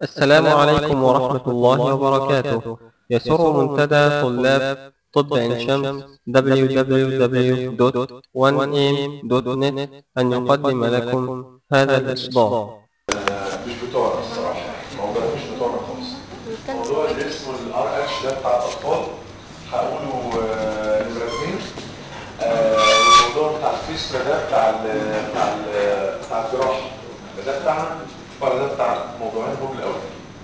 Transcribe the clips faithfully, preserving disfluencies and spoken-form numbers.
السلام عليكم ورحمة الله وبركاته. يسر منتدى طلاب طب عين شمس دبليو دبليو دبليو دوت وان إيه إم دوت نت أن يقدم لكم هذا الإصدار. مش بتوعنا الصراحه، الموضوع ده مش بتوعنا خالص. موضوع اللي اسمه الار اتش ده بتاع الاطفال هقوله آه، نمره اثنين. والموضوع بتاع الفيسترا ده بتاع ال بتاع ال بتاع الجراحه ده بتاعنا ولا ده بتاع موضوعين هم الاول.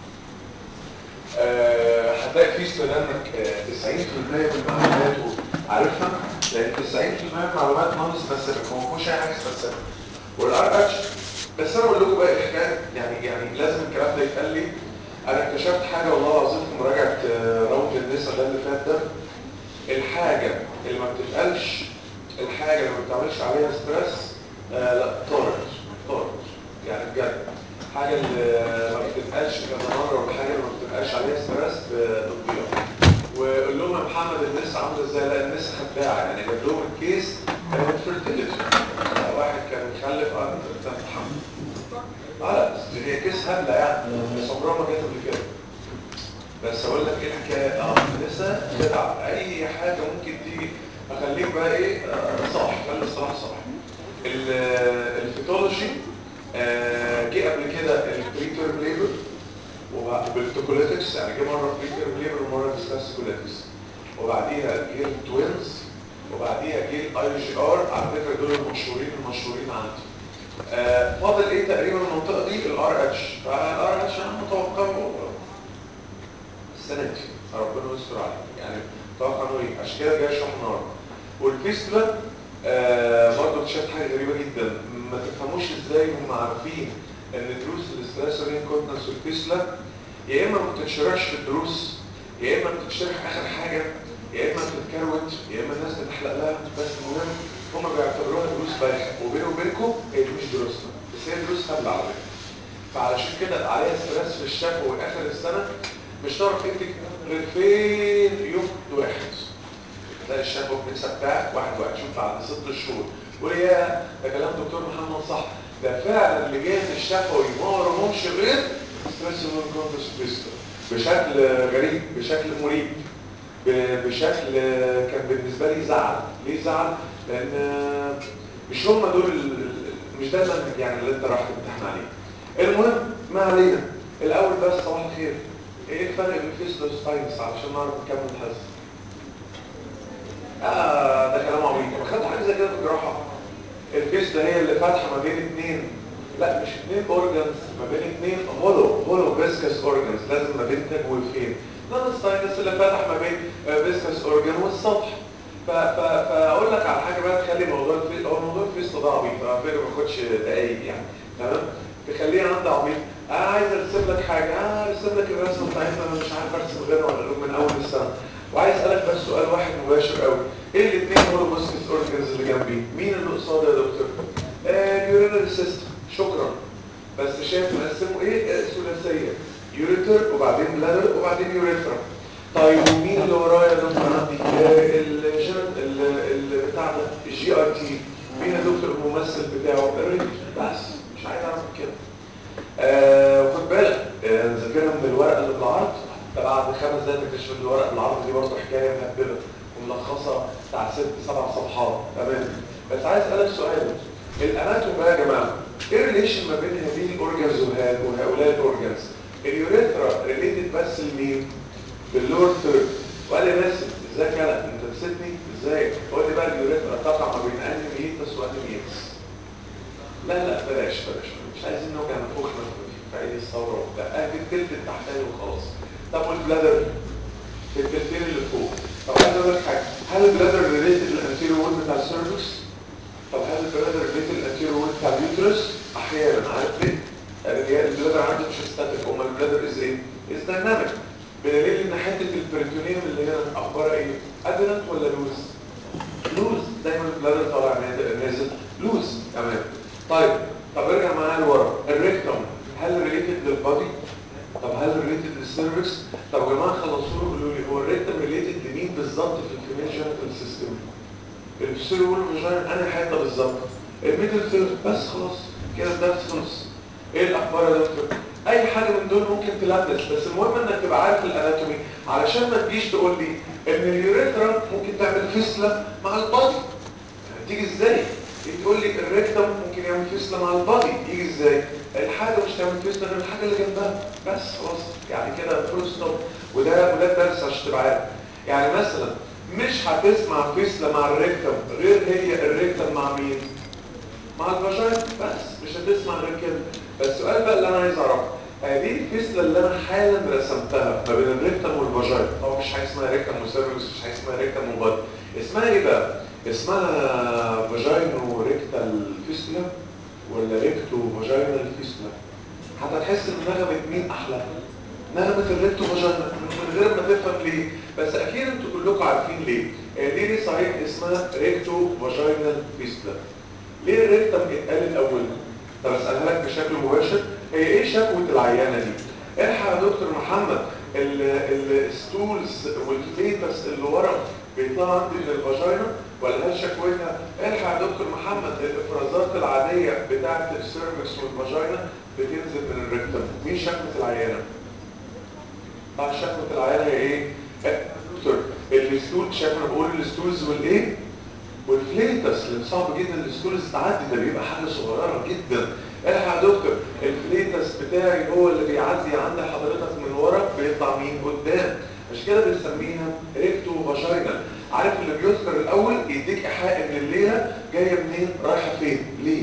آه، هتلاقي فيسترا ده انك آه، تسعين في المية من معلوماته عارفها، لان تسعين في المية من المعلومات نون سبيسيفيك، ما فيهوش اي حاجه سبيسيفيك. والار اتش بس انا اقول لكم بقى الحكايه، يعني يعني لازم الكلام ده يتقال لي. انا اكتشفت حاجه والله العظيم في مراجعه آه، راوند النساء ده اللي فات ده. الحاجه اللي ما بتتقالش، الحاجه اللي ما بتعملش عليها ستريس، آه لا طارت طارت يعني بجد. حاجه اللي ما بتتقالش كذا مره والحاجه اللي ما بتبقاش عليها ستريس بتضيع. وقول لهم يا محمد الناس عامله ازاي؟ لا الناس خداعه، يعني جاب لهم الكيس كانت فيرتيليتي. واحد كان مخلف اه انت محمد اه لا هي كيس هبله يعني، بس عمرها ما جت قبل كده. بس اقول لك ايه الحكايه، اه لسه جدع اي حاجه ممكن تيجي. اخليك بقى ايه آه صاحي، خلي الصراحه صاحي. الفيتولوجي آه جه قبل كده البريتيرم ليبر وبالتوكوليتكس، يعني جه مره بريتيرم ليبر ومره ديسكاسيكوليتكس، وبعديها جه التوينز، وبعديها جه الاي جي ار. على فكره دول المشهورين المشهورين عندي. آه فاضل ايه تقريبا المنطقه دي الار اتش. فالار اتش انا متوقعه السنه دي، ربنا يستر عليك يعني. متوقع انه ايه، عشان كده جاي اشرح النهارده. والفيستولا آه برضه اكتشفت حاجه غريبه جدا، ما تفهموش ازاي هم عارفين ان دروس الاستراسورين كونتنس والفيستولا يا اما ما بتتشرحش في الدروس، يا اما بتتشرح اخر حاجه، يا اما بتتكروت، يا اما الناس بتحلق لها. بس المهم هم بيعتبروها دروس بايخه، وبيني وبينكم هي دي مش دروسنا، بس هي دروس هبله على فكره. فعلشان كده عليها ستريس في الشفوي اخر السنه، مش هتعرف تكتب غير فين يوم واحد. تلاقي الشفوي بتسبعك واحد واحد، شوف بعد ست شهور قول يا ده كلام دكتور محمد صح، ده فعلا اللي جاي في الشفوي ما ورمهمش غير ستريس هرمون كونتس فيستر بشكل غريب، بشكل مريب، بشكل كان بالنسبه لي زعل. ليه زعل؟ لان مش هم دول مش ده المنهج يعني اللي انت راح تمتحن عليه. المهم ما علينا. الاول بس صباح الخير، ايه الفرق بين فيستر وستاينس علشان نعرف نكمل الحصه؟ اه ده كلام عبيط، ما خدت حاجه زي كده في الجراحه. الفيستر هي اللي فاتحه ما بين اثنين، لا مش اثنين اورجانز، ما بين اثنين هولو هولو فيسكس اورجانز، لازم ما بين تجويفين. لا الستاينس اللي فاتح ما بين فيسكس اورجان والسطح. ف- ف- فاقول لك على حاجه بقى تخلي موضوع الفيست، هو موضوع الفيست ده عبيط على فكره، ما ياخدش دقايق يعني، تمام؟ تخليه عندي عبيط. انا عايز ارسم لك حاجه، انا ارسم لك الرسمه بتاعتنا، انا مش عارف ارسم غيرها ولا لهم من اول السنه. وعايز اسالك بس سؤال واحد مباشر قوي، ايه الاثنين هولو فيسكس اورجانز اللي جنبي؟ مين اللي قصادي يا دكتور؟ اليورينري سيستم. شكرا. بس شايف نقسمه ايه؟ آه، ثلاثيه، يوريتر وبعدين بلادر وبعدين يوريثرا. طيب ومين اللي ورايا ده عندي؟ الجنت اللي بتاع ده الجي اي تي. مين يا دكتور الممثل بتاعه؟ الريتر. بس مش عايز اعرف كده. آه وخد بالك آه، ذاكرها من الورقه اللي بالعرض. ده بعد خمس دقايق تكتشف ان الورقه بالعرض دي برضه حكايه مهببه وملخصه بتاع ست سبع صفحات، تمام؟ بس عايز اسالك سؤال، الاناتوم بقى يا جماعه ايه الريليشن ما بين هذه الاورجنز وهؤلاء الاورجنز؟ اليوريثرا ريليتد بس لمين؟ باللور ثيرد. وقال لي باسم ازيك يا انت نسيتني ازاي؟ قول لي بقى اليوريثرا تقع ما بين انهي ميتس وانهي ميتس؟ لا لا بلاش بلاش مش عايزين نوجع نفوخنا في عيد الثوره وبتاع، اه في التلت التحتاني وخلاص. طب والبلادر في التلتين اللي فوق. طب عايز اقول لك حاجه، هل البلادر ريليتد للانتيريور وول بتاع السيرفكس؟ طب هل البلادر ريليتد للانتيريور وول بتاع اليوترس؟ احيانا. عارف ليه؟ لان هي البلادر عندي مش ستاتيك، امال البلادر از ايه؟ از دايناميك. بدليل ان حته البريتونيوم اللي هنا اخبارها ايه؟ ادرنت ولا لوز؟ لوز. دايما البلادر طالع نازل لوز، تمام. طيب طب ارجع معايا لورا، الريكتوم هل ريليتد للبادي؟ طب هل ريليتد للسيرفكس؟ طب يا جماعه خلصوا له قولوا لي هو الريكتوم ريليتد لمين بالظبط في الفيميل جينيتال سيستم؟ السيرو والفاجينا انهي حته بالظبط؟ الميدل ثيرد. بس خلاص كده الدرس خلص. ايه الاخبار يا دكتور؟ اي حاجه من دول ممكن تلبس، بس المهم انك تبقى عارف الاناتومي علشان ما تجيش تقول لي ان اليوريثرا ممكن تعمل فيسله مع البادي. تيجي ازاي؟ تقول لي الريكتم ممكن يعمل فيسله مع البادي، يجي ازاي؟ الحاجه مش تعمل فيسله غير الحاجه اللي جنبها بس، خلاص يعني كده فول ستوب. وده وده الدرس عشان تبقى عارف. يعني مثلا مش هتسمع فيسله مع الريكتم غير هي الريكتم مع مين؟ مع الفاجينا بس، مش هتسمع غير كده. بس السؤال بقى اللي انا عايز اعرفه، هذه الفيسله اللي انا حالا رسمتها ما بين الريكتم والفاجينا، طبعا مش حاجه اسمها ريكتم وسيرفكس، مش حاجه اسمها ريكتم وبادي، اسمها ايه بقى؟ اسمها فاجينو ريكتال فيسلا ولا ريكتو فاجينال فيسلا؟ حتى تحس ان نغمه مين احلى؟ نغمه الريكتو فاجينا من غير ما تفهم ليه، بس اكيد انتوا كلكم عارفين ليه. ليه ليه صحيح اسمها ريكتو فاجينال فيسلا؟ ليه الريكتم اتقال الاول؟ طب اسالها لك بشكل مباشر، هي ايه شكوى العيانه دي؟ الحق يا دكتور محمد، الستولز والفيتس اللي ورا بيطلع عندي من الفاجينا، ولا هل شكوتها الحق يا دكتور محمد الافرازات العاديه بتاعه السيرفكس والفاجينا بتنزل من الريكتم؟ مين شكوى العيانه؟ اه شكوى العيانه هي ايه؟ دكتور الستول، شايف انا بقول الستولز والايه؟ والفليتس، اللي صعب جدا الستولز تعدي، ده بيبقى حاجه صغيره جدا. الحق يا دكتور الفليتس بتاعي هو اللي بيعدي عند حضرتك من ورا بيطلع مين قدام، عشان كده بنسميها ريكتو فاجينال. عارف اللي بيذكر الاول يديك ايحاء ان الليله جايه منين رايحه فين. ليه؟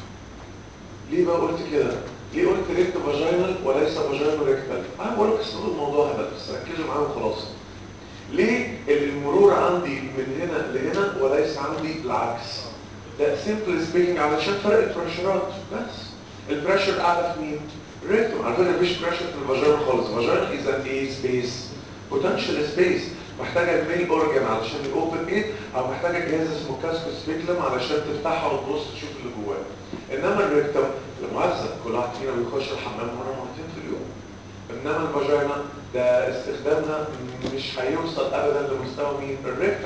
ليه بقى قلت كده؟ ليه قلت ريكتو فاجينال وليس فاجينو ريكتال؟ انا بقول لك اسمه الموضوع هبل، بس ركزوا معايا وخلاص. ليه المرور عندي من هنا لهنا وليس عندي العكس؟ ده سيمبل سبيكينج علشان فرق البريشرات بس. البريشر اعلى في مين؟ ريكتوم. على فكره مفيش بريشر في الفاجينا خالص. الفاجينا از ان ايه سبيس، بوتنشال سبيس، محتاجه الميل اورجان علشان الاوبن ايه، او محتاجه جهاز اسمه كاسكو سبيكلم علشان تفتحها وتبص تشوف اللي جواه. انما الريكتوم المؤذن كل واحد فينا بيخش الحمام مره مرتين في اليوم. انما الفاجينا ده استخدامها مش هيوصل ابدا لمستوى مين؟ الريكتم.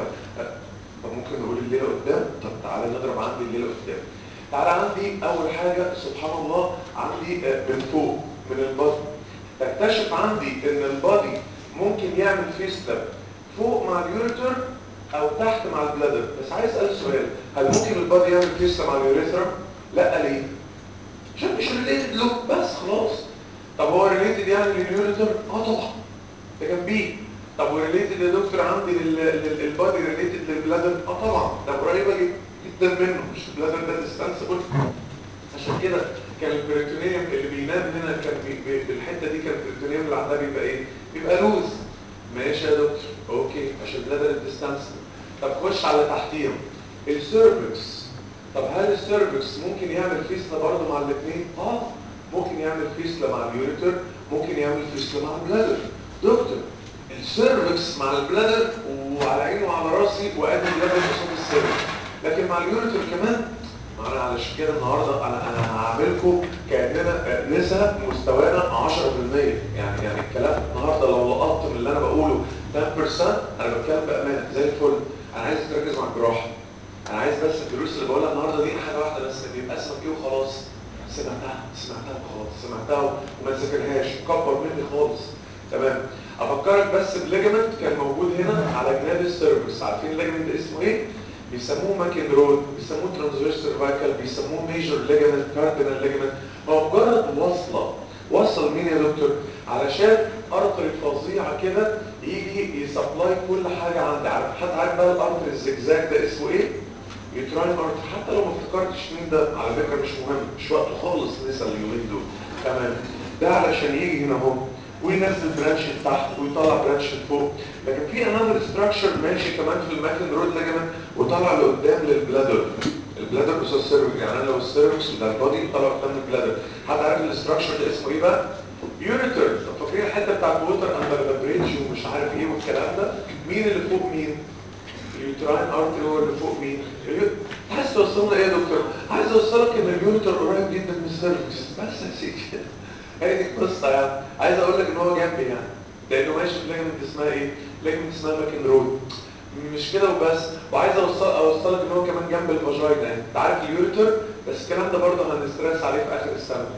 طب ممكن نقول الليله قدام؟ طب تعالى نضرب عندي الليله قدام. تعالى عندي اول حاجه سبحان الله عندي من فوق من البادي، تكتشف عندي ان البادي ممكن يعمل فيستم فوق مع اليوريتر او تحت مع البلادر. بس عايز اسال سؤال، هل ممكن البادي يعمل فيستم مع اليوريثرا؟ لا. ليه؟ عشان مش ريليتد له بس خلاص. طب هو ريليتد يعني لليوريتر؟ اه طبعا ده جنبيه. طب وريليتد يا دكتور عندي للبادي ريليتد للبلادر؟ اه طبعا ده قريبه جدا منه، مش البلادر ده ديسبنسبل. عشان كده كان البريتونيوم اللي بينام هنا كان بي بي بالحته دي، كان البريتونيوم اللي عندها بيبقى ايه؟ بيبقى لوز. ماشي يا دكتور اوكي عشان البلادر ديسبنسبل. طب خش على تحتيهم السيرفكس. طب هل السيرفكس ممكن يعمل فيسلا برضه مع الاثنين؟ اه ممكن يعمل فيسلا مع اليوريتر، ممكن يعمل فيسلا مع البلادر. دكتور السيرفكس مع البلادر وعلى عيني وعلى راسي وادي البلادر قصاد السيرفكس، لكن مع اليوريتر كمان. ما انا علشان كده النهارده انا انا هعملكم كاننا نسب مستوانا عشرة في المية. يعني يعني الكلام النهارده لو لقطت من اللي انا بقوله عشرة بالمية انا بتكلم بامانه زي الفل. انا عايز تركز مع الجراحه. انا عايز بس الدروس اللي بقولها النهارده دي حاجه واحده بس، بيبقى اسمك ايه وخلاص. سمعتها سمعتها وخلاص، سمعتها وما تذاكرهاش كبر مني خالص. تمام. افكرك بس بليجمنت كان موجود هنا على جناب السيرفكس. عارفين الليجمنت اسمه ايه؟ بيسموه ماكن رود، بيسموه ترانسفيرس سيرفايكال، بيسموه ميجور ليجمنت، كاردينال ليجمنت. هو مجرد وصله. وصل مين يا دكتور؟ علشان ارتري فظيعه كده يجي يسبلاي كل حاجه عندي. عارف حد عارف بقى الارتري الزجزاج ده اسمه ايه؟ يوتراين ارتري. حتى لو ما افتكرتش مين ده على فكره مش مهم، مش وقت خالص نسال اليومين دول. تمام. ده علشان يجي هنا اهو وينزل برانش لتحت ويطلع برانش لفوق. لكن في انذر ستراكشر ماشي كمان في الماكن رود ليجمنت وطلع لقدام للبلادر. البلادر قصاد السيرفكس، يعني انا لو السيرفكس ده البادي طلع قدام البلادر. حد عارف الاستراكشر ده اسمه ايه بقى؟ يوريتر. طب فاكرين الحته بتاعت ووتر اندر ذا بريدج ومش عارف ايه والكلام ده؟ مين اللي فوق مين؟ اليوتراين ارتري هو اللي فوق مين؟ عايز توصلنا ايه يا دكتور؟ عايز اوصلك ان اليوريتر قريب جدا من السيرفكس بس يا سيدي. هي دي القصه يعني. عايز اقول لك ان هو جنبي يعني، لانه ماشي في ليجمنت اسمها ايه؟ ليجمنت اسمها ماكن رود. مش كده وبس، وعايز اوصل اوصلك ان هو كمان جنب الفاجينا. يعني انت عارف اليوريتر، بس الكلام ده برضه هنسترس عليه في اخر السنه.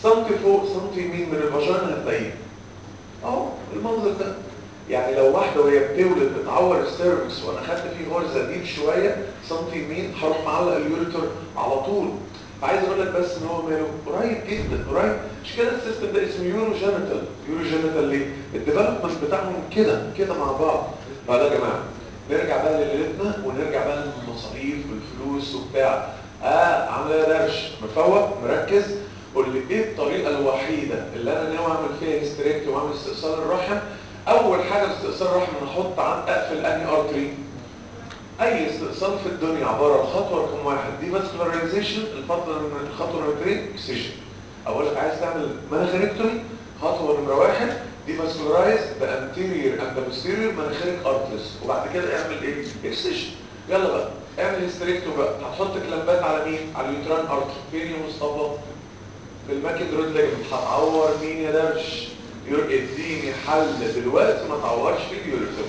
سنتي فوق سنتي يمين من الفاجينا هتلاقيه اهو المنظر ده. يعني لو واحده وهي بتولد بتعور السيرفكس وانا خدت فيه غرزه ديب شويه سنتي يمين هروح معلق اليوريتر على طول. عايز اقول لك بس ان هو ماله قريب جدا قريب. مش كده السيستم ده اسمه يورو جينيتال. يورو جينيتال ليه؟ الديفلوبمنت بتاعهم كده كده مع بعض. فده يا جماعه نرجع بقى لليلتنا ونرجع بقى للمصاريف والفلوس وبتاع. اه عامله ايه يا درش؟ مفوق مركز؟ قول لي ايه الطريقه الوحيده اللي انا ناوي اعمل فيها هيستريكت واعمل استئصال الرحم؟ اول حاجه استئصال الرحم انا احط عن اقفل انهي ارتري. اي استئصال في الدنيا عباره عن خطوه رقم واحد دي فاسكولاريزيشن، الخطوه الخطوه نمره اثنين اكسيشن. اقول لك عايز تعمل مناخيركتومي خطوه نمره واحد دي فاسكولارايز ذا انتيريور اند ذا بوستيريور مناخيرك ارتريز، وبعد كده اعمل ايه؟ اكسيشن. يلا بقى اعمل هيستريكتومي بقى. هتحط كلامبات على مين؟ على اليوتران ارتري. فين يا مصطفى؟ في الماكد رود ليجمنت. هتعور مين يا درش؟ يقول اديني حل دلوقتي ما تعورش في اليوريثم.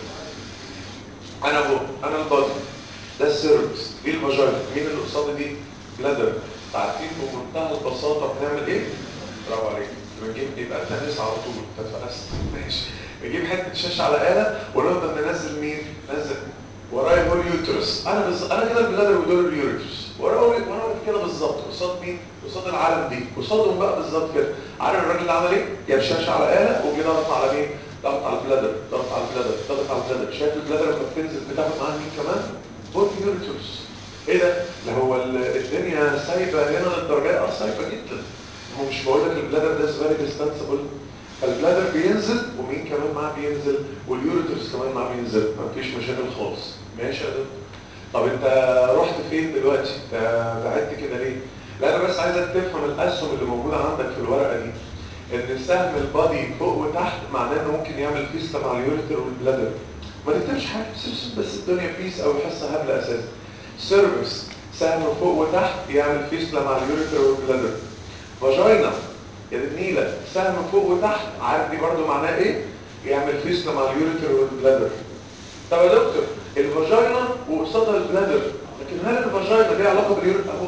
انا اهو انا البادي ده السيرفكس دي الفاجينا. مين اللي قصادي دي؟ بلادر. عارفين بمنتهى البساطه بنعمل ايه؟ برافو عليك. بنجيب يبقى انت ناس على طول تتفقس ماشي. نجيب حته شاشه على آلة ونفضل ننزل مين؟ ننزل ورايا هو اليوترس. انا بز... انا كده البلادر ودول اليوريترس ورايا وانا واقف كده بالظبط قصاد مين؟ قصاد العالم دي قصادهم بقى بالظبط كده. عارف الراجل ده عمل ايه؟ جاب شاشه على آلة وجه ضغط على مين؟ ضغط على البلادر ضغط على البلادر ضغط على البلادر. شايف البلادر لما بتنزل بتاخد معاها مين كمان؟ بول يوريترس. ايه ده؟ ده هو الدنيا سايبه هنا للدرجه اه سايبه جدا. هو مش بقول لك البلادر ده فيري ديستانسبل. فالبلادر بينزل ومين كمان معاه بينزل؟ واليوريترس كمان معاه بينزل. مفيش مشاكل خالص. ماشي يا دكتور. طب انت رحت فين دلوقتي؟ انت بعدت كده ليه؟ لا انا بس عايزك تفهم الاسهم اللي موجوده عندك في الورقه دي. ان سهم البادي فوق وتحت معناه انه ممكن يعمل فيستا مع اليوريتر والبلادر. ما تكتبش حاجه بس الدنيا بيس او حصه هبله اساسا. سيرفكس سهم فوق وتحت يعمل فيستا مع اليوريتر والبلادر. فاجينا يا النيله سهم فوق وتحت عارف دي برضو معناه ايه؟ يعمل فيستا مع اليوريتر والبلادر. طب يا دكتور الفاجينا وقصادها البلادر لكن هل الفاجينا ليها علاقه باليوريتر؟ اهو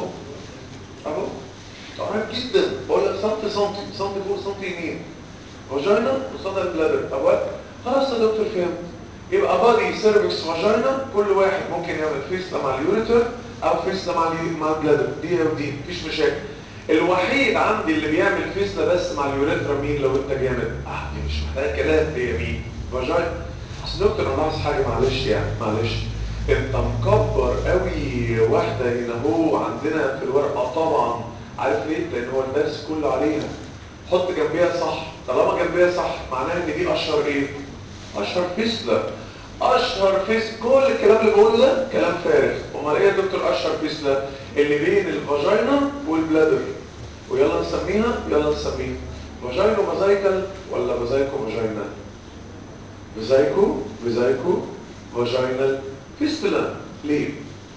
اهو قريب جدا. بقول لك سنتي سنتي سنتي فوق سنتي يمين. فاجينا قصادها البلادر. طب وقت خلاص يا دكتور فهمت. يبقى بادي سيرفكس فاجينا كل واحد ممكن يعمل فيستا مع اليوريتر او فيستا مع مع البلادر. دي ودي مفيش مشاكل. الوحيد عندي اللي بيعمل فيستا بس مع اليوريتر مين لو انت جامد؟ اه دي مش محتاجه كلام. دي مين؟ فاجينا. بس دكتور انا لاحظ حاجه معلش يعني معلش انت مكبر قوي واحده هنا هو عندنا في الورقه طبعا. عارف ليه؟ لان هو الدرس كله عليها. حط جنبيها صح. طالما جنبيها صح معناها ان دي اشهر ايه؟ اشهر فيسلا. اشهر فيس كل الكلام اللي بقوله ده كلام فارغ. امال ايه يا دكتور اشهر فيسلا؟ اللي بين الفاجينا والبلادر. ويلا نسميها يلا نسميها فاجينو فازايكل ولا فازايكو فاجينا؟ فازايكو فازايكو فاجينال فيستولا. ليه؟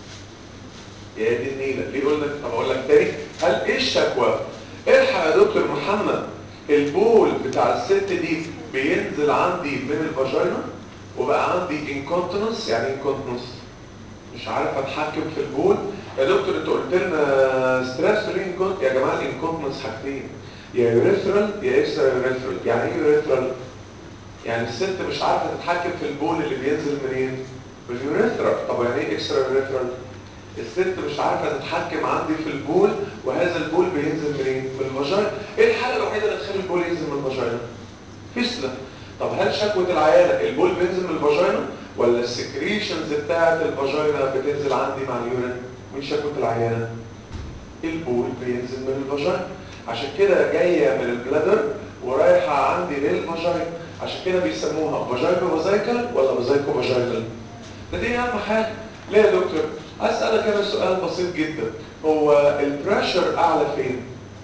يا دي النيله ليه قلنا؟ طب اقول لك تاني. هل ايه الشكوى؟ الحق يا دكتور محمد البول بتاع الست دي بينزل عندي من الفاجينا وبقى عندي انكونتنس. يعني انكونتنس مش عارف اتحكم في البول. يا دكتور انت قلت لنا ستريس رينكونت. يا جماعه الانكونتنس حاجتين يا يوريثرال يا اكسترا يوريثرال. يعني ايه يوريثرال؟ يعني الست مش عارفه تتحكم في البول اللي بينزل منين؟ من اليوريثرا. طب يعني ايه اكسترا يوريثرال؟ الست مش عارفه تتحكم عندي في البول وهذا البول بينزل منين؟ من الفاجينا. ايه الحاله الوحيده اللي تخلي البول ينزل من الفاجينا؟ فيسلا. طب هل شكوى العيانه البول بينزل من الفاجينا ولا السكريشنز بتاعه الفاجينا بتنزل عندي مع اليورين؟ مين شكوى العيانه؟ البول بينزل من الفاجينا. عشان كده جايه من البلادر ورايحه عندي للفاجينا. عشان كده بيسموها فاجينو فازايكل ولا فازايكو فاجينال. ده دي اهم حاجه. ليه يا دكتور؟ اسالك انا سؤال بسيط جدا. هو البريشر اعلى فين؟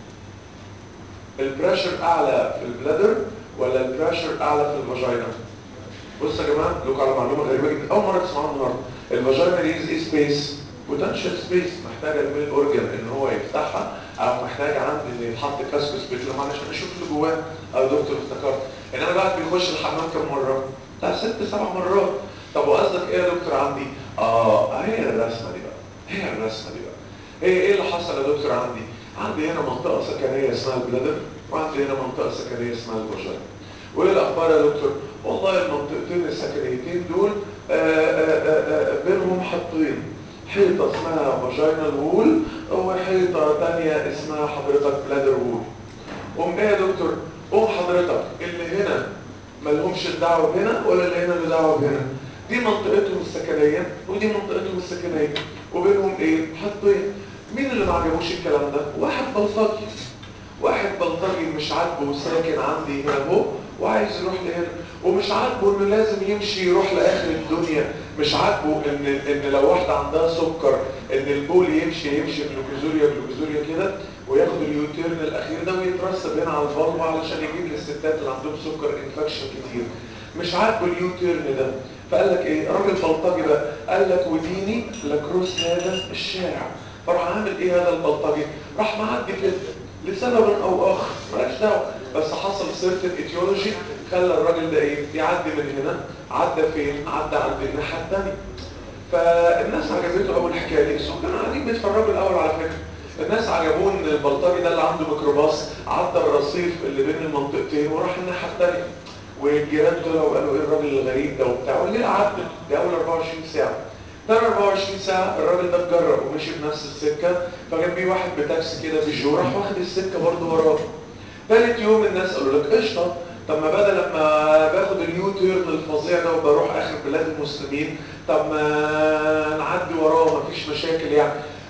البريشر اعلى في البلادر ولا البريشر اعلى في الفاجينا؟ بصوا يا جماعه لكم على معلومه غريبه جدا اول مره تسمعوها النهارده. الفاجينا ليز ايه سبيس؟ بوتنشال سبيس. محتاجه الميل اورجن ان هو يفتحها او محتاجه عندي ان يتحط كاسكو سبيكلم علشان اشوف اللي جواه. او دكتور افتكرت انما بقى بيخش الحمام كم مره؟ بتاع ست سبع مرات. طب وقصدك ايه يا دكتور عندي؟ اه هي الرسمه دي بقى. هي الرسمه دي بقى. هي ايه اللي حصل يا دكتور عندي؟ عندي هنا منطقه سكنيه اسمها البلادر. وعندي هنا منطقه سكنيه اسمها الفاجينا. وايه الاخبار يا دكتور؟ والله المنطقتين السكنيتين دول آآ آآ آآ بينهم حطين، حيطه اسمها فاجينال وول وحيطه ثانيه اسمها حضرتك بلادر وول. قوم ايه يا دكتور؟ قوم حضرتك اللي هنا مالهمش الدعوه بهنا ولا اللي هنا له دعوه بهنا. دي منطقتهم السكنيه ودي منطقتهم السكنيه وبينهم ايه؟ حطين. مين اللي ما عجبوش الكلام ده؟ واحد بلطجي. واحد بلطجي مش عاجبه وساكن عندي هنا اهو وعايز يروح لهنا، ومش عاجبه انه لازم يمشي يروح لاخر الدنيا، مش عاجبه ان ان لو واحده عندها سكر ان البول يمشي يمشي جلوكوزوريا جلوكوزوريا كده وياخد اليوتيرن الاخير ده ويترسب هنا على الفالف علشان يجيب للستات اللي عندهم سكر انفكشن كتير. مش عاجبه اليوتيرن ده، فقال لك ايه؟ راجل بلطجي بقى قال لك وديني لاكروس هذا الشارع. فراح عامل ايه هذا البلطجي؟ راح معدي كده لسبب او اخر مالكش دعوه، بس حصل سيرتن ايتيولوجي خلى الراجل ده ايه؟ يعدي من هنا. عدى فين؟ عدى عند الناحيه الثانيه. فالناس عجبته اول الحكايه دي، بس كانوا قاعدين بيتفرجوا الاول على فكره. الناس عجبون البلطجي ده اللي عنده ميكروباص عدى الرصيف اللي بين المنطقتين وراح الناحيه الثانيه. والجيران طلعوا وقالوا ايه الراجل الغريب ده وبتاع، والليله عدت دي اول أربعة وعشرين ساعه. تاني أربعة وعشرين ساعه الراجل ده اتجرأ ومشي بنفس السكه، فجنبيه واحد بتاكسي كده بيجو راح واخد السكه برضه وراه. ثالث يوم الناس قالوا لك قشطه، طب ما بدل لما باخد اليو تيرن الفظيع ده وبروح اخر بلاد المسلمين طب ما نعدي وراه مفيش مشاكل يعني.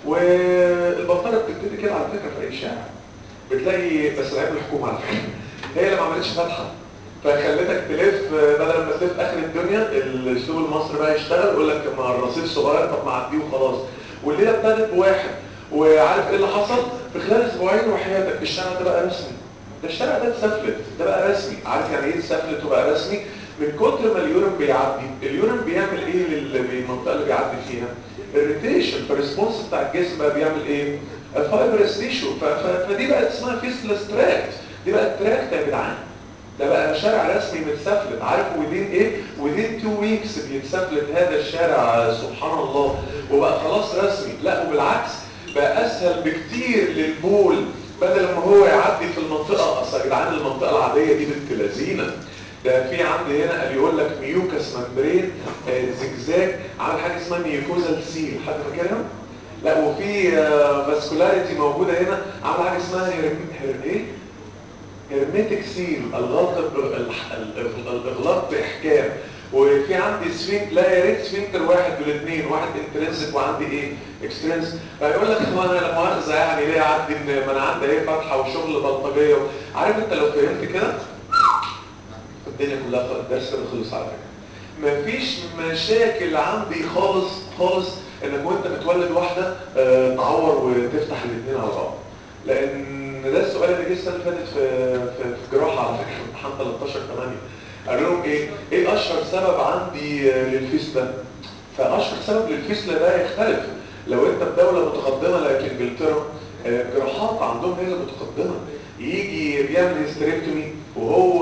والبلطجه بتبتدي كده على فكره في اي شارع بتلاقي، بس العيب الحكومه على فكره هي اللي ما عملتش فتحه فخلتك تلف، بدل ما تلف اخر الدنيا الاسلوب المصري بقى يشتغل يقول لك ما الرصيف صغير طب ما عديه وخلاص. والليله ابتدت بواحد، وعارف ايه اللي حصل؟ في خلال اسبوعين وحياتك الشارع ده بقى رسمي. ده الشارع ده اتسفلت، ده بقى رسمي. عارف يعني ايه اتسفلت وبقى رسمي؟ من كتر ما اليورين بيعدي. اليورين بيعمل ايه للمنطقه اللي بيعدي فيها؟ الريتيشن، فالريسبونس بتاع الجسم بقى بيعمل ايه؟ فايبرس تيشو، فدي بقت اسمها فيسلس تراكت. دي بقت تراكت يا جدعان. ده بقى شارع رسمي متسفلت. عارف ودين ايه؟ ودين تو ويكس بيتسفلت هذا الشارع سبحان الله، وبقى خلاص رسمي. لا وبالعكس بقى اسهل بكتير للبول، بدل ما هو يعدي في المنطقه. اصل يا جدعان المنطقه العاديه دي بنت لذينه. ده في عندي هنا قال يقول لك ميوكس ممبرين آه زجزاج عامل حاجه اسمها ميوكوزال سيل، حد فاكرها؟ لا وفي آه فاسكولاريتي موجوده هنا عامل حاجه اسمها هيرم هير ايه؟ هيرميتك سيل، الغلق الاغلاق باحكام. وفي عندي سفنك، لا يا ريت سفنكتر واحد بالاثنين، واحد انترنسك وعندي ايه اكسترنسك. فيقول لك هو انا لا مؤاخذه يعني ليه اعدي ما انا عندي ايه فتحه وشغل بلطجيه. عارف انت لو فهمت كده الدنيا كلها خلص، الدرس كده خلص على فكره. مفيش مشاكل عندي خالص خالص انك وانت بتولد واحده اه تعور وتفتح الاثنين على بعض. لان ده السؤال اللي جه السنه اللي فاتت في في في جراحه على فكره في امتحان تلتاشر ثمانية. قالوا لهم ايه؟ ايه اشهر سبب عندي للفيسلا؟ فاشهر سبب للفيسلا ده يختلف. لو انت في دوله متقدمه لكن انجلترا الجراحات عندهم هي اللي متقدمه. يجي بيعمل هيستريكتومي وهو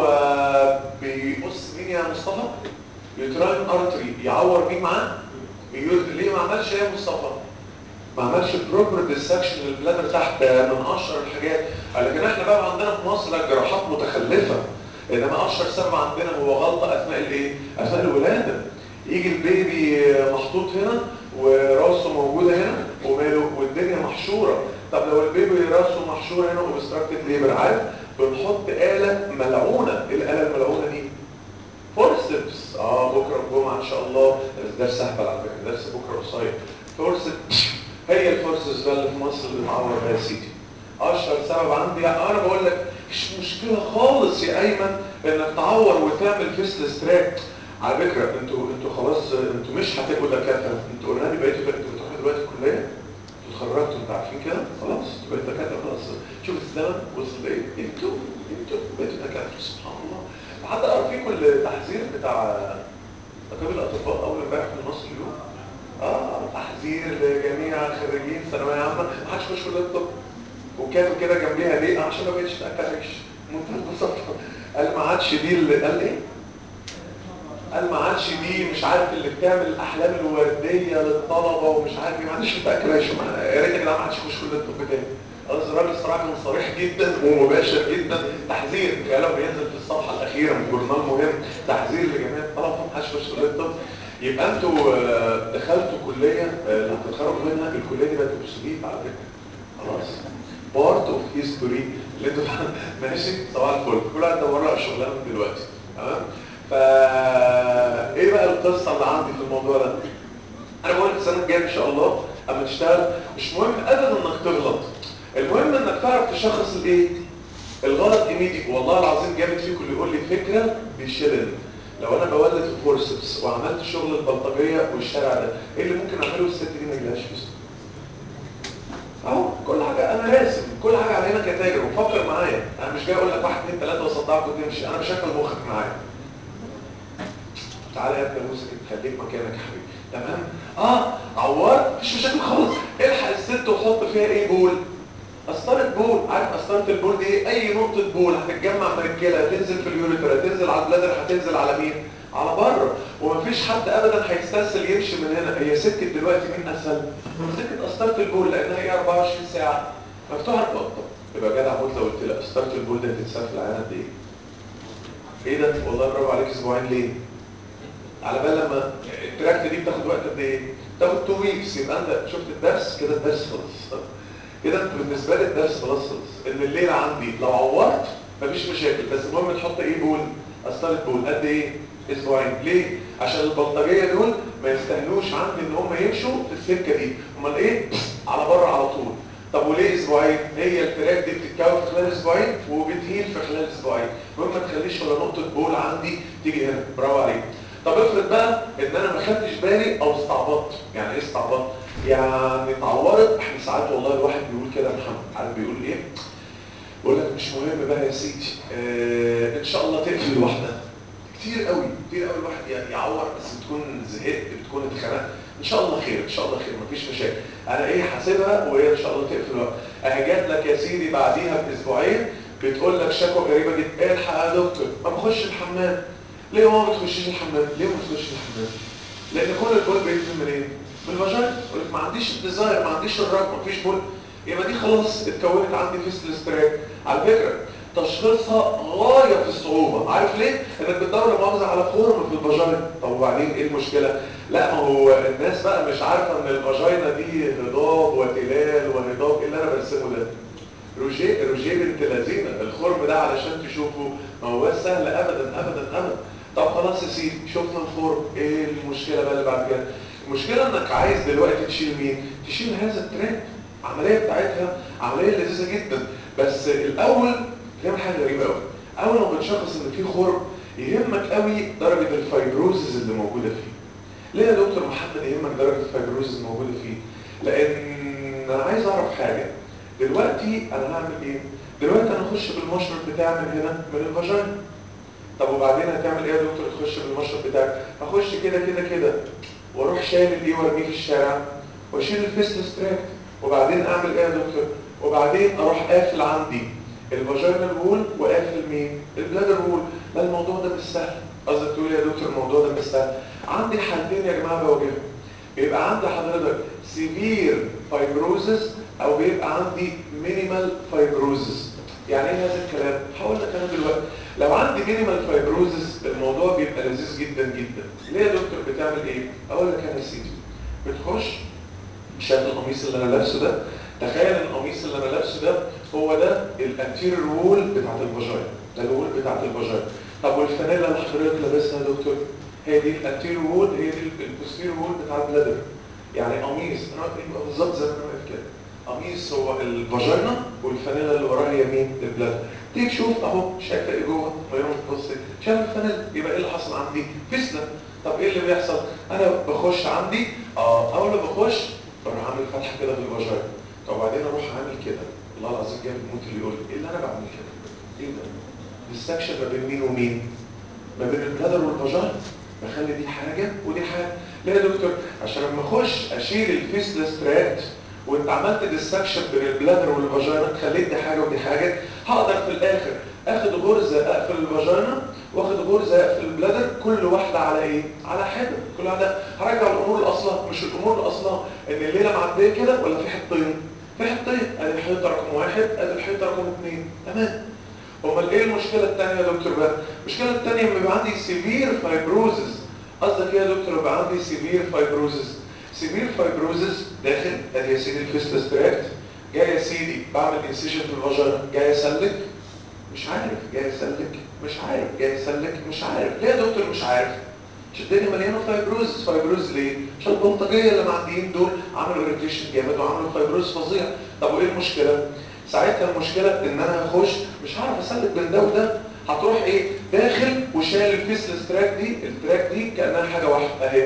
بيقص مين يا مصطفى؟ يوتراين ارتري، يعور مين معاه؟ ليه ما عملش ايه يا مصطفى؟ ما عملش بروبر ديسكشن للبلادر تحت، من اشهر الحاجات. لكن احنا بقى عندنا في مصر الجراحات متخلفه، انما اشهر سبب عندنا هو غلطه اثناء الايه؟ اثناء الولاده. يجي البيبي محطوط هنا وراسه موجوده هنا وماله والدنيا محشوره. طب لو البيبي راسه محشور هنا وبستراكتد ليبر، عارف بنحط آلة ملعونه. ايه الآلة الملعونه دي؟ فورسبس. اه بكره الجمعه ان شاء الله درس اهبل على فكره، درس بكره قصير. فورسبس هي الفورسز بقى اللي في مصر اللي بتعور بيها يا سيدي. اشهر سبب عندي انا بقول لك مش مشكله خالص يا ايمن انك تعور وتعمل فيسلس تراك. على فكره انتوا انتوا خلاص انتوا مش هتبقوا دكاتره، انتوا اوريدي بقيتوا انتوا بتروحوا دلوقتي الكليه، انتوا اتخرجتوا انتوا عارفين كده خلاص انتوا بقيتوا دكاتره خلاص. شوف الزمن وصل لايه؟ انتوا انتوا بقيتوا دكاتره سبحان الله. حتى قرا فيكم التحذير بتاع طبيب الاطباء اول امبارح من نص اليوم. اه تحذير لجميع خريجين ثانويه عامه ما حدش يخش كليه الطب. وكاتب كده جنبيها ليه؟ عشان ما بقتش تاكل عيش. منتهى البساطه. قال ما عادش دي اللي قال ايه؟ قال ما عادش دي مش عارف اللي بتعمل الاحلام الورديه للطلبه ومش عارف ايه، ما عادش تاكل عيش. يا ريت يا جدعان ما عادش يخش كليه الطب تاني. خلاص الراجل الصراحه كان صريح جدا ومباشر جدا، تحذير كلام بينزل في الصفحه الاخيره من جورنال مهم، تحذير لجميع الطلبه محدش يخش كليه الطب. يبقى انتوا دخلتوا كليه اللي هتتخرجوا منها، الكليه دي بقت اوبسوليت على فكره خلاص، بارت اوف هيستوري اللي انتوا ماشي صباح الفل، كل واحد دور على شغلانه من دلوقتي تمام. فا ايه بقى القصه اللي عندي في الموضوع ده؟ انا بقول السنه الجايه ان شاء الله اما تشتغل مش مهم ابدا انك تغلط، المهم انك تعرف تشخص الايه الغلط ايميديك. والله العظيم جامد فيكم اللي يقول لي فكره بشلل، لو انا بولد في فورسبس وعملت شغل البلطجيه والشارع ده، ايه اللي ممكن اعمله الست دي ما يجيلهاش فلوس؟ اهو كل حاجه انا راسم، كل حاجه علينا كتاجر، وفكر معايا، انا مش جاي اقول لك واحد اثنين ثلاثه واصدعك وتمشي، انا بشكل مخك معايا. تعالى يا ابني ابوسك خليك مكانك يا حبيبي تمام. اه عورت مفيش مشاكل خالص، الحق الست وحط فيها ايه بول، قسطره بول. عارف قسطره البول دي ايه؟ اي نقطه بول هتتجمع من الكلى هتنزل في اليوريتر، هتنزل على البلادر، هتنزل على مين؟ على بره. ومفيش حد ابدا هيستسهل يمشي من هنا. هي سكه دلوقتي مين اسهل؟ سكه قسطره البول، لانها هي أربعة وعشرين ساعه مفتوحه البطه. يبقى جدع موت لو قلت لك قسطره البول ده هتتساب في العيان قد ايه؟ ايه ده؟ والله برافو عليك، اسبوعين ليه؟ على بال لما التراكت دي بتاخد وقت قد ايه؟ بتاخد اتنين ويكس. يبقى انت شفت الدرس كده، الدرس خلص كده، انت بالنسبه لي الدرس خلاص خلص، ان الليله عندي لو عورت مفيش مشاكل، بس المهم تحط ايه بول، قسطره بول قد ايه؟ اسبوعين. ليه؟ عشان البلطجيه دول ما يستاهلوش عندي ان هم يمشوا في السكه دي، امال ايه؟ على بره على طول. طب وليه اسبوعين؟ هي الفراخ دي بتتكون في خلال اسبوعين وبتهيل في خلال اسبوعين، المهم ما تخليش ولا نقطه بول عندي تيجي هنا. برافو عليك. طب افرض بقى ان انا ما خدتش بالي او استعبطت. يعني ايه استعبطت؟ يعني اتعورت. احنا ساعات والله الواحد بيقول كده يا محمد، عارف بيقول ايه؟ بيقول لك مش مهم بقى يا سيدي، اه ان شاء الله تقفل لوحدها. كتير قوي كتير قوي الواحد يعني يعور، بس بتكون زهقت، بتكون اتخنقت، ان شاء الله خير ان شاء الله خير مفيش مشاكل، انا ايه حاسبها وهي ان شاء الله تقفل لوحدها. اهي جات لك يا سيدي بعديها باسبوعين بتقول لك شكوى غريبه جدا، ايه الحق يا دكتور ما بخش الحمام. ليه ما بتخشيش الحمام؟ ليه ما بتخشش الحمام؟ لان كل البول بينزل من ايه؟ من الفاجينا. يقول لك ما عنديش الديزاير، ما عنديش الرغبه، مفيش بول. يبقى دي خلاص اتكونت عندي فيستل ستراك. على فكره تشخيصها غايه في الصعوبه، عارف ليه؟ انك بتدور مؤاخذه على خرم في الفاجينا. طب وبعدين ايه المشكله؟ لا ما هو الناس بقى مش عارفه ان الفاجينا دي هضاب وتلال وهضاب. ايه اللي انا برسمه ده؟ روجيه روجيه بنت لذينه. الخرم ده علشان تشوفه ما هو سهل ابدا ابدا ابدا. طب خلاص يا سيدي شفنا الخرم، ايه المشكله بقى اللي بعد كده؟ المشكله انك عايز دلوقتي تشيل مين؟ تشيل هذا التراك. العمليه بتاعتها عمليه لذيذه جدا، بس الاول بتعمل حاجه غريبه قوي. اول ما بتشخص ان في خرم يهمك قوي درجه الفايبروزز اللي موجوده فيه. ليه يا دكتور محمد يهمك درجه الفايبروزز الموجوده فيه؟ لان انا عايز اعرف حاجه. دلوقتي انا هعمل ايه؟ دلوقتي انا اخش بالمشرط بتاعي من هنا من الفاجينا. طب وبعدين هتعمل ايه يا دكتور تخش بالمشرط بتاعك؟ هخش كده كده كده واروح شايل الايه وارميه في الشارع واشيل الفيستل ستراك. وبعدين اعمل ايه يا دكتور؟ وبعدين اروح قافل عندي الفاجينال وول وقافل مين؟ البلادر وول. لا الموضوع ده مش سهل. قصدك تقول يا دكتور الموضوع ده مش سهل؟ عندي حالتين يا جماعه بواجههم. بيبقى عندي حضرتك سيفير فايبروزس او بيبقى عندي مينيمال فايبروزس. يعني ايه هذا الكلام؟ هقول لك انا دلوقتي. لو عندي مينيمال فايبروزس الموضوع بيبقى لذيذ جدا جدا. ليه يا دكتور بتعمل ايه؟ اقول لك انا يا سيدي بتخش شايف القميص اللي انا لابسه ده؟ تخيل القميص اللي انا لابسه ده هو ده الانتيريور وول بتاعت الفاجينا، ده الوول بتاعت الفاجينا. طب والفانيلا اللي حضرتك لابسها يا دكتور؟ هي دي الانتيريور وول، هي دي البوستيريور وول بتاع البلادر. يعني قميص انا واقف يبقى بالظبط زي ما انا واقف كده. قميص هو الفاجينا والفانيلا اللي وراها هي مين؟ البلادر. تيجي تشوف اهو شايفه ايه جوه؟ ما يوم تبص شايف الفانيلا، يبقى ايه اللي حصل عندي؟ فيسلا. طب ايه اللي بيحصل؟ انا بخش عندي اه اول ما بخش بروح عامل فتحه كده في الفاجينا. طب وبعدين اروح عامل كده. والله العظيم جامد موت اللي يقول ايه اللي انا بعمل كده؟ ايه ده؟ ديستكشن ما بين مين ومين؟ ما بين البلادر والفاجينا. بخلي دي حاجه ودي حاجه. ليه يا دكتور؟ عشان لما اخش اشيل الفيسلا سترات وانت عملت ديستكشن بين البلادر والفاجينا خليت دي حاجه ودي حاجه، هقدر في الاخر اخد غرزه اقفل الفاجينا واخد غرزه اقفل البلادر، كل واحده على ايه؟ على حده. كل واحده هرجع الامور لاصلها. مش الامور لاصلها ان الليله معديه كده ولا في حطين؟ في حيطتين، ادي الحيطه رقم واحد ادي الحيطه رقم اثنين، تمام. امال ايه المشكله الثانيه يا دكتور بقى؟ المشكله الثانيه لما يبقى عندي سيفير فايبروزز. قصدك ايه يا دكتور يبقى عندي سيفير فايبروزز؟ سيفير فايبروزز داخل ادي يا سيدي الفيستس تراكت، جاي يا سيدي بعمل انسيجن في الفاجينا، جاي اسلك مش عارف، جاي اسلك مش عارف، جاي اسلك مش عارف. ليه يا دكتور مش عارف؟ عشان الدنيا مليانه فايبروز. فايبروز ليه؟ عشان البلطجيه اللي معديين دول عملوا اريتيشن جامد وعملوا فايبروز فظيع. طب وايه المشكله؟ ساعتها المشكله ان انا هخش مش هعرف اسلك بين ده وده، هتروح ايه؟ داخل وشايل الفيسلس تراك دي، التراك دي كانها حاجه واحده اهي.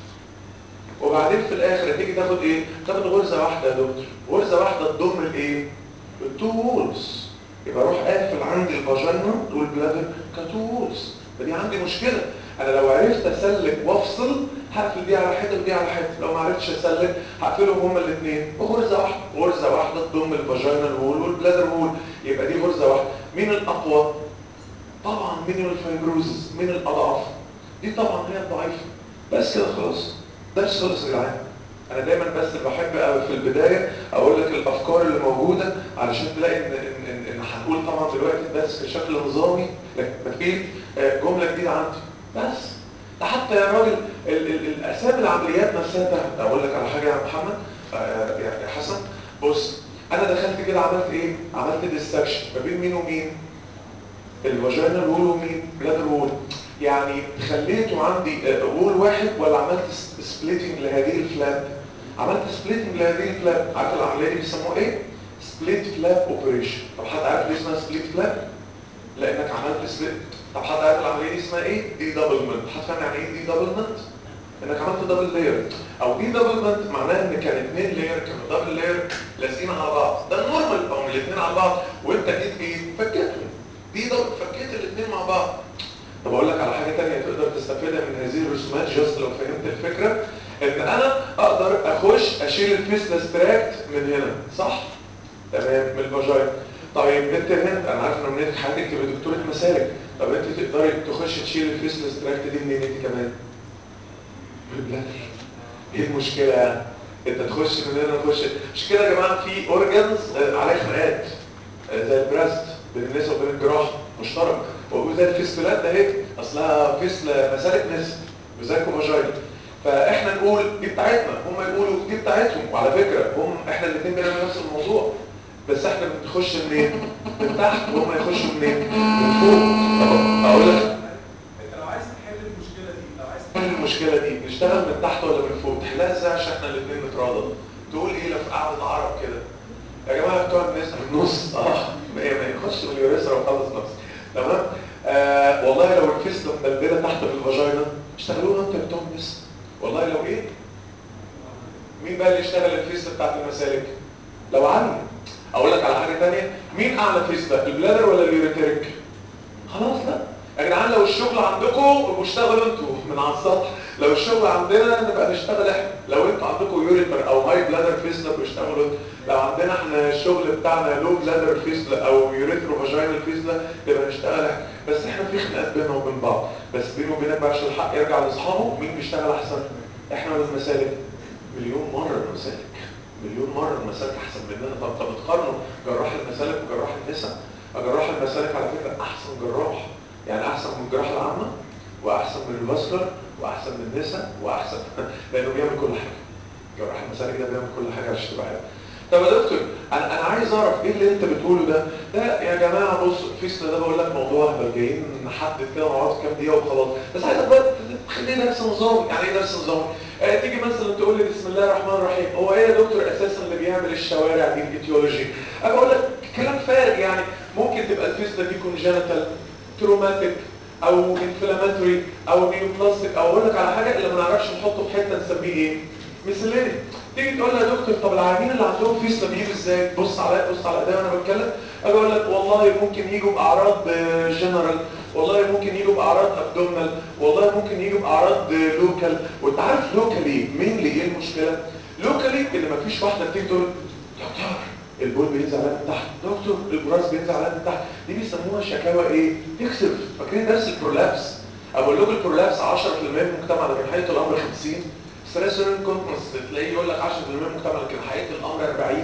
وبعدين في الاخر هتيجي تاخد ايه؟ تاخد غرزه واحده يا دكتور، غرزه واحده تضم الايه؟ التو وولز. يبقى اروح قافل عندي الفاجينا والبلادر كتو وولز. فدي عندي مشكله. انا لو عرفت اسلك وافصل هقفل دي على حته ودي على حته، لو ما عرفتش اسلك هقفلهم هما الاثنين بغرزه واحده، غرزه واحده تضم الفاجينا وول والبلادر وول. يبقى دي غرزه واحده. مين الاقوى؟ طبعا مينيمال فايبروزز. مين الاضعف؟ دي طبعا هي الضعيفه. بس كده خلاص، درس خلص يا جدعان. انا دايما بس بحب قوي في البدايه اقول لك الافكار اللي موجوده علشان تلاقي ان ان ان, إن هنقول طبعا دلوقتي الدرس بشكل نظامي، لكن في جمله جديده عندي بس. ده حتى يا راجل الاسامي العمليات نفسها تحت. اقول لك على حاجه يا محمد آه يا حسن، بص انا دخلت كده عملت ايه؟ عملت ديستكشن ما بين مين ومين؟ الفاجينال وول ومين؟ بلادر وول. يعني خليته عندي وول واحد ولا عملت سبليتنج لهذه الفلاب؟ عملت سبليتنج لهذه الفلاب. عارف العمليه دي بيسموها ايه؟ سبليت فلاب اوبريشن. طب حد عارف ليه اسمها سبليت فلاب؟ لانك عملت سبليت. طب حد عارف العمليه دي اسمها ايه؟ دي دبلمنت. حد فاهم يعني ايه دي دبلمنت؟ انك عملت دبل لاير. او دي دبلمنت معناها ان كان اثنين لاير كانوا دبل لاير لازقين على بعض. ده النورمال او الاثنين على بعض وانت جيت ايه؟ فكيتهم. دي دبل فكيت الاثنين مع بعض. طب اقول لك على حاجه ثانيه تقدر تستفيدها من هذه الرسومات جاست لو فهمت الفكره، ان انا اقدر اخش اشيل الفيسلس تراكت من هنا صح؟ تمام من الفاجينا. طيب انت هند انا عارف ان منك حضرتك تبقى دكتوره مسالك، طب انت تقدري تخش تشيل الفيسلس تراكت دي منين انت كمان؟ بالبلادر. ايه المشكله يعني؟ انت تخش من هنا تخش. مش كده يا جماعه في اورجانز عليها خناقات زي البراست بين النساء وبين الجراحه مشترك، وزي الفيستولات ده اهي اصلها فيستل مسالك نسا وزيكو فاجينا. فاحنا نقول دي بتاعتنا، هم يقولوا دي بتاعتهم، وعلى فكره هم احنا الاثنين بنعمل نفس الموضوع، بس احنا بنخش منين؟ من تحت وهم يخشوا منين؟ من فوق. طب اقول لك لو عايز تحل المشكله دي لو عايز تحل المشكله دي نشتغل من تحت ولا من فوق؟ تحلها ازاي عشان احنا الاثنين نتراضى؟ تقول ايه لو في قعده عرب كده يا جماعه بتوع الناس في النص اه ما يخش من اليوريثرا وخلص نفسه تمام. آه والله لو الفيستة مدلدله تحت في الفاجينا اشتغلوها انت بتوع الناس. والله لو ايه؟ مين بقى اللي يشتغل الفيستة بتاعت المسالك؟ لو عالية. اقول لك على حاجه ثانيه، مين اعلى فيستة؟ البلادر ولا اليوريتريك؟ خلاص لا يا جدعان لو الشغل عندكم ابقوا اشتغلوا انتوا من على السطح، لو الشغل عندنا نبقى نشتغل احنا. لو انتوا عندكم يوريتر او هاي بلادر فيستة بيشتغلوا انتوا. لو عندنا احنا الشغل بتاعنا لو بلادر فيستة او يوريترو فاجينال فيستة يبقى نشتغل احنا. بس احنا في خناقات بيننا وبين بعض، بس بينه وبينك بقى عشان الحق يرجع لاصحابه. مين بيشتغل احسن؟ احنا ولا المسالك؟ مليون مره المسالك. مليون مره المسالك احسن مننا. طب طب بتقارنوا جراح المسالك وجراح النساء؟ جراح المسالك على فكره احسن جراح، يعني احسن من الجراحه العامه واحسن من الفاسكولار واحسن من النساء واحسن لانه بيعمل كل حاجه. جراح المسالك ده بيعمل كل حاجه عشان تبقى عارف. طب يا دكتور انا انا عايز اعرف ايه اللي انت بتقوله ده؟ ده يا جماعه بص فيسلا ده بقول لك موضوع اهبل جايين نحدد كده مع بعض كام دقيقه وخلاص، بس عايزك بقى تخليه درس نظامي. يعني ايه درس نظامي؟ آه تيجي مثلا تقول لي بسم الله الرحمن الرحيم، هو ايه يا دكتور اساسا اللي بيعمل الشوارع دي الايتيولوجي؟ انا بقول لك كلام فارغ. يعني ممكن تبقى الفيسلا دي كونجنتال تروماتيك او انفلاماتوري او نيوبلاستيك، او اقول لك على حاجه اللي ما نعرفش نحطه في حته نسميه ايه؟ مثليني. تيجي تقول لي يا دكتور طب العيانين اللي عندهم فيسلا بيجوا ازاي؟ بص عليا بص على ايديا وانا بتكلم. اجي اقول لك والله ممكن يجوا باعراض جنرال، والله ممكن يجوا باعراض ابدومينال، والله ممكن يجوا باعراض لوكال. وانت عارف لوكالي مين اللي ايه المشكله؟ لوكالي ان مفيش واحده بتيجي تقول دكتور البول بينزل عليها من تحت، دكتور البراس بينزل عليها من تحت. دي بيسموها شكاوى ايه؟ تكسف. فاكرين درس البرولابس؟ اقول لكم البرولابس عشرة في المية من المجتمع لكن حقيقه الامر خمسين. ستريسورين كونتنس تلاقيه يقول لك عشرة في المية من المجتمع لكن حقيقه الامر أربعين.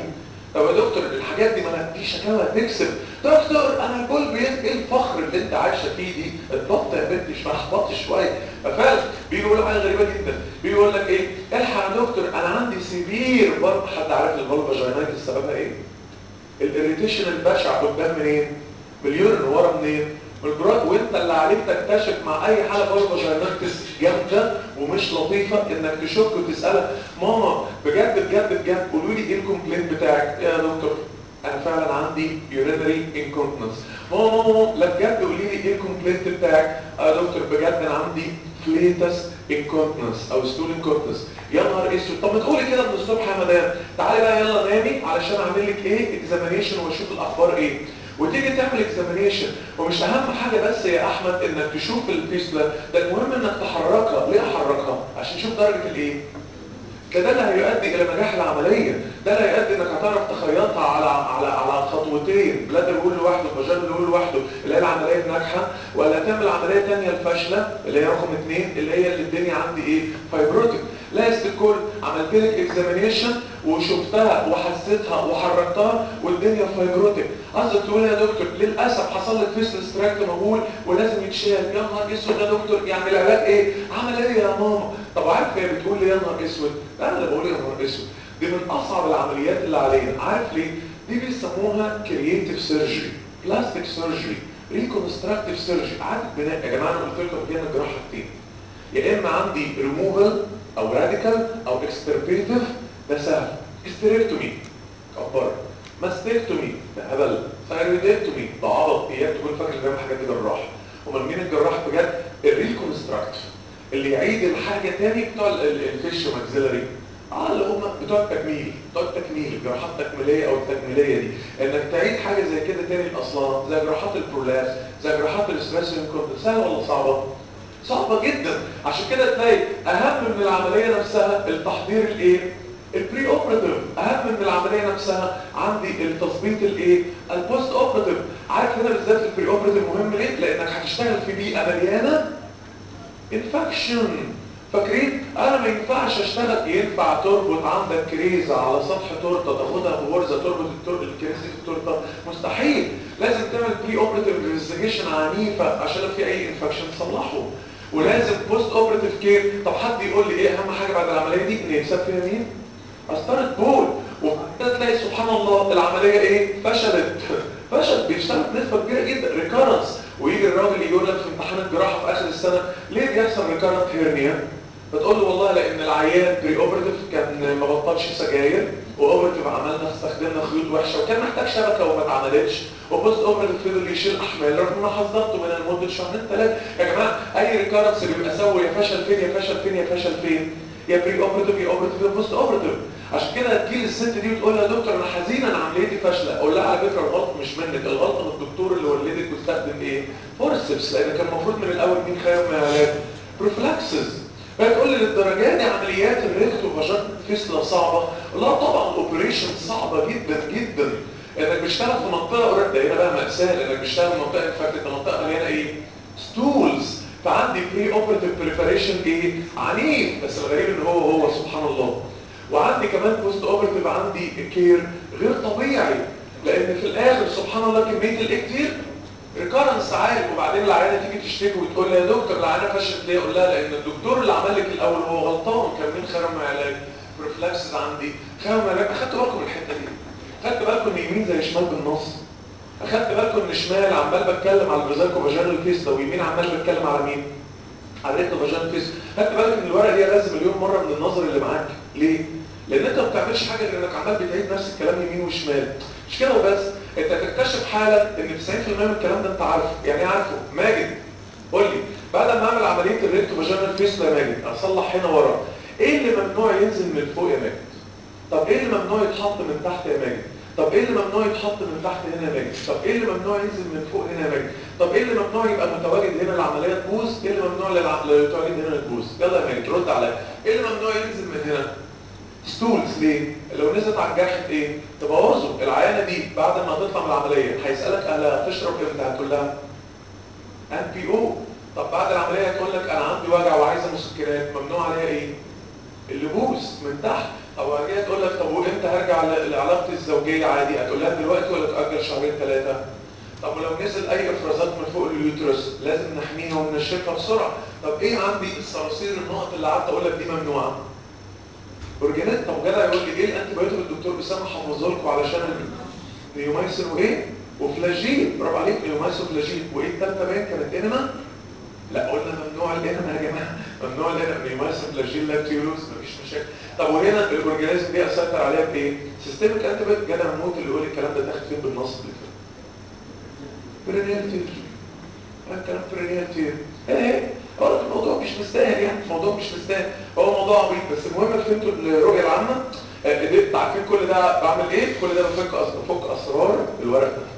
طب يا دكتور الحاجات دي ما دي شكاوى تكسب. دكتور انا البول بيت ايه الفخر اللي انت عايشه فيه دي؟ اتبط يا بنتي شويه احبطي شويه. ففعلا بيقول حاجه غريبه جدا، بيقول لك ايه؟ الحق يا دكتور انا عندي سيفير برضه. حد عارف الفالفاجينايتس سببها ايه؟ الاريتيشن البشع قدام منين؟ من اليورين ورا منين؟ من البراك. وانت اللي عليك تكتشف مع اي حاله فالفاجينايتس جامده ومش لطيفه انك تشك وتسالها ماما بجد بجد بجد قولوا لي ايه الكومبلين بتاعك؟ يا دكتور انا فعلا عندي يورينري انكونتنس. ماما ماما لا بجد قولي لي ايه الكومبلين بتاعك؟ يا دكتور بجد انا عندي فليتس انكونتنس او ستول انكونتنس. يا نهار اسود. طب ما تقولي كده من الصبح يا مدام، تعالي بقى يلا نامي علشان اعمل لك ايه اكزامينيشن واشوف الاخبار ايه. وتيجي تعمل اكزامينيشن ومش اهم حاجه بس يا احمد انك تشوف الفيستلا، ده المهم انك تحركها. ليه احركها؟ عشان تشوف درجه الايه؟ ده ده اللي هيؤدي الى نجاح العمليه، ده اللي هيؤدي انك هتعرف تخيطها على على على خطوتين، بلاد الرول لوحده وفجر الرول لوحده اللي هي العمليه الناجحه، ولا تعمل عمليه ثانيه الفاشله اللي هي رقم اثنين اللي هي اللي الدنيا عندي ايه؟ فايبروتيك. لا الكل عملت لك اكزامينيشن وشفتها وحسيتها وحركتها والدنيا فايبروتيك. قصدك تقول يا دكتور للاسف حصل لك فيستل ستراكت مهول ولازم يتشال. يا نهار اسود يا دكتور يعني العلاج ايه؟ عمل ايه يا ماما؟ طب عارف هي بتقول لي يا نهار اسود؟ لا انا اللي بقول يا نهار اسود. دي من اصعب العمليات اللي علينا. عارف ليه؟ دي بيسموها كرييتيف سيرجري، بلاستيك سيرجري، ريكونستراكتيف سيرجري، اعاده بناء. يا جماعه انا قلت لكم قبل كده الجراحه حاجتين، يا اما عندي ريموفال او راديكال او اكستربيتيف، ده سهل. استريكتومي كبر، ماستكتومي ده هبل، ثايرويدكتومي ده عبط. اياك تكون فاكر ان بيعمل حاجات دي جراح. امال مين الجراح بجد؟ الريكونستراكتيف اللي يعيد الحاجه تاني، بتوع الفيشيو ماكسيلاري، اه اللي هم بتوع التجميل، بتوع التكميل، الجراحات التكميليه او التكميليه دي، انك تعيد حاجه زي كده تاني لاصلها، زي جراحات البرولابس، زي جراحات الاستريس انكورد. سهله ولا صعبه؟ صعبه جدا. عشان كده تلاقي اهم من العمليه نفسها التحضير الايه؟ البري اوبراتيف. اهم من العمليه نفسها عندي التظبيط الايه؟ البوست اوبراتيف. عارف هنا بالذات البري اوبراتيف مهم ليه؟ لانك هتشتغل في بيئه مليانه انفكشن. فاكرين؟ انا ما ينفعش اشتغل. ينفع تربط عندك كريزه على سطح تورته تاخدها بغرزه تربط الكريزه في التورته؟ مستحيل. لازم تعمل بري اوبراتيف انفستيجيشن عنيفه عشان لو في اي انفكشن تصلحه. ولازم بوست اوبراتيف كير. طب حد يقول لي ايه اهم حاجه بعد العمليه دي؟ ان يكسب فيها مين؟ قسطره بول. وبعدين تلاقي سبحان الله العمليه ايه؟ فشلت. فشل بيشتغل بنسبه كبيره جدا ريكارنس. ويجي الراجل يقول لك في امتحان الجراحه في اخر السنه ليه بيحصل ريكارنت هيرنيا؟ بتقول له والله لان العيان بري اوبرتيف كان ما بطلش سجاير، واوبرتيف عملنا استخدمنا خيوط وحشه وكان محتاج شبكه وما اتعملتش، وبوست اوبرتيف فضل يشيل احمال رغم ان انا حذرته من لمده شهرين ثلاثه. يا جماعه اي ريكارنس بيبقى سوي يا فشل فين يا فشل فين يا فشل فين؟ يا بري اوبرتيف يا اوبرتيف يا بوست اوبرتيف. عشان كده تجي الست دي وتقول لها يا دكتور انا حزينه انا عمليتي فاشله، اقول لها على فكره الغلط مش منك، الغلطه من الدكتور اللي ولدك واستخدم ايه؟ فورسبس. لان كان المفروض من الاول مين خايف من العلاج؟ بروفلاكسز. بقى تقول لي للدرجه دي عمليات الريكتو فاجينا فيستلا صعبه؟ لا طبعا الاوبريشن صعبه جدا جدا. انك بتشتغل في منطقه قريبه، ده هنا بقى مأساة لانك بتشتغل في منطقه انفكتد، منطقه مليانه ايه؟ ستولز. فعندي بري اوبرتيف بريباريشن ايه؟ عنيف. بس الغريب ان هو هو سبحان الله. وعندي كمان بوست اوبرتيف عندي كير غير طبيعي، لان في الاخر سبحان الله كميه الاكتير ريكارنس عالي. وبعدين العيانه تيجي تشتكي وتقول لي يا دكتور العيانه فشلت ليه؟ اقول لها لان الدكتور اللي عمل لك الاول هو غلطان. كان مين خرم علاج؟ بروفلاكسز عندي خرم علاج. اخدتوا بالكم من الحته دي؟ خدت بالكم ان يمين زي شمال بالنص؟ اخدت بالكم ان شمال عمال بتكلم على البرزاكو فاجينال فيستلا ويمين عمال بتكلم على مين؟ على الريكتو فاجينال فيستلا. خدت بالك ان الورقه دي لازم مليون مره من النظر اللي معاك. ليه؟ لان انت ما بتعملش حاجه غير انك عمال بتعيد نفس الكلام يمين وشمال. مش كده وبس، انت هتكتشف حالا ان تسعين في المية من الكلام ده انت عارفه. يعني ايه عارفه؟ ماجد قول لي بعد ما اعمل عمليه الريكتو فاجينال فيستلا يا ماجد اصلح هنا ورا، ايه اللي ممنوع ينزل من فوق يا ماجد؟ طب ايه اللي ممنوع يتحط من تحت يا ماجد؟ طب ايه اللي ممنوع يتحط من تحت هنا يا ماجد؟ طب ايه اللي ممنوع ينزل من فوق هنا يا ماجد؟ طب ايه اللي ممنوع يبقى متواجد هنا العمليه تبوظ؟ ايه اللي ممنوع للتواجد هنا تبوظ؟ يلا يا ماجد رد عليا. ايه اللي ممنوع ينزل من هنا؟ ستولز. ليه؟ لو نزلت على الجرح ايه؟ تبوظه. العيانه دي بعد ما تطلع من العمليه هيسالك اهلها تشرب امتى؟ هتقول لها ان بي او. طب بعد العمليه هتقول لك انا عندي وجع وعايزه مسكنات، ممنوع عليها ايه؟ اللبوس من تحت. طب وهي تقول لك طب وامتى هرجع لعلاقتي الزوجيه عادي؟ هتقول لها دلوقتي ولا تاجل شهرين ثلاثه؟ طب ولو نزل اي افرازات من فوق اليوترس لازم نحميها وننشفها بسرعه. طب ايه عندي الصراصير النقط اللي قعدت اقول لك دي ممنوعه؟ اورجانيت. طب جدع يقول لي ايه الانتي بايوتيك الدكتور اسامه حافظه لكم علشان نيومايسين وايه؟ وفلاجيل. برافو عليك، نيومايسين وفلاجيل. وايه الثالثه باين كانت انما؟ لا قلنا ممنوع الانما يا جماعه، ممنوع الانما. نيومايسين فلاجيل لاكتيولوز مفيش مشاكل. طب وهنا الاورجانيزم دي اسيطر عليها بايه؟ سيستميك انتي بايوتيك. جدع موت اللي يقول الكلام ده تاخد فين بالنص كده؟ برينيال تير. الكلام برينيال تير. ايه اقول لك الموضوع مش مستاهل يعني، الموضوع مش مستاهل، هو موضوع عبيط. بس المهم فهمتوا الرؤيه العامه. قدرت عارفين كل ده بعمل ايه؟ كل ده بفك اصلا بفك اسرار الورق ده.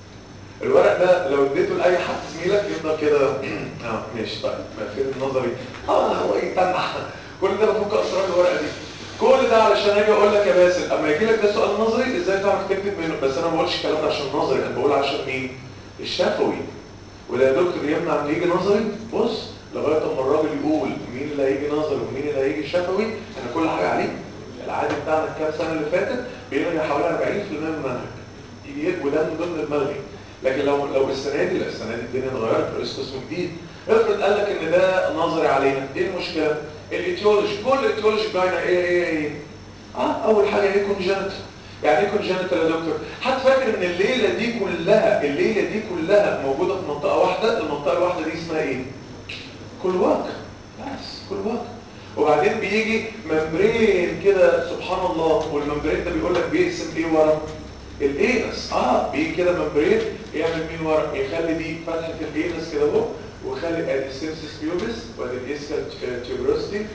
الورق ده لو اديته لاي حد زميلك يفضل كده اه ماشي طيب فين النظري؟ اه هو يتنح. كل ده بفك اسرار الورقه دي. كل ده علشان اجي اقول لك يا باسل اما يجي لك ده سؤال نظري ازاي تعرف تكتب منه. بس انا ما بقولش الكلام ده عشان نظري، انا بقول عشان مين؟ الشفوي. وده يا دكتور يمنع ان يجي نظري؟ بص لغايه اما الراجل يقول مين اللي هيجي نظري ومين اللي هيجي شفوي انا كل حاجه عليه. العادي بتاعنا الكام سنه اللي فاتت بيلغي حوالي أربعين بالمية من المنهج يجي، وده من ضمن الملغي. لكن لو لو السنه دي لا السنه دي الدنيا اتغيرت رئيس قسم جديد، افرض قال لك ان ده نظري علينا، ايه المشكله؟ الايتيولوجي كل الايتيولوجي باينه ايه ايه ايه؟ اه اول حاجه ايه؟ كونجنتال. يعني ايه كونجنتال يا دكتور؟ حد فاكر ان الليله دي كلها الليله دي كلها موجوده في منطقه واحده؟ المنطقه الواحده دي اسمها ايه؟ كلواك. بس كلواك. وبعدين بيجي ممبرين كده سبحان الله، والممبرين ده بيقول لك بيقسم ايه ورا؟ الانس. اه بيجي كده ممبرين يعمل مين ورا؟ يخلي دي فتحه الانس كده اهو، ويخلي ادي السيمسيس بيوبس وادي الاسكال تيوبروستي.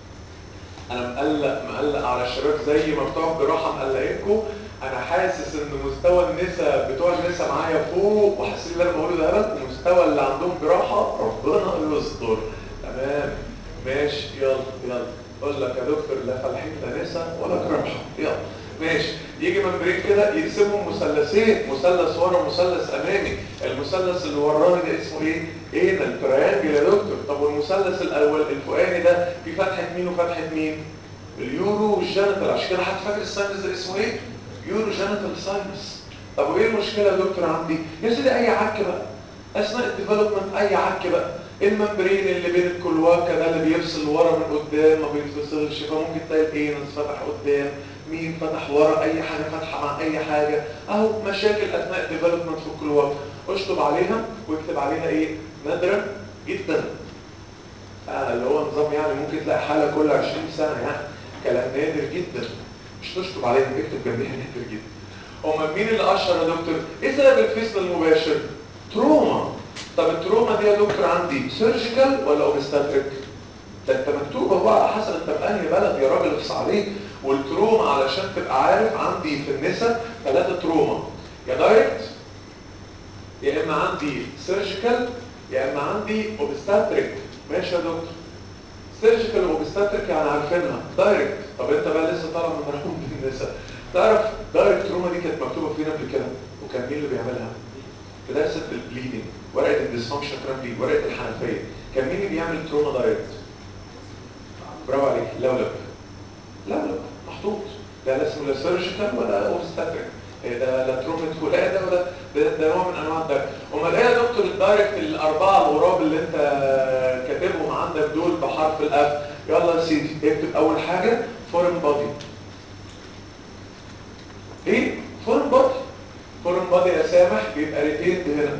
انا مقلق مقلق على الشباب زي ما بتوع الجراحه مقلقينكم. انا حاسس ان مستوى النساء بتوع النساء معايا فوق وحاسين اللي انا بقوله ده هبل، ومستوى اللي عندهم جراحه ربنا يستر. تمام ماشي يلا يلا. اقول لك يا دكتور لا فالحين لا نساء ولا جراحه. يلا ماشي. يجي ممبرين كده يقسمهم مثلثين، مثلث ورا ومثلث امامي. المثلث اللي وراني ده اسمه ايه؟ ايه ده؟ التريانجل يا دكتور. طب والمثلث الاول الفوقاني ده في فتحه مين وفتحه مين؟ اليورو والجينيتال. عشان كده حد فاكر الساينس ده اسمه ايه؟ يورو جينيتال ساينس. طب وايه المشكله يا دكتور عندي؟ يا سيدي اي عك بقى اثناء الديفلوبمنت، اي عك بقى. الممبرين اللي بين الكلواكه ده اللي بيفصل ورا من قدام ما بيتفصلش، فممكن تلاقي الانس فتح قدام، مين فتح ورا، اي حاجه فاتحه مع اي حاجه. اهو مشاكل اثناء الديفلوبمنت في الكلواكه. اشطب عليها واكتب عليها ايه؟ نادره جدا. آه اللي هو نظام يعني ممكن تلاقي حاله كل عشرين سنه يعني. كلام نادر جدا. مش تشطب عليها، اكتب جنبيها نادر جدا. امال مين اللي اشهر يا دكتور؟ ايه سبب الفصل المباشر؟ تروما. طب التروما دي يا دكتور عندي سيرجيكال ولا اوبستاتريك؟ ده انت مكتوبه بقى على حسب انت في انهي بلد يا راجل اخص عليك. والتروما علشان تبقى عارف عندي في النساء ثلاثه تروما، يا دايركت يا اما عندي سيرجيكال يا اما عندي اوبستاتريك. ماشي يا دكتور. سيرجيكال واوبستاتريك يعني عارفينها. دايركت طب انت بقى لسه طالع من مرحوم بالنساء، تعرف دايركت تروما دي كانت مكتوبه فين قبل كده؟ وكان مين اللي بيعملها؟ في درس البليدنج، ورقه الديسفانكشن كرام، ورقه الحنفيه. كان مين اللي بيعمل تروما دايركت؟ برافو عليك، لولب. لولب محطوط. ده لا اسمه لا سيرجيكال ولا اوبستاتريك، ده لا ترومة ولاده ولا ده, ده نوع من انواع الدايركت. امال ايه يا دكتور الدايركت الاربعه الغراب اللي انت كاتبهم عندك دول بحرف الاف؟ يلا يا سيدي اكتب اول حاجه فورن بودي. ايه؟ فورن بودي. فورن بودي يا سامح بيبقى ريتيند هنا،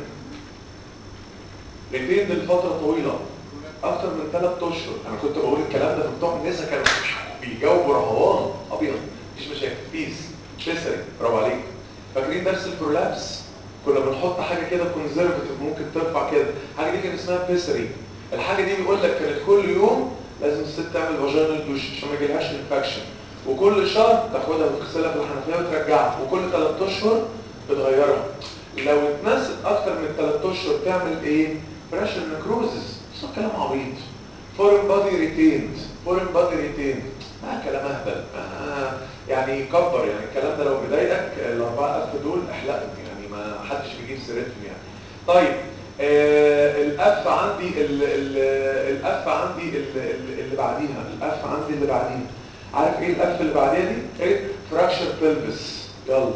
ريتيند لفتره طويله اكتر من ثلاث اشهر. انا كنت بقول الكلام ده في بتوع النساء كانوا بيجاوبوا رهوان ابيض مفيش مشاكل. بيس بيسري. برافو عليك. فاكرين درس البرولابس؟ كنا بنحط حاجه كده كونزرفتيف ممكن ترفع كده، الحاجه دي كان اسمها بيسري. الحاجه دي بيقول لك كانت كل يوم لازم الست تعمل فاجينال دوش عشان ما يجيلهاش انفكشن، وكل شهر تاخدها وتغسلها في الحنفيه وترجعها، وكل ثلاث اشهر بتغيرها. لو اتنست اكتر من ثلاث اشهر تعمل ايه؟ بريشر نكروزس. بس كلام عبيط. فورن بادي ريتيند، فورن بادي ريتيند، ما كلام اهبل. آه يعني كبر يعني الكلام ده لو مضايقك الاربعه اف دول احلقهم يعني ما حدش بيجيب سيرتهم يعني. طيب آه الاف عندي ال ال الاف عندي ال ال اللي بعديها، الاف عندي اللي بعديها. عارف ايه الاف اللي بعديها دي؟ ايه؟ فراكشر بلفس. يلا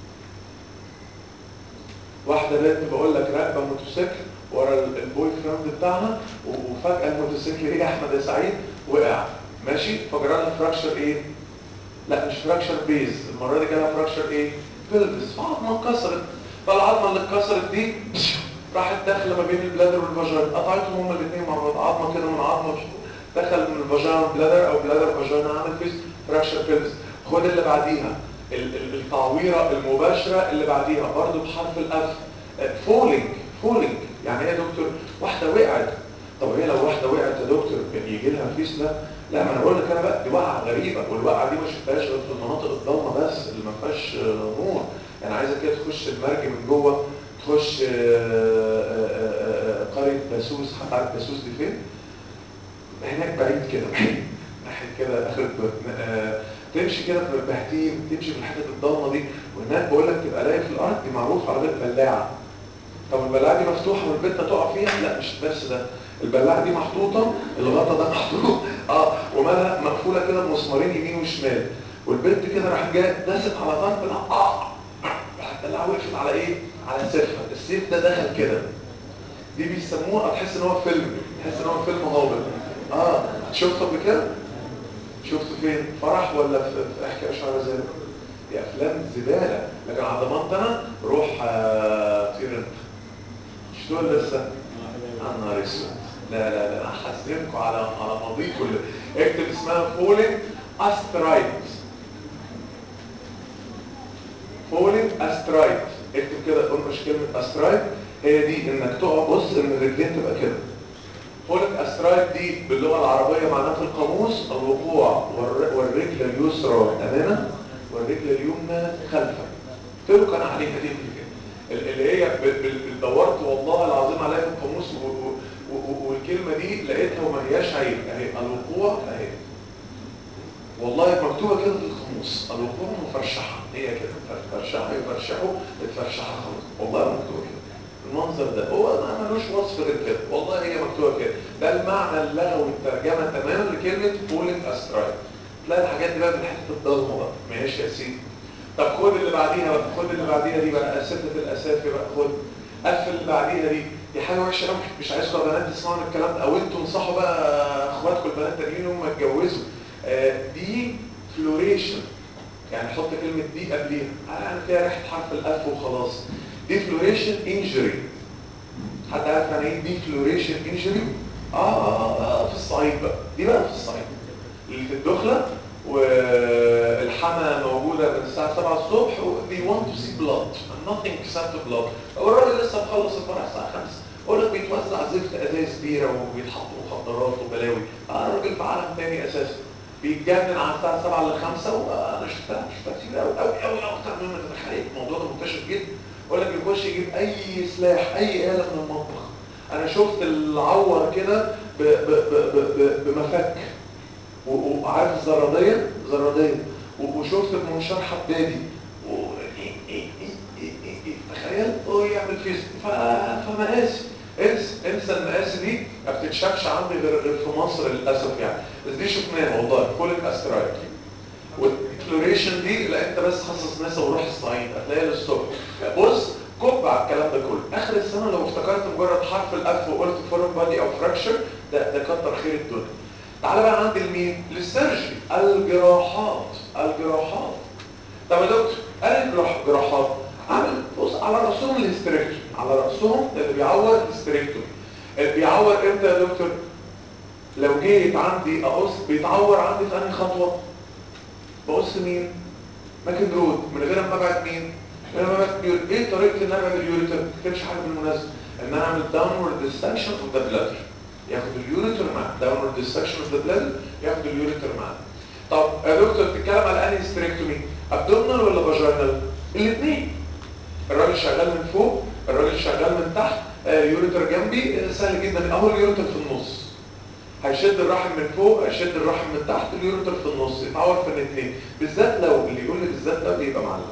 واحده بنت بقول لك راكبه موتوسيكل ورا البوي فريند بتاعها وفجاه الموتوسيكل ايه يا احمد يا سعيد؟ وقع ماشي، فجرى لها فراكشر ايه؟ لا مش فراكشر بيز، المره دي جالها فراكشر ايه؟ بلفس، فعظمه اتكسرت. فالعظمه اللي اتكسرت دي راحت داخله ما بين البلادر والفاجينا، قطعتهم هما الاثنين مع بعض، عظمه كده من عظمه دخل من الفاجينا بلادر او بلادر فاجينا، عمل فيس فراكشر بلفس. خد اللي بعديها التعويره المباشره اللي بعديها برضو بحرف الاف، فولينج. فولينج يعني ايه يا دكتور؟ واحده وقعت. طب هي لو واحده وقعت يا دكتور يجي لها فيس؟ لا لا، ما انا بقول لك انا بقى دي وقعه غريبه، والوقعه دي ما شفتهاش غير في المناطق الضلمه بس اللي ما فيهاش نور. يعني عايزه كده تخش المرج من جوه، تخش قريه باسوس. حد عارف باسوس دي فين؟ هناك بعيد كده، بعيد ناحيه كده اخر آه تمشي كده في البهتيم، تمشي في الحتت الضلمه دي، وهناك بقول لك تبقى لاقي في الارض دي معروف على بلاعه. طب البلاعه دي مفتوحه والبنت تقع فيها؟ لا مش الدرس ده. البلاعه دي محطوطه، الغطا ده محطوط اه ومالها مقفوله كده بمسمارين يمين وشمال، والبنت كده راحت جايه داست على ظهر بتاعها، اه راحت البلاعه وقفت على ايه؟ على سيفها، السيف ده دخل كده. دي بيسموها، تحس ان هو فيلم، تحس ان هو فيلم هابط. اه شفته قبل كده؟ شفته فين؟ فرح ولا في احكي اشعار زي دي؟ افلام زباله. لكن على ضمانت انا روح آه طير انت. مش دول لسه؟ يا نهار اسود. لا لا لا، احزنكم على على ماضي كله. اكتب اسمها فولينج استرايت. فولينج استرايت، اكتب كده انقش كلمه استرايت. هي دي انك تقع، بص ان الرجلين تبقى كده. فولينج استرايت دي باللغه العربيه معناها في القاموس الوقوع والرجل اليسرى امامه والرجل اليمنى خلفا. قلت له كان عليها دي اللي هي دورت والله العظيم عليها في القاموس، والكلمه دي لقيتها وما هياش عيب اهي. الوقوع اهي والله مكتوبه كده في القاموس، الوقوع مفرشحه، هي كده فرشحه يفرشحوا اتفرشحه خلاص، والله مكتوبه كده. المنظر ده هو ما ملوش وصف غير كده، والله هي مكتوبه كده. ده المعنى اللغوي الترجمه تماما لكلمه فولينج استرايت. تلاقي الحاجات دي بقى من حته الضلمه بقى. ماشي يا سيدي. طب خد اللي بعديها بقى، خد اللي بعديها دي بقى اسفه الاسافي بقى. خد قفل اللي بعديها دي، دي حاجه وحشه قوي، مش عايزكم يا بنات تسمعوا الكلام ده، او انتوا انصحوا بقى اخواتكم البنات التانيين هم يتجوزوا. آه دي فلوريشن، يعني حط كلمه دي قبليها، يعني فيها ريحه حرف الاف وخلاص. دي فلوريشن انجري. حد عارف يعني ايه دي فلوريشن انجري؟ آه, آه, اه في الصعيد بقى، دي بقى في الصعيد اللي في الدخله والحما موجودة من الساعة سبعة الصبح و they want to see blood and nothing except blood. والراجل لسه مخلص الفرح الساعة خمسة، أقول لك بيتوزع زفت أزايز بيرة وبيتحط مخدرات وبلاوي. آه الراجل في عالم تاني أساسا بيتجنن على الساعة سبعة ل خمسة، وأنا شفتها شفتها كتير أوي أوي أوي أكتر مما تتخيل. الموضوع ده منتشر جدا. أقول لك يخش يجيب أي سلاح أي آلة من المطبخ. أنا شفت العور كده بمفك، وعارف الزرادية زرادية، وشفت المنشار حدادي، تخيل هو يعمل فيس. فمقاسي انسى انسى المقاسي دي ما بتتشافش عندي غير في مصر للاسف يعني، بس دي شفناها والله. فوليك استرايت والفلوريشن دي لا انت بس خصص ناسا وروح الصعيد هتلاقيها للصبح. بص كب على الكلام ده كله. اخر السنه لو افتكرت مجرد حرف الاف وقلت فورم بادي او فراكشر ده ده كتر خير الدنيا. تعالى بقى عند المين؟ للسيرجري، الجراحات. الجراحات طب يا دكتور انا جراحات عامل بص على راسهم الهستريكتومي، على راسهم اللي بيعور الهستريكتومي. اللي بيعور امتى يا دكتور؟ لو جيت عندي اقص بيتعور عندي في انهي خطوه؟ بقص مين؟ ماكن رود من غير ما ابعد مين؟ من غير ما ابعد اليوريتر. ايه طريقه ان ابعد اليوريتر؟ ما تكتبش حاجه بالمناسبه، ان انا اعمل داونورد ديستكشن اوف ذا بلادر ياخد اليوريتر معاه، داونورد ديستكشن اوف ذا بلادر ياخد اليوريتر معاه. طب يا دكتور بتتكلم على انهي هيستريكتومي؟ ابدومينال ولا فاجينال؟ الاثنين. الراجل شغال من فوق، الراجل شغال من تحت، اليوريتر جنبي، سهل جدا اهو اليوريتر في النص. هيشد الرحم من فوق، هيشد الرحم من تحت، اليوريتر في النص، يتعور في الاثنين. بالذات لو اللي يقول لي بالذات ده بيبقى معلم.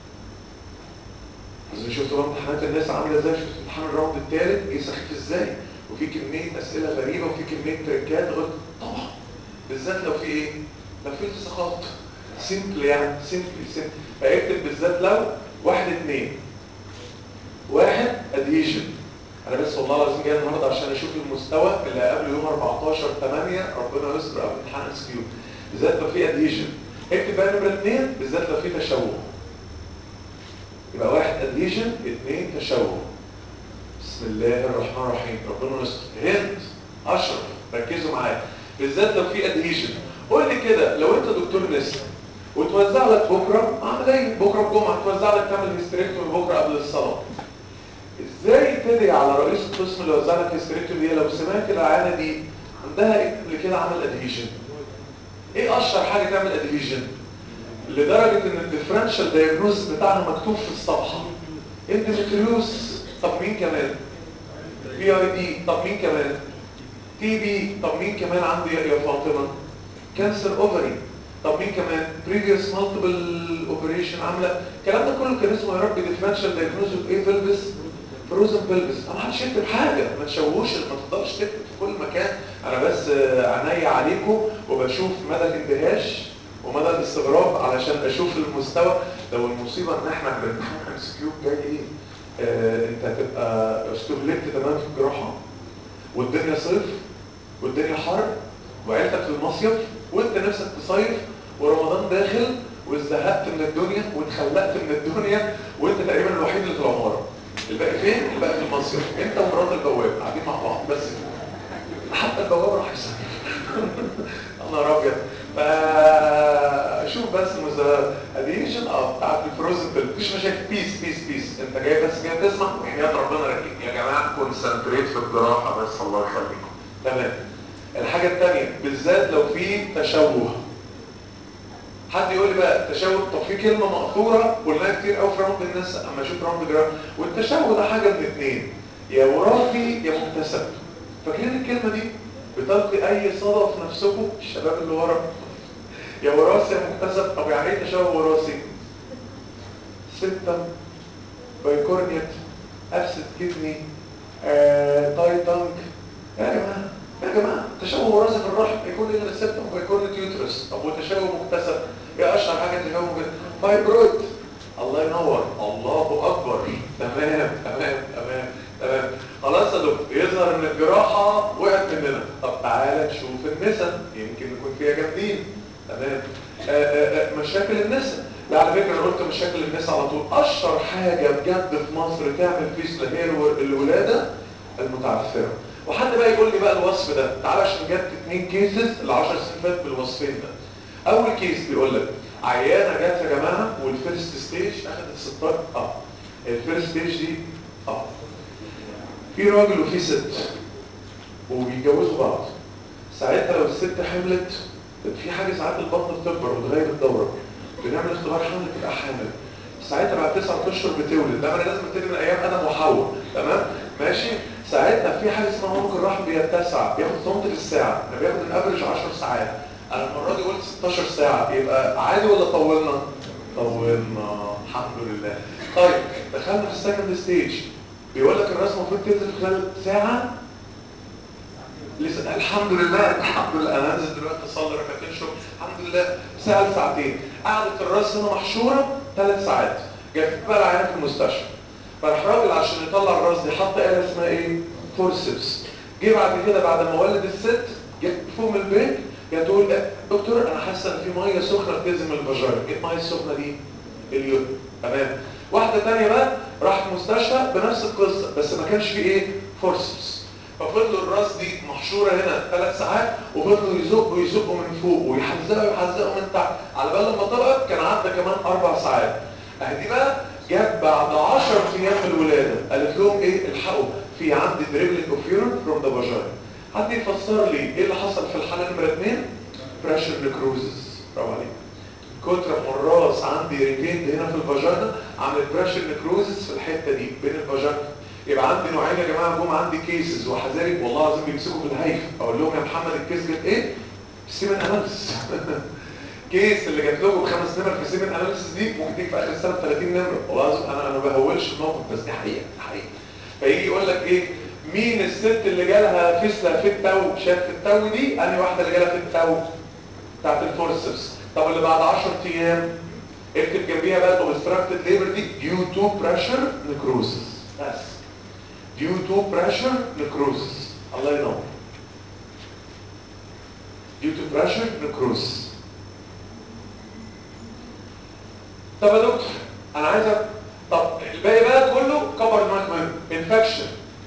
بس شفتوا بقى امتحانات الناس عامله ازاي؟ شفت امتحان الراوند الثالث ايه سخيف ازاي؟ وفي كميه اسئله غريبه وفي كميه تريكات. قلت طبعا بالذات لو في ايه؟ لو في التصاقات سيمبل يعني سيمبل سيمبل. فاكتب بالذات لو واحد اتنين واحد ادهيجن. انا بس والله العظيم جاي النهارده عشان اشوف المستوى اللي هقابله يوم اربعتاشر تمانية ربنا يستر قبل امتحان اس كيو، بالذات لو في ادهيجن. اكتب بقى نمره اتنين بالذات لو في تشوه. يبقى واحد ادهيجن اتنين تشوه. بسم الله الرحمن الرحيم ربنا يستر. هند اشرف ركزوا معايا بالذات لو في ادهيجن. قول لي كده لو انت دكتور نسا وتوزع لك بكره عمليه بكره الجمعه توزع لك تعمل هيستريكتومي بكره قبل الصلاه، ازاي تدعي على رئيس القسم اللي وزع لك هيستريكتومي لو سمعت العيانه دي عندها قبل كده عمل ادهيجن؟ ايه اشهر حاجه تعمل ادهيجن؟ لدرجه ان الديفرنشال دايجنوز بتاعها مكتوب في الصفحه اندوميتريوس. طب مين كمان؟ بي اي دي. طب مين كمان؟ تي بي. طب مين كمان عندي يا فاطمه؟ كانسر اوفري. طب مين كمان؟ بريفيوس مالتيبل اوبريشن عامله. الكلام ده كله كان اسمه يا رب ديفرنشال دايجنوز اوف ايه بلبس؟ فروزن بلبس. انا محدش يكتب حاجه ما تشوهوش ما تقدرش تكتب في كل مكان. انا بس عينيا عليكم وبشوف مدى الاندهاش ومدى الاستغراب علشان اشوف المستوى. لو المصيبه ان احنا بنمتحن ام سي كيو جاي ايه؟ آه انت هتبقى استهلكت تمام في الجراحه والدنيا صيف والدنيا حر وعيلتك في المصيف وانت نفسك تصيف ورمضان داخل وازدهقت من الدنيا واتخلقت من الدنيا وانت تقريبا الوحيد اللي في العماره. الباقي فين؟ الباقي في المصيف. انت ومرات البواب قاعدين مع بعض بس حتى البواب راح يصيف. انا ابيض. فشوف بس المستوى اديشن اه بتاعت الفروزن بيل مفيش مشاكل. بيس بيس بيس انت جاي بس جاي تسمع وحياه ربنا راكب يا جماعه كونسنتريت في الجراحه بس الله يخليكم. تمام. الحاجه الثانيه بالذات لو في تشوه. حد يقول لي بقى تشوه. طب في كلمه مقصوره قلناها كتير قوي في راوند الناس اما اشوف راوند جراف. والتشوه ده حاجه من اثنين يا وراثي يا مكتسب. فاكرين الكلمه دي؟ بتلقي اي صدى في نفسكم الشباب اللي ورا. يا وراثي يا مكتسب. طب يعني ايه تشوه وراثي؟ سيبتم بايكورنيت ابسط كدني آه، تاي تانك. يا جماعه يا جماعه تشوه وراثي في الرحم يكون الا السيبتم بايكورنيت يوترس. طب وتشوه مكتسب يا اشهر حاجه تشوه مكتسب فايبرويد. الله ينور الله اكبر. تمام تمام تمام تمام. خلاص يا دكتور يظهر ان الجراحه وقعت مننا. طب تعالى نشوف النسا يمكن نكون فيها جامدين. تمام. آآ آآ مشاكل النسا. لا على فكره انا قلت مشاكل النسا على طول. اشهر حاجه بجد في مصر تعمل فيسلا هي الولاده المتعثره. وحد بقى يقول لي بقى الوصف ده. تعالى عشان جبت اثنين كيسز ال عشر سنين فاتت بالوصفين ده. اول كيس بيقول لك عيانه جت يا جماعه والفيرست ستيج اخذت ستاشر اه الفيرست ستيج دي اه في راجل وفي ست وبيتجوزوا بعض. ساعتها لو الست حملت في حاجه ساعات البطن بتكبر وتغير الدوره بنعمل اختبار حمل تبقى حامل. ساعتها بعد تسعة اشهر بتولد. ده انا لازم ابتدي من ايام ادم وحواء. تمام ماشي. ساعتها في حاجه اسمها عنق الرحم بيتسع بياخد سنتي في الساعه. انا بياخد الافرج عشر ساعات. انا المره دي قلت ستاشر ساعه. يبقى عادي ولا طولنا؟ طولنا الحمد لله. طيب دخلنا في السكند ستيج. بيقول لك الراس المفروض تنزل في خلال ساعه. لسه الحمد لله الحمد لله انا هنزل دلوقتي اصلي ركعتين شكر الحمد لله ساعه لساعتين. قعدت الراس هنا محشوره ثلاث ساعات. جت بقى العيان في المستشفى. فراح راجل عشان يطلع الراس دي حط آلة اسمها ايه؟ فورسبس. جه بعد كده بعد ما ولد الست جت فوق من البيت جت تقول دكتور انا حاسه ان في ميه سخنه بتلزم الفاجينا. ايه الميه السخنه دي؟ اليود. تمام. واحده ثانيه بقى راحت مستشفى بنفس القصه بس ما كانش في ايه؟ فورسبس. ففضلوا الراس دي محشوره هنا ثلاث ساعات وفضلوا يزقوا يزقوا من فوق ويحزقوا يحزقوا من تحت على بال لما طلعت كان عدى كمان اربع ساعات. اهي دي بقى جت بعد عشر ايام من الولاده. قالت لهم ايه؟ الحقوا في عندي دريبلينج اوف يورين فروم ذا فاجينا. حد يفسر لي ايه اللي حصل في الحاله نمره اثنين؟ بريشر نكروزس. برافو عليك. كتر من الراس عندي ريتيند هنا في الفاجينا عملت بريشر نكروزس في الحته دي بين الفاجينا. يبقى عندي نوعين يا جماعه جم عندي كيسز وحذاري والله العظيم بيمسكوا في الهيف. اقول لهم يا محمد الكيس جت ايه؟ سيمن اناليسيس. كيس اللي جات لكم بخمس نمر في سيمن اناليسيس دي ممكن تيجي في اخر السنه ب ثلاثين نمره. والله العظيم انا انا ما بهولش الموقف بس دي حقيقه دي حقيقه. فيجي يقول لك ايه؟ مين الست اللي جالها فيسلا في التو؟ شاف في التو دي انهي واحده اللي جالها في التو؟ بتاعت الفورسبس. طب اللي بعد عشرة ايام اكتب جنبيها بقى الاوبستراكتد ليبر دي due to pressure necrosis بس due to pressure necrosis. الله ينور. due to pressure necrosis. طب يا دكتور انا عايزك، طب الباقي بقى كله كبر دماغك منه. انفكشن،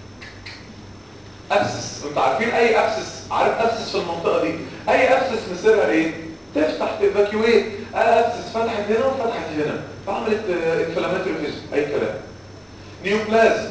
ابسس، انتوا عارفين اي ابسس، عارف ابسس في المنطقه دي، اي ابسس مصيرها ايه؟ تفتح تيفاكيويت. ابسس فتحت هنا وفتحت هنا فعملت انفلاماتوري فيزم، اي كلام. نيوبلازم،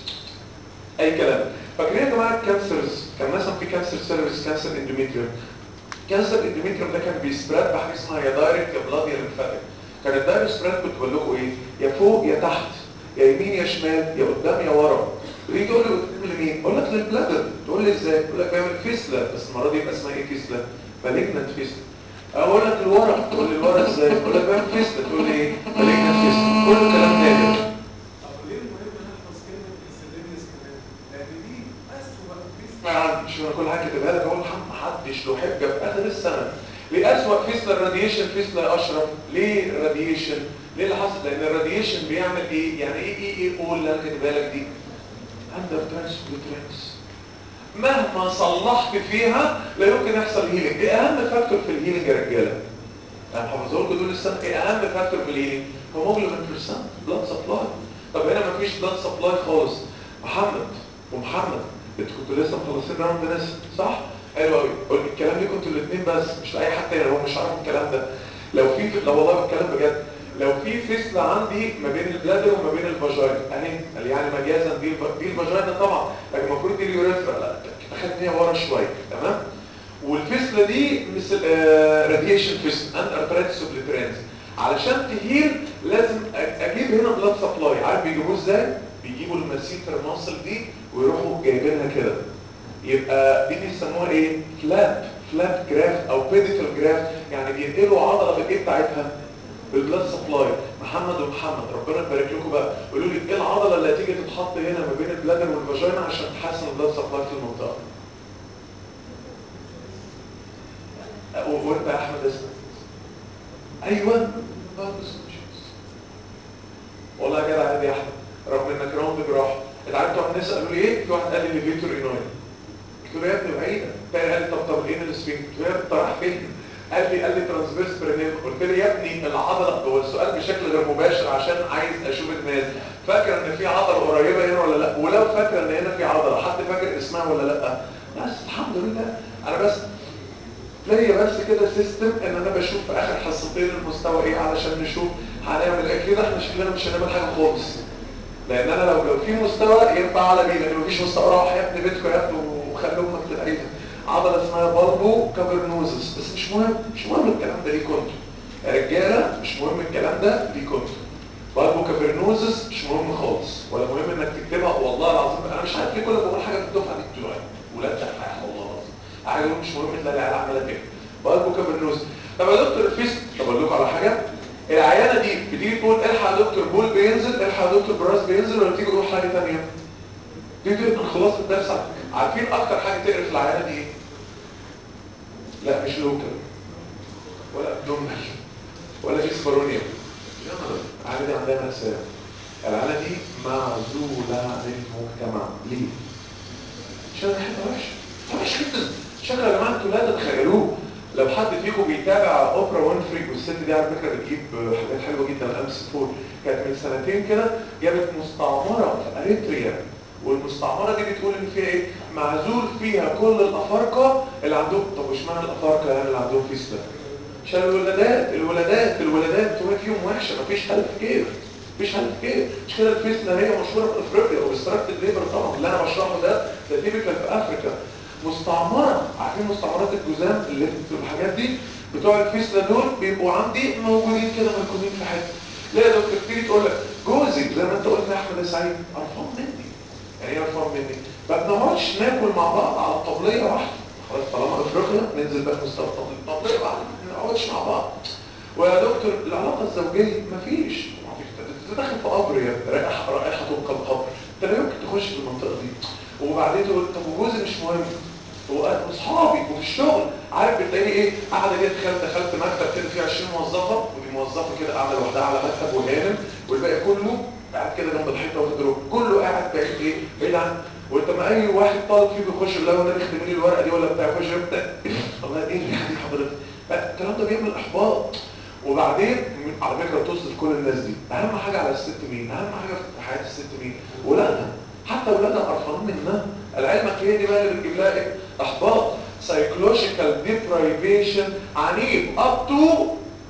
اي كلام. فاكرين يا جماعه الكانسرز كان مثلا في كانسر سيرفيس، كانسر اندوميتريوم. كانسر اندوميتريوم ده كان بيسبراد بحاجه اسمها يا دايركت يا بلاد يا ليمفاتيك. كان الدايركت سبراد كنت بقول لكم ايه؟ يا فوق يا تحت يا يمين يا شمال يا قدام يا ورا. تيجي تقول لي قدام لمين؟ اقول لك للبلادر. تقول لي ازاي؟ اقول لك بيعمل فيسلا، بس المره دي يبقى اسمها ايه فيسلا؟ مالجنت فيسلا. اقول لك لورا، تقول لي لورا ازاي؟ اقول لك بيعمل فيسلا، تقول لي ايه؟ مالجنت فيسلا. كله كلام نادر. طب ليه المهم نحفظ كلمه انسيدنيس كمان؟ لان دي اسوء فيسلا. ما عنديش انا كل حاجه كاتبها لك اهو، ما حدش له حجه في اخر السنه. ليه اسوء فيسلا الراديشن فيسلا يا اشرف؟ ليه الراديشن؟ ليه اللي حصل؟ لان الراديشن بيعمل ايه؟ يعني ايه ايه ايه قول اللي انا كاتبها لك دي؟ اندر ترانسبيوترينس. مهما صلحت فيها لا يمكن يحصل هيلينج. ايه اهم فاكتور في الهيلينج يا رجاله؟ انا حافظه لكم دول السنه. ايه اهم فاكتور في الهيلينج؟ هيموجلوبين بيرسنت، بلاد سبلاي. طب هنا مفيش بلاد سبلاي خالص. محمد ومحمد انتوا كنتوا لسه مخلصين راوند ناس صح؟ حلو قوي. الكلام ليكم انتوا الاثنين بس، مش لاي حد تاني، هو مش عارف الكلام ده. لو في لا والله بتكلم بجد، لو في فيسلا عندي ما بين البلادر وما بين الفاجينا اهي، يعني مجازا دي دي الفاجينا طبعا، لكن المفروض دي اليوريثرا، لا تاخد هي ورا شويه تمام. والفيسلا دي مثل راديشن فيسلا اند ارترايتس اوبليترانس. علشان تهيل لازم اجيب هنا بلاد سبلاي. عارف بيجيبوه ازاي؟ بيجيبوا الماسيتر ماسل دي ويروحوا جايبينها كده، يبقى دي بيسموها ايه؟ فلاب فلاب جراف او بيديكال جراف. يعني بينقلوا عضله بالايه بتاعتها؟ بالبلاد سبلاي. محمد ومحمد ربنا يبارك لكم بقى، قولوا لي ايه العضله اللي هتيجي تتحط هنا ما بين البلادر والفاجينا عشان تحسن البلاد سبلاي في المنطقه؟ وانت يا احمد اسمع. ايوه والله يا جدع عادي يا احمد، رغم انك راوند جراحه. انت عارف بتوع الناس قالوا لي ايه؟ في واحد قال لي ليفيتور انويل. قلت له يا ابني بعيده. تاني قال لي طب طب ايه السفنكتر؟ قلت له يا ابني انت رايح فين؟ قال لي قال لي ترانسفيرس برينيم. قلت له يا ابني العضله، هو السؤال بشكل غير مباشر عشان عايز اشوف الناس فاكر ان في عضله قريبه هنا ولا لا، ولو فاكر ان هنا في عضله حد فاكر اسمها ولا لا؟ بس الحمد لله. انا بس ليا بس كده سيستم ان انا بشوف في اخر حصتين المستوى ايه علشان نشوف هنعمل ايه. كده احنا شكلنا مش هنعمل حاجه خالص، لان انا لو لو في مستوى ينفع على بيه، لان مفيش مستوى. راح يا ابني بيتكم يا ابني وخلي امك تلاقيها عضله اسمها بالبو كافرنوزس. بس مش مهم، مش مهم الكلام ده ليكم انتوا يا رجاله، مش مهم الكلام ده ليكم انتوا. بالبو كافرنوزس مش مهم خالص، ولا مهم انك تكتبها. والله العظيم انا مش عارف ليه كل ما بقول حاجه في الدفعه دي بتوعي ولاد دحيح والله العظيم قاعد يقول مش مهم تلاقي العيال عماله تكتب بالبو كافرنوزس. طب يا دكتور الفيس، طب اقول لكم على حاجه. العيانه دي بتيجي تقول الحق يا دكتور بول بينزل، الحق يا دكتور براس بينزل، ولا تيجي تقول حاجه ثانيه؟ تيجي تقول خلاص الدرس. عارفين اكتر حاجه تقرف العيانه دي ايه؟ لا مش لوكال ولا ابدومنال ولا اسبرونيوم. العيانه دي عندها مأساة. العيانه دي معزوله عن المجتمع. ليه؟ عشان ريحتها وحشه، وحش جدا. شكرا يا جماعه انتوا لا تتخيلوه. لو حد فيكم بيتابع اوبرا وينفري، والست دي على فكره بتجيب حاجات حلوه جدا. امس فور كانت من سنتين كده جابت مستعمره في اريتريا، والمستعمره دي بتقول ان فيها ايه؟ معزول فيها كل الافارقه اللي عندهم. طب واشمعنى الافارقه يعني اللي عندهم فيسلا؟ عشان الولادات الولادات الولادات بتوع فيهم وحشه، مفيش هيلث كير، مفيش هيلث كير. مش كده الفيسلا هي مشهوره في افريقيا، وبستراكتد ليبر طبعا اللي انا بشرحه ده ده تيبيكال في افريكا. مستعمره، عارفين مستعمرات الجزام اللي في الحاجات دي؟ بتوع الفيسلا دول بيبقوا عندي موجودين كده مركونين في حته. لا يا دكتور تيجي تقول لك جوزي زي ما انت قلت يا احمد يا سعيد قرفان مني. يعني ايه قرفان مني؟ ما بنقعدش ناكل مع بعض على طبليه واحده. خلاص طالما افريقيا ننزل بقى مستوى طبليه طبليه واحده، ما نقعدش مع بعض. ويا دكتور العلاقه الزوجيه مفيش، انت داخل في قبر يا ابني، رائحه رائحه تبقى القبر. انت لا يمكن تخش في المنطقه دي. وبعدين تقول طب وجوزي مش مهم، واصحابي وفي الشغل عارف بتلاقي ايه قاعده كده، دخلت دخلت مكتب كده فيه عشرين موظفه، ودي موظفه كده قاعده لوحدها على مكتب وهانم، والباقي كله قاعد كده جنب الحيطه وتدرك، كله قاعد بعيد ايه بعيد عنه. وانت ما اي واحد طالب فيه بيخش يقول له انا اختم لي الورقه دي ولا بتاع، يخش يبدا والله ايه الريحه دي حضرتك؟ الكلام ده بيعمل احباط. وبعدين على فكره تصدف كل الناس دي، اهم حاجه على الست مين؟ اهم حاجه في حياه الست مين؟ ولادها. حتى ولادها قرفانين منها. العلمك هي دي بقى اللي بتجيب لها ايه؟ احباط. سايكولوجيكال ديبرايفيشن عنيف اب تو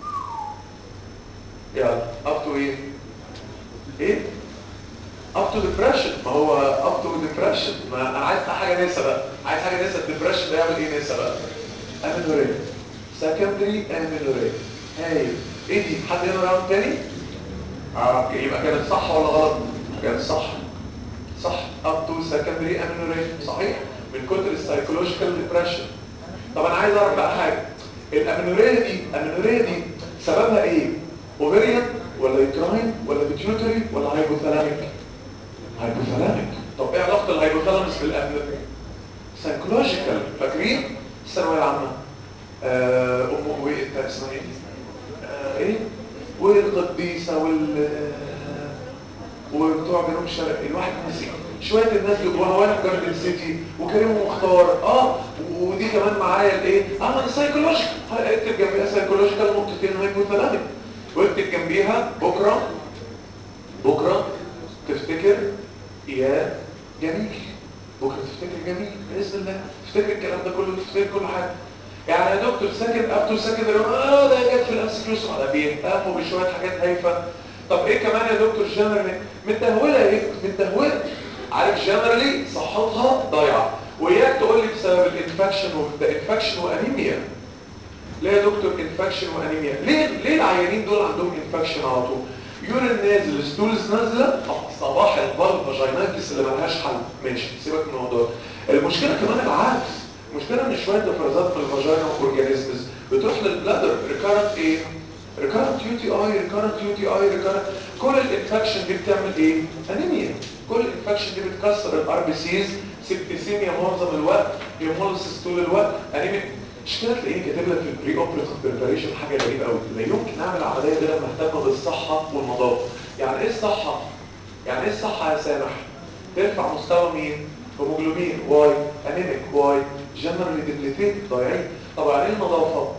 يلا اب تو ايه؟ ايه؟ اب تو ديبريشن. ما هو اب تو ديبريشن. ما انا عايز حاجه نسا بقى، عايز حاجه نسا. الديبريشن ده يعمل ايه نسا بقى؟ امينوريا. سكندري امينوريا. هايل. ايه دي؟ حد هنا راوند تاني؟ اه يبقى كانت صح ولا غلط؟ كانت صح. صح. اب تو سكندري امينوريا. صحيح. من كتر السايكولوجيكال ديبريشن. طب انا عايز اعرف بقى حاجه. الامينوريا دي الامينوريا دي سببها ايه؟ اوفيريان ولا يوتراين ولا بيتيوتري ولا هايبوثالاميك؟ هايبوثالاميك. طب ايه علاقه الهايبوثالامس بالامينوريا؟ سايكولوجيكال. فاكرين الثانويه العامه؟ آه ام وايه انت اسمها ايه؟ آه ايه؟ والقديسه وال وبتوع جنوب الشرق. الواحد نسي شويه الناس دول، وهوان جاردن سيتي وكريم مختار. اه ودي كمان معايا الايه؟ اه انا سايكولوجيكال. اكتب جنبيها سايكولوجيكال نقطتين هايبوثالاميك، واكتب جنبيها بكره بكره تفتكر يا جميل. بكره تفتكر جميل باذن الله. تفتكر الكلام ده كله، تفتكر كل حاجه. يعني يا دكتور ساكن اب تو ساكن اه ده جت في الامس فلوس على بيهتموا بشويه حاجات هايفه. طب ايه كمان يا دكتور؟ جنرالي متدهوله. ايه متدهوله؟ عارف جنرالي صحتها ضايعه. وياك تقول لي بسبب الانفكشن والانفكشن وانيميا. ليه يا دكتور انفكشن وانيميا؟ ليه ليه العيانين دول عندهم انفكشن على طول؟ يورين نازل، ستولز نازله، صباح الفالفا جاينايتس اللي ملهاش حل. ماشي سيبك من الموضوع. المشكله كمان العكس. المشكله ان شويه افرازات من الفاجينا واورجانيزمز بتروح للبلادر. ريكارنت ايه؟ ريكارنت يو تي اي، ريكارنت يو تي اي، ريكارنت. كل الانفكشن دي بتعمل ايه؟ انيميا. كل الانفكشن دي بتكسر الار بي سيز، سيبتيسيميا معظم الوقت، هيموليسيس طول الوقت، انيميا. مش كده تلاقيه كاتب لك في البري اوبريتيف بريباريشن حاجه غريبه قوي. لا يمكن نعمل عمليه غير لما نهتم بالصحه والنظافه. يعني ايه الصحه؟ يعني ايه الصحه يا سامح؟ ترفع مستوى مين؟ هيموجلوبين واي، انيميك واي، جنرالي ديبليتيد ضايعين. طب يعني ايه النظافه؟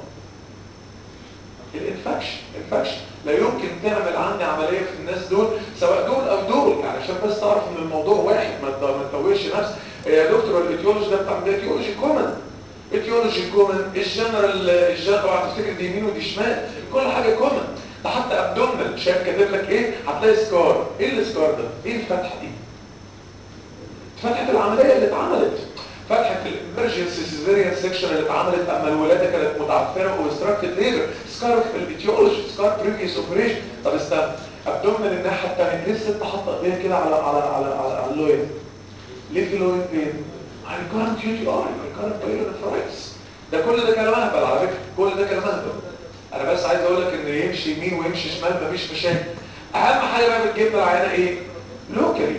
الانفكشن. انفكشن. لا يمكن تعمل عندي عمليه في الناس دول سواء دول او دول، يعني عشان بس تعرف ان الموضوع واحد، ما ما تتوهش نفسك. يا دكتور الايتيولوجي ده بتاع ده ايتيولوجي كومن. ايتيولوجي كومن. الجنرال الجنرال اوعى تفتكر دي يمين ودي شمال، كل حاجه كومن. ده حتى ابدومنال شايف كاتب لك ايه؟ هتلاقي سكار. ايه السكار ده؟ ايه الفتحه دي؟ فتحه العمليه اللي اتعملت، فتحه الامرجنسي سيزيريان سيكشن اللي اتعملت اما الولاده كانت متعثره واوبستراكتد ليبر. سكار في الايتيولوجي، سكار بريفيوس اوبريشن. طب استنى، ابدومنال الناحيه الثانيه ليه الست حاطه ايديها كده على على على على, على اللوين؟ ليه في اللوين فين؟ على الكارنت يو تي ار، الكارنت بايلونفرايتس. ده كل ده كلام اهبل على فكره، كل ده كلام اهبل. انا بس عايز اقول لك ان يمشي يمين ويمشي شمال مفيش مشاكل. اهم حاجه بقى بتجيب لنا العينه ايه؟ لوكالي.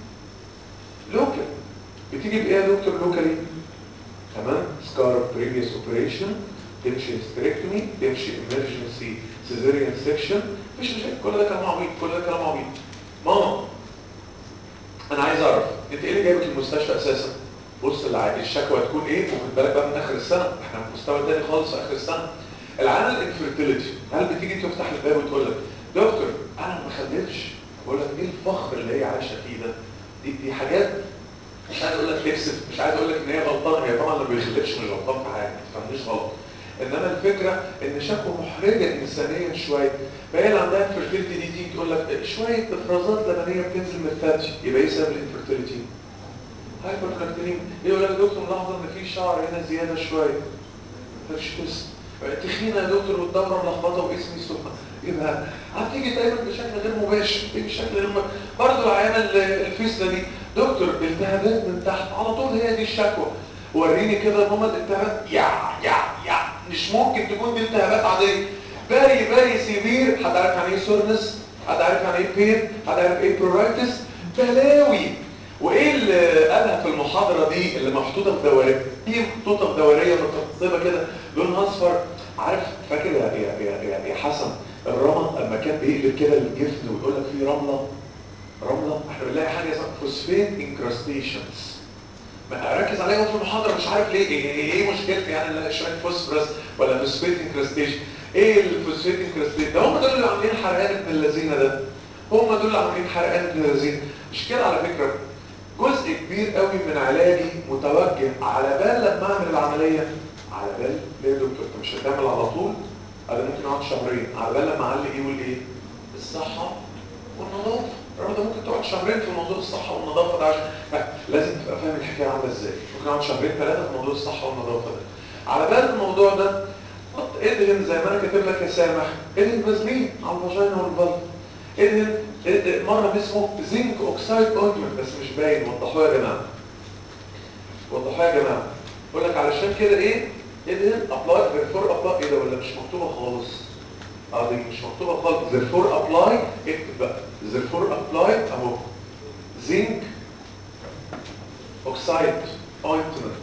لوكالي بتيجي بايه يا دكتور لوكالي؟ تمام. سكار بريفيوس اوبريشن، تمشي هيستريكتومي، تمشي امرجنسي سيزيريان سيكشن، مفيش مشاكل. كل ده كلام عبيط، كل ده كلام عبيط. ماما انا عايز اعرف انت ايه اللي جايبك المستشفى اساسا؟ بص العادي الشكوى تكون ايه؟ وخد بالك بقى من اخر السنه، احنا في مستوى تاني خالص في اخر السنه. العيانه الانفيرتيليتي، هل بتيجي تفتح الباب وتقول لك دكتور انا ما بخلفش؟ بقول لك ايه الفخر اللي هي عايشه فيه ده؟ دي دي حاجات مش عايز اقول لك تكسب، مش عايز اقول لك ان هي غلطانه، هي طبعا ما بيخلفش مش غلطان في حاجه، ما تفهمنيش غلط. انما الفكره ان شكوى محرجه انسانيا شويه. فهي اللي عندها انفيرتيليتي دي تيجي تقول لك شويه افرازات لبنيه بتنزل من الثدي، يبقى ايه سبب الانفيرتيليتي؟ هايبرلاكتينيم. يقول لك يا دكتور ملاحظه ان في شعر هنا زياده شويه. مفيش قصه. تخينه يا دكتور والدوره ملخبطه واسمي سخن. يبقى هتيجي دايما بشكل غير مباشر، تيجي بشكل غير مباشر. برضه العيانه الفيسله دي دكتور التهابات من تحت على طول، هي دي الشكوى. وريني كده يا ماما الالتهابات. يا يا يا مش ممكن تكون دي التهابات عاديه. باري باري سيفير. حد عارف يعني ايه سورنس؟ حد عارف يعني ايه بين؟ حد عارف ايه برورايتس؟ بلاوي. وايه اللي قالها في المحاضره دي اللي محطوطه في دوريه؟ دي محطوطه في دوريه متقطبه كده لونها اصفر. عارف فاكر يا يا يا, يا حسن الرمل لما كان بيقلب كده الجفن ويقول لك فيه رمله رمله، احنا بنلاقي حاجه اسمها فوسفيت انكراستيشنز. ركز عليها في المحاضره مش عارف ليه، ايه, إيه, إيه مشكلتي يعني نلاقي شويه فوسفورس ولا فوسفيت انكراستيشن؟ ايه الفوسفيت انكراستيشن ده؟ هم دول اللي عاملين حرقان ابن اللذينه ده، هم دول اللي عاملين حرقان ابن اللذينه. مش كده على فكره جزء كبير قوي من علاجي متوجه على بال لما اعمل العمليه. على بال ليه يا دكتور انت مش هتعمل على طول؟ انا ممكن اقعد شهرين على بال لما اعلي ايه والايه؟ الصحه والنظافه. الراجل ده ممكن تقعد شهرين في موضوع الصحه والنظافه ده عشان لازم تبقى فاهم الحكايه عامله ازاي. ممكن اقعد شهرين ثلاثه في موضوع الصحه والنظافه ده. على بال الموضوع ده حط ادهن زي ما انا كاتب لك يا سامح، ادهن فازلين على الفاجينا والبلط. ادهن مره اسمه زنك اوكسايد اوينتمنت بس مش باين، وضحوها يا جماعه. وضحوها يا جماعه. بقول لك علشان كده ايه؟ ادهن ابلاي بيفور ابلاي. ايه ده ولا مش مكتوبه خالص؟ اه دي مش مكتوبه خالص. therefore apply اكتب بقى therefore apply اهو زنك اوكسايد اوينتمنت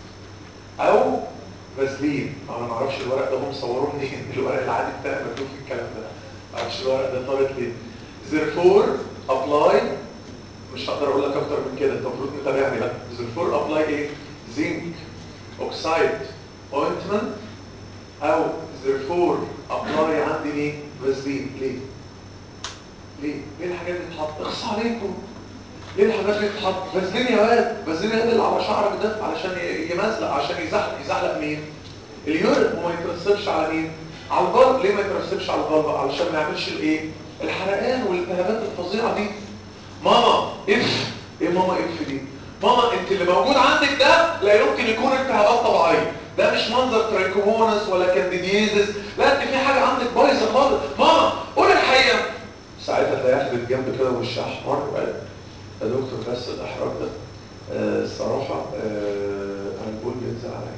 او فازلين. انا ما اعرفش الورق ده هم مصوروه منين، الورق العادي بتاعي مكتوب في الكلام ده، ما اعرفش الورق ده طارت ليه. therefore apply مش هقدر اقول لك اكتر من كده، انت المفروض متابعني بقى. therefore apply ايه؟ زنك اوكسايد اوينتمنت او therefore apply عندي ايه؟ فازلين. ليه؟ ليه؟ ليه الحاجات دي بتتحط؟ اخص عليكم. ليه الحاجات دي بتتحط؟ فازلين يا واد، فازلين يا اللي على شعرك ده علشان يمزلق، عشان يزحلق يزحلق مين؟ اليورين. وما يترسبش على مين؟ على البلب. ليه ما يترسبش على البلب؟ علشان ما يعملش الايه؟ الحرقان والالتهابات الفظيعه دي. ماما اف. ايه ماما اف دي؟ ماما انت اللي موجود عندك ده لا يمكن يكون التهابات طبيعيه، ده مش منظر ترايكومونس ولا كانديديزس، لا انت في حاجه عندك بايظه خالص. ماما قول الحقيقه. ساعتها تلاقيها في الجنب كده وشها احمر وقال يا دكتور بس الاحراج ده آه الصراحه آه انا البول بينزل عليا.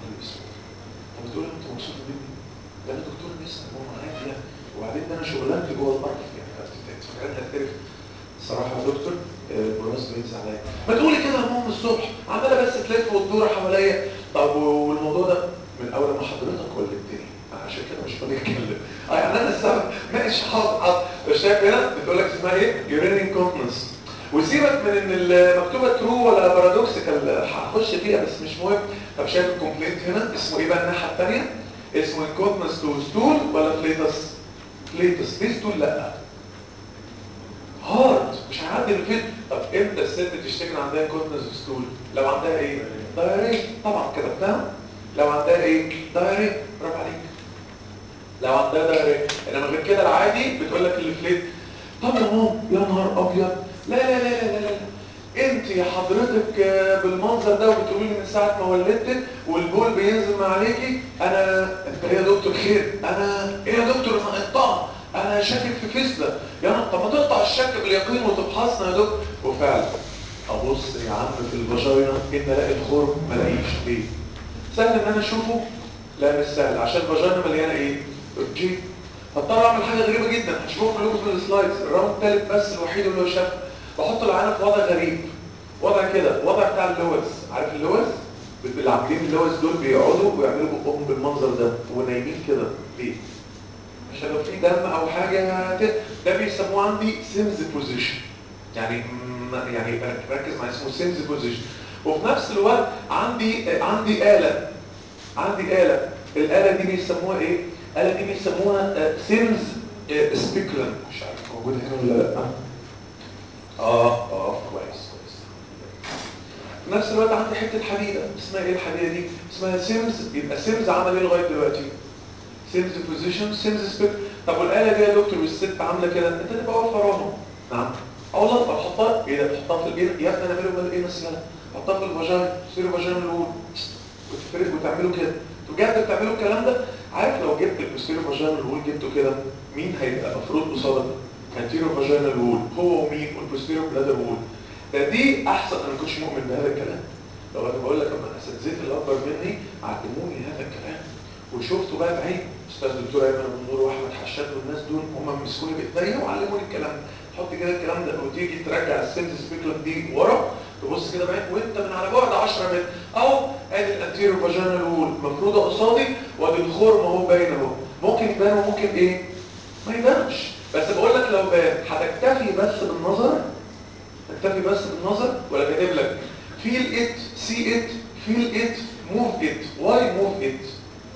طب بتقول انت مبسوط مني؟ ده انا دكتور نسا ماما عادي يعني، وبعدين ده انا شغلانتي جوه القرف يعني فاكرني هتعرف. الصراحه يا دكتور البراز بينزل عليا. ما تقولي كده يا ماما الصبح عماله بس تلف وتدور حواليا. طب والموضوع ده من اول ما حضرتك ولدتني عشان كده مش فاضي اتكلم. اه يعني انا السبب ماشي حاضر حاضر. شايف هنا بتقول لك اسمها ايه؟ يورين انكونتنس. وسيبك من ان المكتوبه ترو ولا بارادوكسيكال هخش فيها بس مش مهم. طب شايف الكومبليت هنا اسمه ايه بقى الناحيه الثانيه؟ اسمه انكونتنس تو ستول ولا فليتس؟ فليتس. ليه ستول لا؟ هارد مش هيعدي الفيت. طب امتى الست تشتكي عندها انكونتنس ستول؟ لو عندها ايه؟ دايريه. طبعا كده فاهم؟ لو عندها ايه؟ دايريه. برافو عليك. لو عندها دايريه. انما غير كده العادي بتقول لك الفليت. طب يا ماما يا نهار ابيض. لا لا لا لا لا لا انت يا حضرتك بالمنظر ده وبتقولي لي من ساعه ما ولدتك والبول بينزل ما عليكي. انا انت ايه يا دكتور خير؟ انا ايه يا دكتور اقطع انا شاكك في فسده. يا نهار طب ما تقطع الشك باليقين وتفحصنا يا دكتور. وفعلا ابص يا عم في الفاجينا ان الاقي الخرم ما الاقيش. ليه؟ سهل ان انا اشوفه؟ لا مش سهل عشان الفاجينا مليانه ايه؟ اوبجي. هضطر اعمل حاجه غريبه جدا هتشوفوها كلكم في السلايدز. الراوند الثالث بس الوحيد اللي هو شافه. بحط العينه في وضع غريب. وضع كده وضع بتاع اللوز. عارف اللوز؟ اللي عاملين اللوز دول بيقعدوا ويعملوا بقهم بالمنظر ده ونايمين كده. ليه؟ عشان لو في دم او حاجه ده بيسموه عندي سيمز بوزيشن. يعني يعني ركز مع اسمه سيمز بوزيشن. وفي نفس الوقت عندي عندي آلة. عندي آلة. الآلة دي بيسموها ايه؟ الآلة دي بيسموها سيمز سبيكولم. مش عارف موجودة هنا ولا لا. اه اه كويس كويس. في نفس الوقت عندي حتة حديدة. اسمها ايه الحديدة دي؟ اسمها سيمز. يبقى سيمز عمل ايه لغاية دلوقتي؟ سيمز بوزيشن سيمز سبيكولم. طب والآلة دي يا دكتور والست عاملة كده انت تبقى واقف وراهم. نعم. اه والله طب حطها ايه ده؟ تحطها في الايه؟ يا ابني انا مالي ومال ايه نسيها؟ حطها في الفاجاين. تصيروا فاجاين الاول. وتفرق وتعملوا كده. بجد بتعملوا الكلام ده؟ عارف لو جبت البوستيرو فاجينال وول جبته كده مين هيبقى مفروض قصادك؟ انتيرو فاجينال وول هو ومين؟ والبوستيرو بلادر وول. ده دي احسن. انا ما كنتش مؤمن بهذا الكلام. لو انا بقول لك اما اساتذتي اللي اكبر مني علموني هذا الكلام وشفته بقى بعيد. استاذ دكتور ايمن بن نور واحمد حشاد والناس دول هم مسكوني بايديا وعلموني الكلام. تحط كده الكلام ده وتيجي ترجع السنت سبيكلم دي ورا، تبص كده بعيد وانت من على بعد عشرة متر اهو، ادي الانتيريور فاجينال وول مفروضه قصادي، وادي الخرم اهو باين اهو. ممكن يبان وممكن ايه؟ ما يبانش. بس بقول لك لو بان هتكتفي بس بالنظر؟ تكتفي بس بالنظر ولا كاتب لك feel it, see it, feel it, move it. why move it؟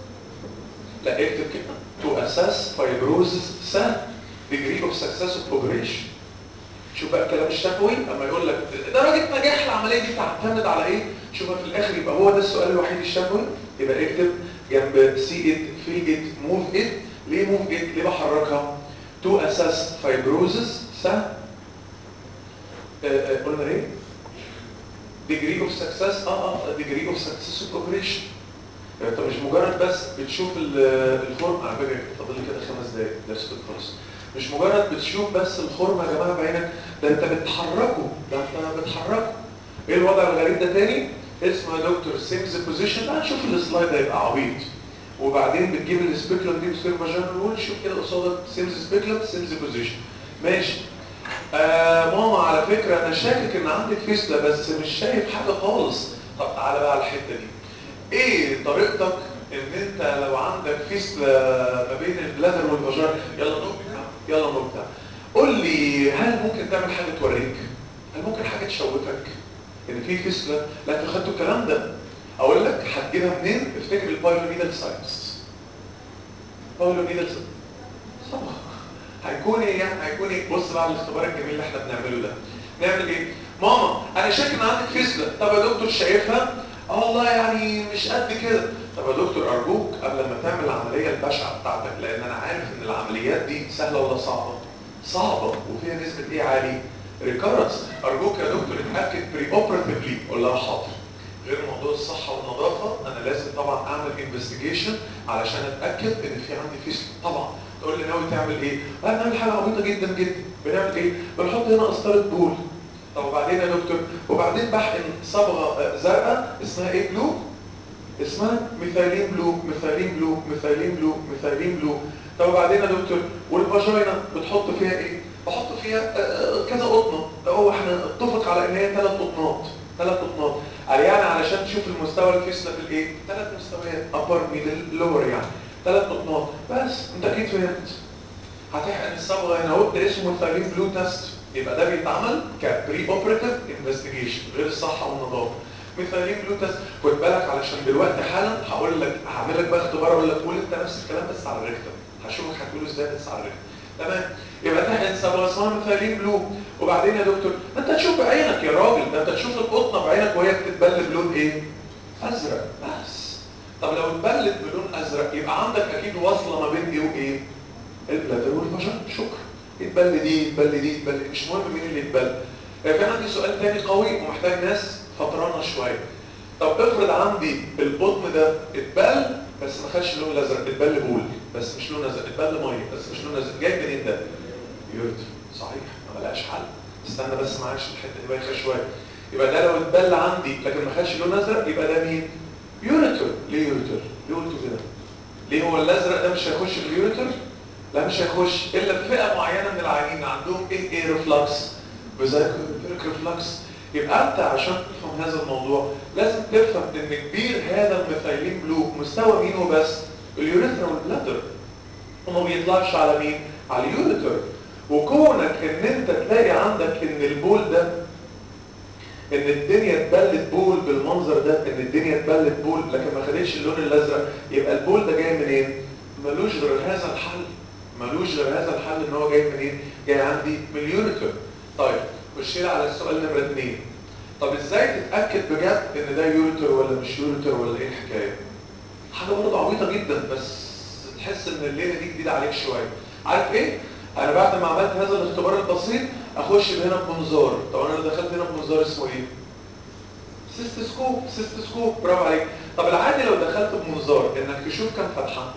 لا اكتب كده to assess fibrosis سهل degree of success of operation. شوف بقى الكلام الشفوي اما يقول لك درجه نجاح العمليه دي تعتمد على ايه؟ شوفها في الاخر يبقى هو ده السؤال الوحيد الشفوي، يبقى اكتب جنب see it, feel it, move it. ليه move it؟ ليه بحركها؟ to assess fibrosis سهل. آه آه قلنا ايه؟ degree of success اه اه degree of success of operation. يعني انت مش مجرد بس بتشوف الخرم، على فكره فاضل لي كده خمس دقايق درس خلص، مش مجرد بتشوف بس الخرم يا جماعه بعينك، ده انت بتحركه، ده انت بتحركه. ايه الوضع الغريب ده تاني؟ اسمه يا دكتور سيمز بوزيشن. لا شوف السلايد هيبقى عبيط. وبعدين بتجيب السبيكلم دي بتصير فاجينال وول، شوف كده قصادك سيمز سبيكلم سيمز بوزيشن. ماشي. آه ماما على فكره انا شاكك ان عندك فيستلا بس مش شايف حاجه خالص. طب تعالى بقى على الحته دي. ايه طريقتك ان انت لو عندك فيستلا ما بين البلادر والفاجينا؟ يلا نبدا يلا نبدا. قول لي هل ممكن تعمل حاجه توريك؟ هل ممكن حاجه تشوفك ان في فيستلا؟ لا انتوا خدتوا الكلام ده. اقول لك هتجيبها منين؟ افتكر البايلونيدال ساينس. بايلونيدال ساينس صباح هيكون ايه يعني؟ هيكون ايه؟ بص بقى الاختبار الجميل اللي احنا بنعمله ده. نعمل ايه؟ ماما انا شاكك ان عندك فيستلا. طب يا دكتور شايفها؟ اه والله يعني مش قد كده. طب يا دكتور ارجوك قبل ما تعمل العمليه البشعه بتاعتك، لان انا عارف ان العمليات دي سهله ولا صعبه؟ صعبه وفيها نسبه ايه عالي؟ ريكارنس. ارجوك يا دكتور اتاكد بري اوبراتيفلي. قول لها حاضر. غير موضوع الصحه والنظافه انا لازم طبعا اعمل انفستيجيشن علشان اتاكد ان في عندي فيستلا. طبعا تقول لي ناوي تعمل ايه؟ انا بنعمل حاجه عبيطه جدا جدا. بنعمل ايه؟ بنحط هنا قسطره بول. طب وبعدين يا دكتور؟ وبعدين بحقن صبغه زرقاء اسمها ايه؟ بلو. اسمها ميثايلين بلو ميثايلين بلو ميثايلين بلو ميثايلين بلو. طب وبعدين يا دكتور؟ والفاجينا بتحط فيها ايه؟ بحط فيها كذا قطنه. هو احنا اتفق على ان هي ثلاث قطنات. ثلاث قطنات يعني علشان تشوف المستوى الفيسلا في الايه؟ ثلاث مستويات ابر ميدل لور يعني. ثلاث قطنات بس. انت اكيد فهمت. هتحقن الصبغه هنا اهو، ده اسمه ميثايلين بلو تيست. يبقى ده بيتعمل كبري اوبراتيف انفستيجيشن غير الصحه والنظافه. ميثايلين بلو تيست. خد بالك علشان دلوقتي حالا هقول لك هعمل لك بقى اختبار اقول لك قول انت نفس الكلام بس على الريكتم. هشوفك هتقوله ازاي بس على الريكتم. تمام؟ يبقى تحقن صبغه اسمها ميثايلين بلو. وبعدين يا دكتور انت تشوف بعينك يا راجل، ده انت تشوف القطنه بعينك وهي بتتبل بلون ايه؟ ازرق بس. طب لو اتبلت بلون ازرق يبقى عندك اكيد واصله ما بين ايه وايه؟ البلادر والفاجينا. شكرا. يتبل دي يتبل دي يتبل دي، مش مهم مين اللي يتبل. في عندي سؤال تاني قوي ومحتاج ناس فطرانه شويه. طب افرض عندي القطن ده اتبل بس ما خدش اللون الازرق، اتبل بول بس مش لون ازرق، اتبل ميه بس مش لون ازرق، جاي منين ده؟ يوريتر. صحيح ما بلاش حل. استنى بس معلش الحته دي بايخه شويه. يبقى ده لو اتبل عندي لكن ما خدش لون ازرق يبقى ده مين؟ يوريتر. ليه يوريتر؟ ليه قلتوا كده؟ ليه هو الازرق ده مش هيخش في اليوريتر؟ لا مش هيخش الا في فئه معينه من العيانين عندهم ايه؟ ايه ريفلكس بذلك ريفلكس. يبقى انت عشان تفهم هذا الموضوع لازم تفهم ان كبير هذا الميثايلين بلو مستوى مين وبس؟ اليوريثرا والبلادر. وما بيطلعش على مين؟ على اليوريتر. وكونك ان انت تلاقي عندك ان البول ده ان الدنيا اتبلت بول بالمنظر ده، ان الدنيا اتبلت بول لكن ما خدتش اللون الازرق، يبقى البول ده جاي منين؟ ملوش غير هذا الحل. ملوش غير هذا الحل ان هو جاي منين؟ جاي عندي من اليوريتر. طيب خش لي على السؤال نمره اثنين. طب ازاي تتاكد بجد ان ده يوريتر ولا مش يوريتر ولا ايه الحكايه؟ حاجه برضه عبيطه جدا بس تحس ان الليله دي جديده عليك شويه. عارف ايه؟ انا بعد ما عملت هذا الاختبار البسيط اخش هنا بمنظار. طب انا اللي دخلت هنا بمنظار اسمه ايه؟ سيستوسكوب. سيستوسكوب برافو عليك. طب العادي لو دخلت بمنظار انك تشوف كم فتحه؟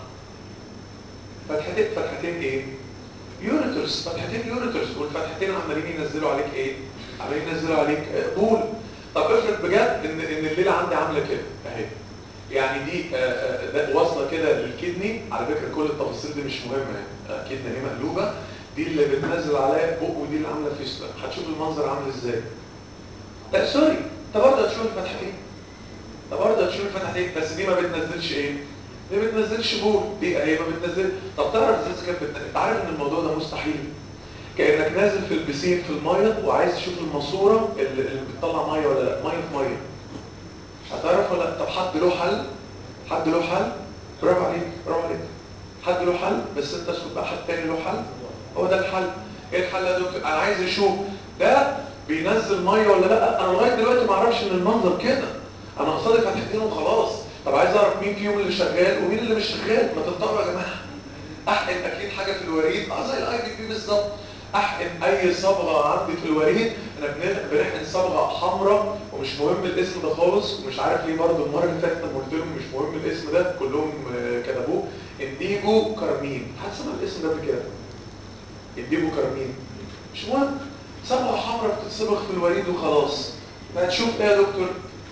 فتحتين. فتحتين ايه؟ يوريترز. فتحتين يوريترز والفتحتين عمالين ينزلوا عليك ايه؟ عمالين ينزلوا عليك بول. طب افرض بجد ان ان الليله عندي عامله كده اهي. يعني دي واصله كده للكدني. على فكره كل التفاصيل دي مش مهمه يعني. كدني اهي مقلوبه دي اللي بتنزل عليها بق ودي اللي عامله فيستula. هتشوف المنظر عامل ازاي. لا سوري، انت برضه هتشوف الفتحتين. انت برضه هتشوف الفتحتين، بس دي ما بتنزلش ايه؟ دي ما بتنزلش بول، دي اهي ما بتنزل. طب تعرف ازاي كانت بتنزل؟ انت عارف ان الموضوع ده مستحيل. كانك نازل في البسين في الميه وعايز تشوف الماسوره اللي, اللي بتطلع ميه ولا لا، ميه في ميه. هتعرف ولا لا؟ طب حد له حل؟ حد له حل؟ برافو عليك، برافو عليك. حد له حل، بس انت اسكت بقى. حد تاني له حل؟ هو ده الحل. ايه الحل يا دكتور؟ انا عايز اشوف ده بينزل ميه ولا لا. انا لغايه دلوقتي ما اعرفش ان المنظر كده. انا قصادي فتحتين وخلاص. طب عايز اعرف مين فيهم اللي شغال ومين اللي مش شغال. ما تنطقوا يا جماعه. احقن اكيد حاجه في الوريد، اه زي الاي بي بي بالظبط. احقن اي صبغه عندي في الوريد. انا بنحقن صبغه حمراء ومش مهم الاسم ده خالص، ومش عارف ليه برضه المره اللي فاتت لما قلت لهم مش مهم الاسم ده كلهم كتبوه. انديجو كارمين. حد سمع الاسم ده قبل كده؟ انديجو كارمين مش مهم. صبغه حمراء بتتصبغ في الوريد وخلاص. هتشوف ايه يا دكتور؟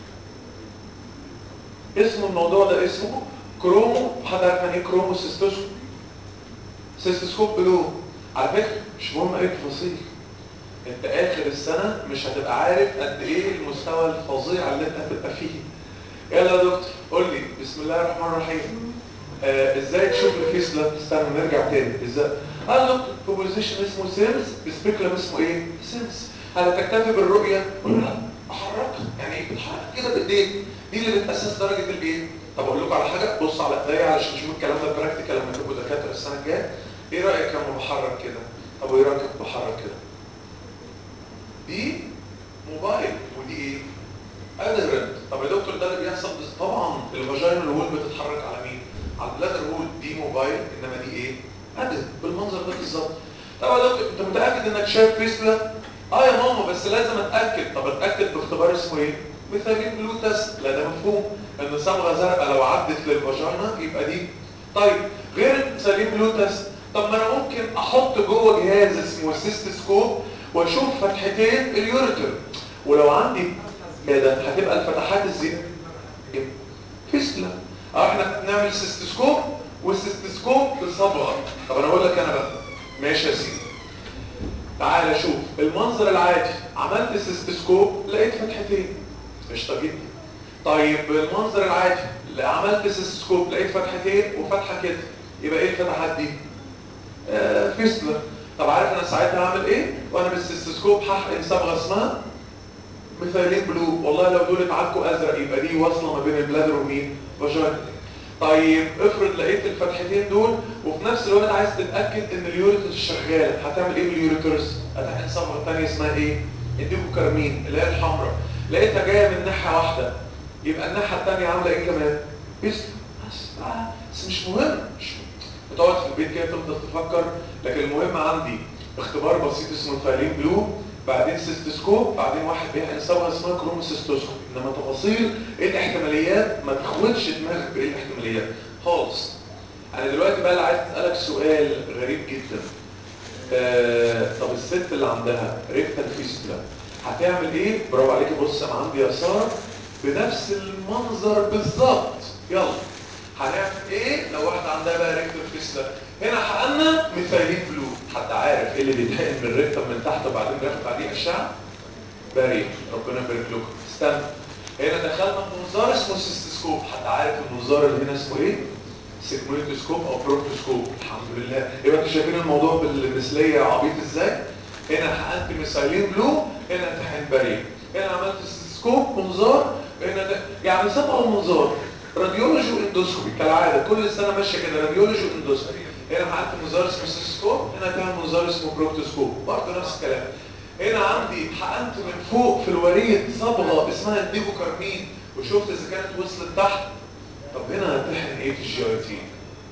اسم الموضوع ده اسمه كرومو. حد عارف يعني ايه كرومو سيستوسكوب؟ سيستوسكوب بلو. على فكره مش مهم اي تفاصيل. انت اخر السنه مش هتبقى عارف قد ايه المستوى الفظيع اللي انت هتبقى فيه. يلا يا دكتور قول لي بسم الله الرحمن الرحيم. آه ازاي تشوف الفيسلا؟ استنى نرجع تاني. ازاي؟ قال له في بوزيشن اسمه سيمز، بسبيكلم اسمه ايه؟ سيمز. هل تكتفي بالرؤيه؟ قول لا احركها. يعني ايه بتحرك كده بايديك؟ دي اللي بتاسس درجه الايه؟ طب اقول لكم على حاجه، بص على ايديا علشان تشوفوا الكلام ده براكتيكال لما تبقوا دكاتره السنه الجايه. ايه رايك لما بحرك كده؟ طب وايه رايك لما بحرك كده؟ دي موبايل ودي ايه؟ ادهرنت. طب يا دكتور ده اللي بيحصل بس طبعا الفاجينال وول بتتحرك على مين؟ على البلادر وول. دي موبايل انما دي ايه؟ ادهرنت بالمنظر ده بالظبط. طب يا دكتور انت متاكد انك شايف فيسلا؟ اه يا ماما بس لازم اتاكد. طب اتاكد باختبار اسمه ايه؟ مثالين بلو تيست. لا ده مفهوم ان صبغه زرقاء لو عدت للفاجينا يبقى دي. طيب غير مثالين بلو تيست، طب ما انا ممكن احط جوه جهاز اسمه سيستوسكوب واشوف فتحتين اليوريتر. ولو عندي كده هتبقى الفتحات ازاي؟ فيسلا. اه احنا بنعمل سيستوسكوب والسيستوسكوب بصبغه. طب انا اقول لك انا بقى ماشي يا سيدي. تعال شوف المنظر العادي. عملت سيستوسكوب لقيت فتحتين. قشطه جدا. طيب المنظر العادي عملت سيستوسكوب لقيت فتحتين وفتحه كده. يبقى ايه الفتحات دي؟ آه فيسلا. طب عارف انا ساعتها هعمل ايه؟ وانا بالسيستوسكوب هحقن صبغه اسمها مثالين بلو. والله لو دول اتعكوا ازرق يبقى دي واصله ما بين البلادر ومين؟ فاجينا. طيب افرض لقيت الفتحتين دول وفي نفس الوقت عايز تتاكد ان اليوريترز شغاله. هتعمل ايه باليوريترز؟ هتحقن صبغه ثانيه اسمها ايه؟ اديكو كارمين اللي هي الحمراء. لقيتها جايه من ناحيه واحده يبقى الناحيه الثانيه عامله ايه كمان؟ بس بس, آه. بس مش مهم. مش بتقعد في البيت كده تفضل تفكر. لكن المهم عندي اختبار بسيط اسمه مثالين بلو، بعدين سيستوسكوب، بعدين واحد بيحقن صبغه اسمها كروموسيستوسكوب. انما تفاصيل ايه الاحتماليات ما تخوتش دماغك بايه الاحتماليات خالص. انا دلوقتي بقى اللي عايز اسالك سؤال غريب جدا. آه طب الست اللي عندها ريكتال فيستولا هتعمل ايه؟ برافو عليكي. بص انا عندي يا ساره بنفس المنظر بالظبط. يلا هنعمل ايه لو واحده عندها بقى ريكتال فيستولا؟ هنا حقنا مثالين بلو. حد عارف ايه اللي بيتحقن من الريكتال من تحت وبعدين بياخد عليه اشعه؟ باري. ربنا يبارك لكم. استنى. هنا دخلنا بمنظار اسمه سيستوسكوب. حد عارف المنظار اللي هنا اسمه ايه؟ سيجمويدوسكوب او بروكتوسكوب. الحمد لله. يبقى انتوا شايفين الموضوع بالمثليه عبيط ازاي؟ هنا حقنت مثالين بلو، هنا امتحان باري، هنا عملت سيستوسكوب منظار، هنا ده يعني سبعه منظار. راديولوجي واندوسكوبي كالعاده كل سنه ماشيه كده. راديولوجي واندوسكوبي. هنا حقنت منظار اسمه سيستوسكوب، هنا كان منظار اسمه بروكتوسكوب برضه نفس الكلام. هنا عندي حقنت من فوق في الوريد صبغه اسمها انديجو كارمين وشفت اذا كانت وصلت تحت. طب هنا هتحقن ايه في الجي اي تي؟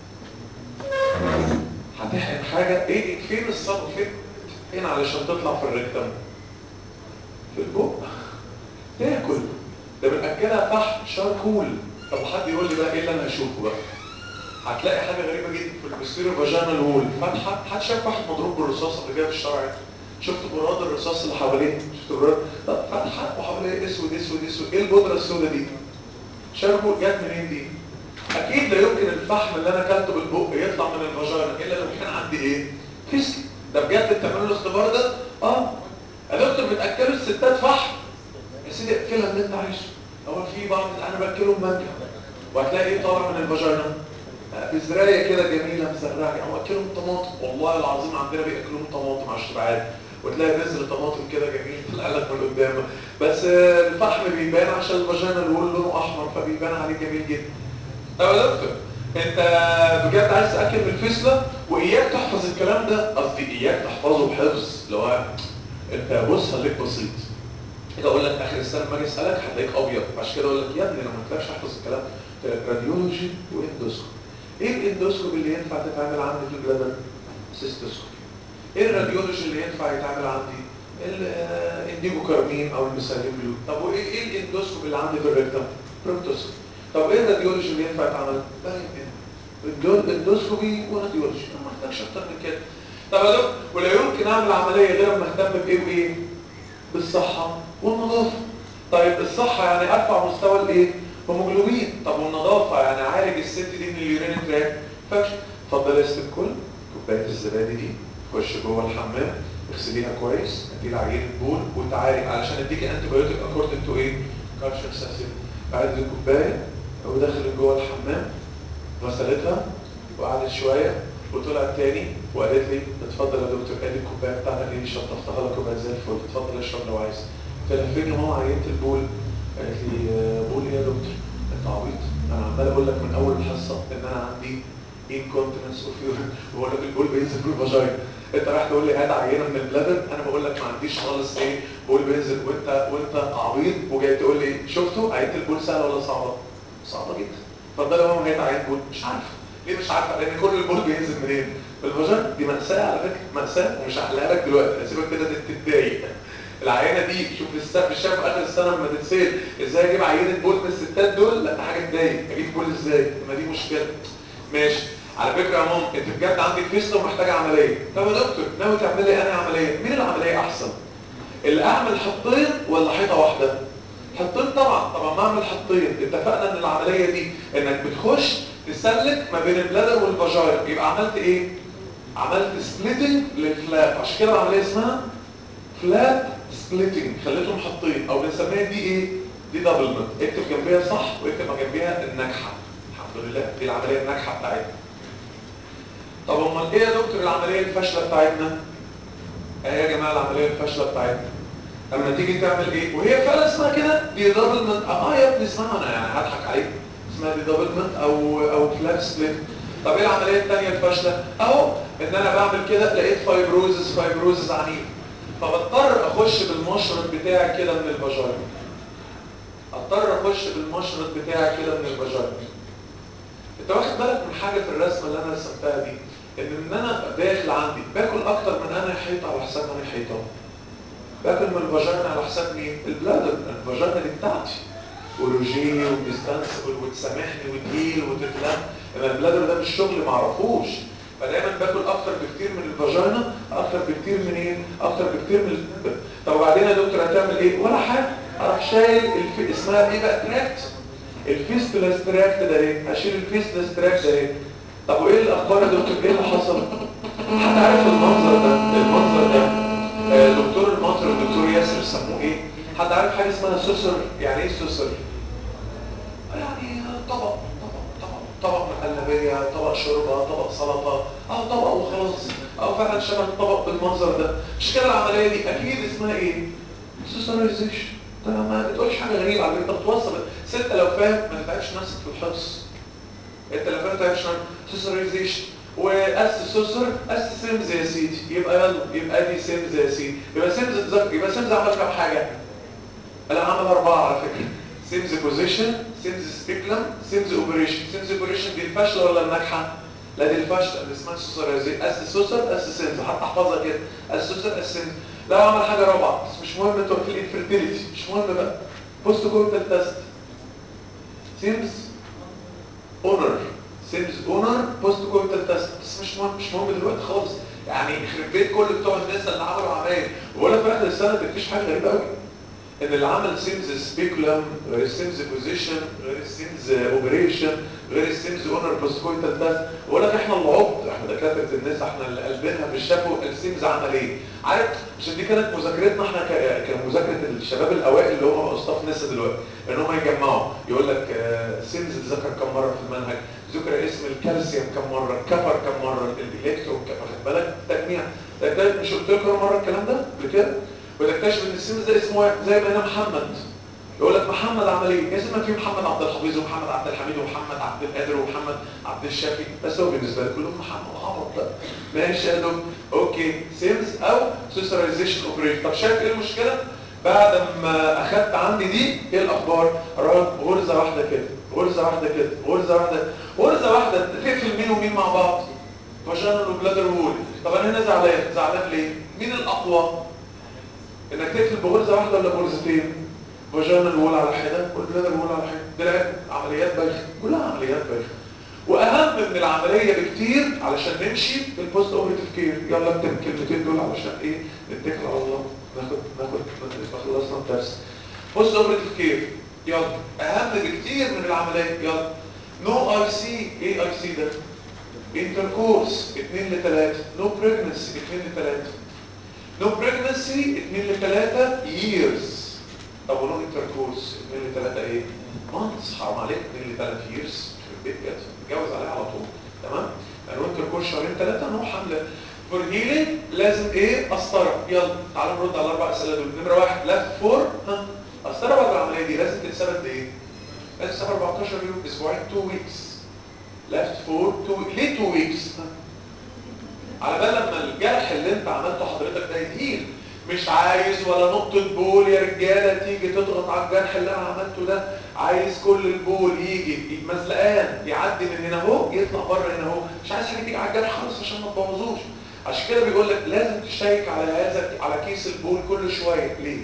هتحقن حاجه ايه؟ فين الصبغه؟ فين؟ هنا علشان تطلع في الريكتم في البق تاكل. ده بنأكلها تحت شاركول. طب حد يقول لي بقى ايه اللي انا هشوفه بقى؟ هتلاقي حاجه غريبه جدا في البوستيريور فاجينال وول فتحه. حد شاف واحد مضروب بالرصاص قبل كده في الشارع؟ شفت براد الرصاص اللي حواليه؟ شفت براد؟ طب فتحه وحواليه اسود اسود اسود. ايه البودره السوداء دي؟ شاركول. جت منين دي؟ اكيد لا يمكن الفحم اللي انا اكلته بالبق يطلع من الفاجينا الا لو كان عندي ايه؟ فيسل. ده بجد بتعملوا الاختبار ده؟ اه يا دكتور بتاكلوا الستات فحم يا سيدي اكلها اللي انت عايزه. هو في بعض انا باكلهم مانجا وهتلاقي ايه طالع من الفاجينا بزرايه كده جميله مزرعه، او اكلهم طماطم والله العظيم عندنا بياكلوهم طماطم عشان تبقى عارف، وتلاقي بذر طماطم كده جميل طلع لك من قدام، بس الفحم بيبان عشان الفاجينا الول لونه احمر فبيبان عليه جميل جدا. طب يا دكتور انت بجد عايز تاكل من الفسله واياك تحفظ الكلام ده، قصدي اياك تحفظه بحفظ، لو انت بص خليك بسيط كده اقول لك اخر السنه لما اجي اسالك هتلاقيك ابيض، عشان كده اقول لك يا ابني لما ما قلتلكش احفظ الكلام راديولوجي واندوسكوبي. ايه الاندوسكوبي اللي ينفع تتعمل عندي في البلادر؟ سيستوسكوبي. ايه الراديولوجي اللي ينفع يتعمل عندي؟ الانديبوكارمين او الميساليبيو. طب وايه ايه الاندوسكوبي اللي عندي في الريكتم؟ بروكتوسكوبي. طب ايه الراديولوجي اللي ينفع يتعمل؟ اندوسكوبي وراديولوجي، انا ما محتاجش اكتر من كده. طب يا دكتور ولا يمكن اعمل عمليه غير اما اهتم بايه وايه؟ بالصحه والنظافه. طيب الصحه يعني ارفع مستوى الايه؟ هيموجلوبين. طب والنظافه يعني اعالج الست دي من اليورين تراك فاكش. اتفضل يا ست الكل كوبايه الزبادي دي خش جوه الحمام اغسليها كويس ادي لها عينه بول وتعالي علشان اديكي انتي بايوتيك اكوردنج تو ايه؟ كالشر ساسيل. بعد الكوبايه ودخلت جوه الحمام غسلتها وقعدت شويه وطلعت تاني وقالت لي اتفضل يا دكتور ادي الكوبايه بتاعتك ايه شطفتها لك وبقت زي الفل اتفضل اشرب لو عايز. قلت لها فين يا ماما عينت البول؟ قالت لي بول ايه يا دكتور؟ انت عبيط انا عمال اقول لك من اول الحصه ان انا عندي incontinence of urine وبقول لك البول بينزل في الفاجينا، انت رايح تقول لي هات عينه من البلادر انا بقول لك ما عنديش خالص ايه بول بينزل وانت وانت عبيط وجاي تقول لي شفتوا عينه البول سهله ولا صعبه؟ صعبه جدا. اتفضل يا ماما هات عينه بول. مش عارفه. ليه مش عارفه؟ لان كل البول بينزل منين؟ بالفاجينا. دي مأساة على فكره مأساة ومش هحلها لك دلوقتي هسيبك كده تتضايق. العينه دي شوف السقف الشاب في اخر السنه لما تتسال ازاي اجيب عينه بول من الستات دول لا حاجه تضايق اجيب بول ازاي؟ ما دي مشكله. ماشي على فكره يا ماما انت بجد عندك فيستة ومحتاجه عمليه. طب يا دكتور ناوي تعمل لي انا عمليه؟ مين العمليه احسن؟ اللي اعمل حطين ولا حيطه واحده؟ حطين طبعا. طبعا ما اعمل حطين اتفقنا ان العمليه دي انك بتخش تسلك ما بين البلادر والفاجينا يبقى عملت ايه؟ عملت سبليتنج للفلاب عشان كده العمليه اسمها فلاب سبليتنج خليتهم حطين او بنسميها دي ايه؟ دي دبلمنت. اكتب جنبيها صح واكتب جنبيها الناجحه. الحمد لله دي العمليه الناجحه بتاعتنا. طب امال ايه يا دكتور العمليه الفاشله بتاعتنا؟ ايه يا جماعه العمليه الفاشله بتاعتنا؟ اما تيجي تعمل ايه وهي فعلا اسمها كده دي دبلمنت. اه يا ابني اسمها انا يعني هضحك عليك اسمها دي دبلمنت او او فلاب سبليت. طب ايه العمليه الثانيه الفاشله؟ اهو ان انا بعمل كده لقيت فايبروزس فايبروزس عنيف فبضطر اخش بالمشرط بتاعي كده من الفاجينا. اضطر اخش بالمشرط بتاعي كده من الفاجينا. انت واخد بالك من حاجه في الرسمه اللي انا رسمتها دي ان ان انا داخل عندي باكل اكتر من انا حيطه على حساب انا حيطه. باكل من الفاجينا على حساب مين؟ البلادر. الفاجينا دي بتاعتي وروجيه وديستانسبل وتسامحني وتهيل وتتلم. انا البلادر ده مش شغل ما اعرفوش فدايما باكل اكتر بكتير من الفاجينا اكتر بكتير من ايه؟ اكتر بكتير من البلادر. طب وبعدين يا دكتور هتعمل ايه؟ ولا حاجه اروح شايل الف... اسمها ايه بقى؟ تراكت. الفيستولاس تراكت ده ايه؟ هشيل الفيستولاس تراكت ده ايه؟ طب وايه الاخبار يا دكتور؟ ايه اللي حصل؟ حد عارف المنظر ده؟ المنظر ده دكتور المصري والدكتور ياسر سموه ايه؟ حد عارف حاجه اسمها سوسر؟ يعني ايه سوسر؟ يعني طبق طبق طبق طبق مقلبيه طبق شوربه طبق سلطه او طبق وخلاص او فعلا شبه الطبق بالمنظر ده. مش كده العمليه دي اكيد اسمها ايه؟ سوسرايزيشن. ده ما بتقولش حاجه غريبه على فكره بتوصل ست لو فاهم ما تتعبش نفسك في الحفظ. انت لو فاهم ما تتعبش نفسك سوسرايزيشن واس سوسر اس سيمز يا سيدي يبقى يلا يبقى دي سيمز يا سيدي يبقى سيمز تذكر يبقى سيمز عمل كام حاجه؟ انا عمل اربعه على فكره. سيمز بوزيشن سيمز ستيكلم سيمز اوبريشن. سيمز اوبريشن دي الفاشله ولا الناجحه؟ لا دي الفاشله اللي اسمها سوسرايزيشن اس سوسر اس سيمز حتى احفظها كده اس سوسر اس سيمز. لا عمل حاجه رابعه بس مش مهم انتوا في الانفيرتيليتي مش مهم بقى. بوست كويتال تيست سيمز اونر سيمز اونر بوست كويتال تيست بس مش مهم مش مهم دلوقتي خالص. يعني يخرب بيت كل بتوع الناس اللي عملوا عمايل ولا في اخر السنه تكتشف حاجه غريبه قوي ان اللي عمل سيمز سبيكولم غير السيمز بوزيشن غير السيمز اوبريشن غير السيمز اونر بوست كويتال تيست. بقول لك احنا اللي عبط احنا دكاتره النساء احنا اللي قلبنا في الشافوا السيمز عمل ايه؟ عارف عشان دي كانت مذاكرتنا احنا ك- كمذاكره الشباب الاوائل اللي هم بقوا صف نساء دلوقتي ان هم يجمعوا يقول لك آه، سيمز اتذكر كم مره في المنهج، ذكر اسم الكالسيوم كم مره، الكبر كم مره، الالكترون كم، واخد بالك تجميع. ده مش قلت لكم مره الكلام ده قبل كده؟ وتكتشف ان السيمز ده اسمه زي ما هنا محمد، يقول لك محمد عمل ايه؟ يا سيدنا في محمد عبد الحفيظ ومحمد عبد الحميد ومحمد عبد القادر ومحمد عبد الشافي، بس هو بالنسبه لي كلهم محمد عبط بقى. ماشي يا دكتور، اوكي سيمز او سوسرايزيشن اوبريت. طب شايف ايه المشكله؟ بعد ما اخدت عندي دي ايه الاخبار؟ اروح غرزه واحده كده، غرزه واحده كده، غرزه واحده، غرزه واحده تقفل مين ومين مع بعض؟ فاجينال وبلادر وول. طب انا هنا زعلان، زعلان ليه؟ مين الاقوى؟ انك تقفل بغرزه واحده ولا بغرزتين؟ فاجينال وول على حده والبلادر وول على حده. دي لعبة عمليات بايخه، كلها عمليات بايخه. واهم من العمليه بكتير علشان نمشي في البوست اوبريتيف كير. يلا اكتب الكلمتين دول علشان ايه؟ نتكل على الله، ناخد ناخد خلصنا الدرس. بوست اوبريتيف كير يلا اهم بكتير من العمليه. يلا نو اي سي. ايه اي سي ده؟ انتركورس اتنين لتلاتة. نو بريجنسي اتنين لتلاتة. نو بريجنسي اتنين لتلاتة years. طب ونو انتركورس اتنين لتلاتة ايه؟ months. حرام عليك اتنين لتلاتة years في البيت كده تتجوز عليها على طول. تمام؟ يعني انتركورس شهرين ثلاثة نو حمل. فور هيلينج لازم ايه؟ قسطره. يلا تعالوا نرد على الاربع اسئله دول. نمره واحد لفت فور ها قسطره بعد العمليه دي لازم تتثبت قد ايه؟ لازم تتثبت اربعتاشر يوم، اسبوعين، اتنين ويكس. لفت فور اتنين ليه اتنين ويكس؟ على بال لما الجرح اللي انت عملته حضرتك ده يهيل. مش عايز ولا نقطة بول يا رجالة تيجي تضغط على الجرح اللي انا عملته ده، عايز كل البول يجي مزلقان يعدي من هنا اهو يطلع بره هنا اهو، مش عايز حاجة تيجي على الجرح خالص عشان ما تبوظوش. عشان كده بيقول لك لازم تشيك على هذا على كيس البول كل شوية. ليه؟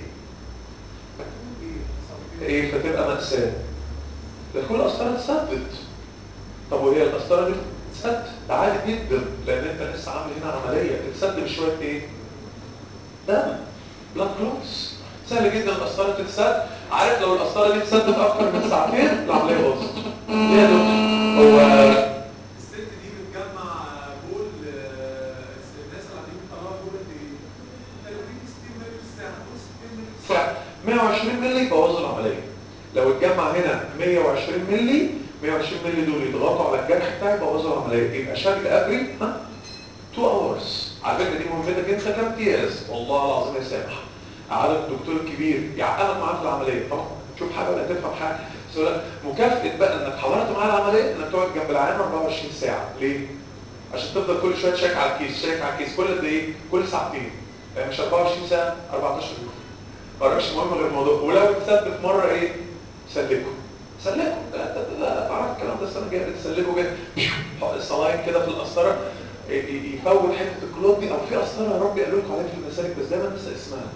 ايه فتبقى مأساة. ده كل قسطرة تثبت. طب وهي القسطرة دي تتسد؟ ده عادي جدا لان انت لسه عامل هنا عملية تتسد بشوية ايه؟ دم، بلاد كلوتس. سهل جدا القسطره تتسد. عارف لو القسطره دي اتسدت اكتر من ساعتين العمليه باظت. ليه يا دكتور؟ هو الست دي بتجمع بول آه، الناس اللي قاعدين بيطلعوا بول قد ايه؟ تقريبا ستين مللي في الساعه، قول ستين مللي في الساعه. ساعة مية وعشرين مللي يبوظوا العمليه. لو اتجمع هنا مية وعشرين مللي، مية وعشرين مللي دول يضغطوا على الجرح بتاعي يبوظوا العمليه. يبقى شكل افري ها اتنين اورز. على فكره دي مهمتك انت كامتياز والله العظيم يا سامح. عدد الدكتور الكبير يعقدك معاه في العمليه طبعا تشوف حاجه ولا تفهم حاجه. بس مكافاه بقى انك حضرت معاه العمليه انك تقعد جنب العيان اربعة وعشرين ساعه. ليه؟ عشان تفضل كل شويه تشيك على الكيس، تشيك على الكيس كل قد ايه؟ كل ساعتين. يعني مش اربعة وعشرين ساعه، اربعتاشر يوم. ما اعرفش مهم غير الموضوع. ولو اتسد في مره ايه؟ سلكه سلكه. لا لا لا تعرف الكلام ده السنه الجايه بتسلكه كده الصلاين كده في القسطره يفوت حته الكلوت دي. او في قسطره يا رب قالوا لكم عليها في المسالك بس دايما انسى اسمها.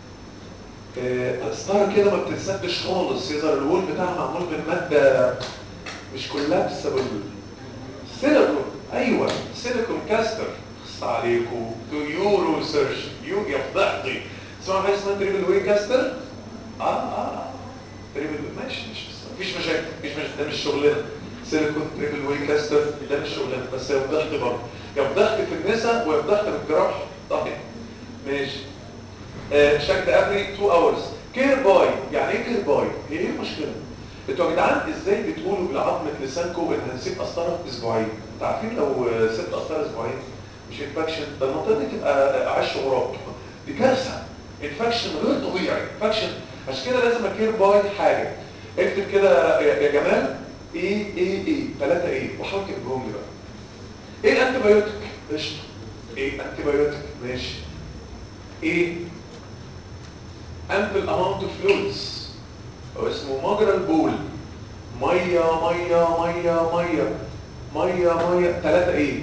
قسطره كده ما بتتسدش خالص، يظهر الوول بتاعها معمول من ماده مش كولابسبل. سيليكون. ايوه سيليكون كاستر. خص عليكم تو يورو سيرش يو يا فضحتي. اسمعوا حاجه اسمها تريبل وي كاستر. اه اه تريبل ماشي مفيش مشاكل، مفيش مشاكل، ده مش شغلنا. سيليكون تريبل وي كاستر ده مش شغلنا، بس هي فضحت برضه. يا فضحت في النساء ويا فضحت في الجراح. طيب ماشي. آه شكل افري اتنين اورز. كير باي. يعني ايه كير باي؟ هي ايه المشكله؟ انتوا يا جدعان ازاي بتقولوا بعظمه لسانكم ان هنسيب قسطره اسبوعين؟ انتوا عارفين لو سبت قسطره اسبوعين مش انفكشن، ده المنطقه دي تبقى عش غراب. دي كارثه. انفكشن غير طبيعي، انفكشن. عشان كده لازم اكير باي حاجه. اكتب كده يا جمال ايه ايه ايه ثلاثة ايه وحاول تكتبهم لي بقى. ايه الانتيبيوتيك؟ قشطه. ايه انتيبيوتيك؟ ماشي. ايه ample amount of fluids او اسمه مجرى البول. ميه ميه ميه ميه ميه ميه ثلاثة ايه؟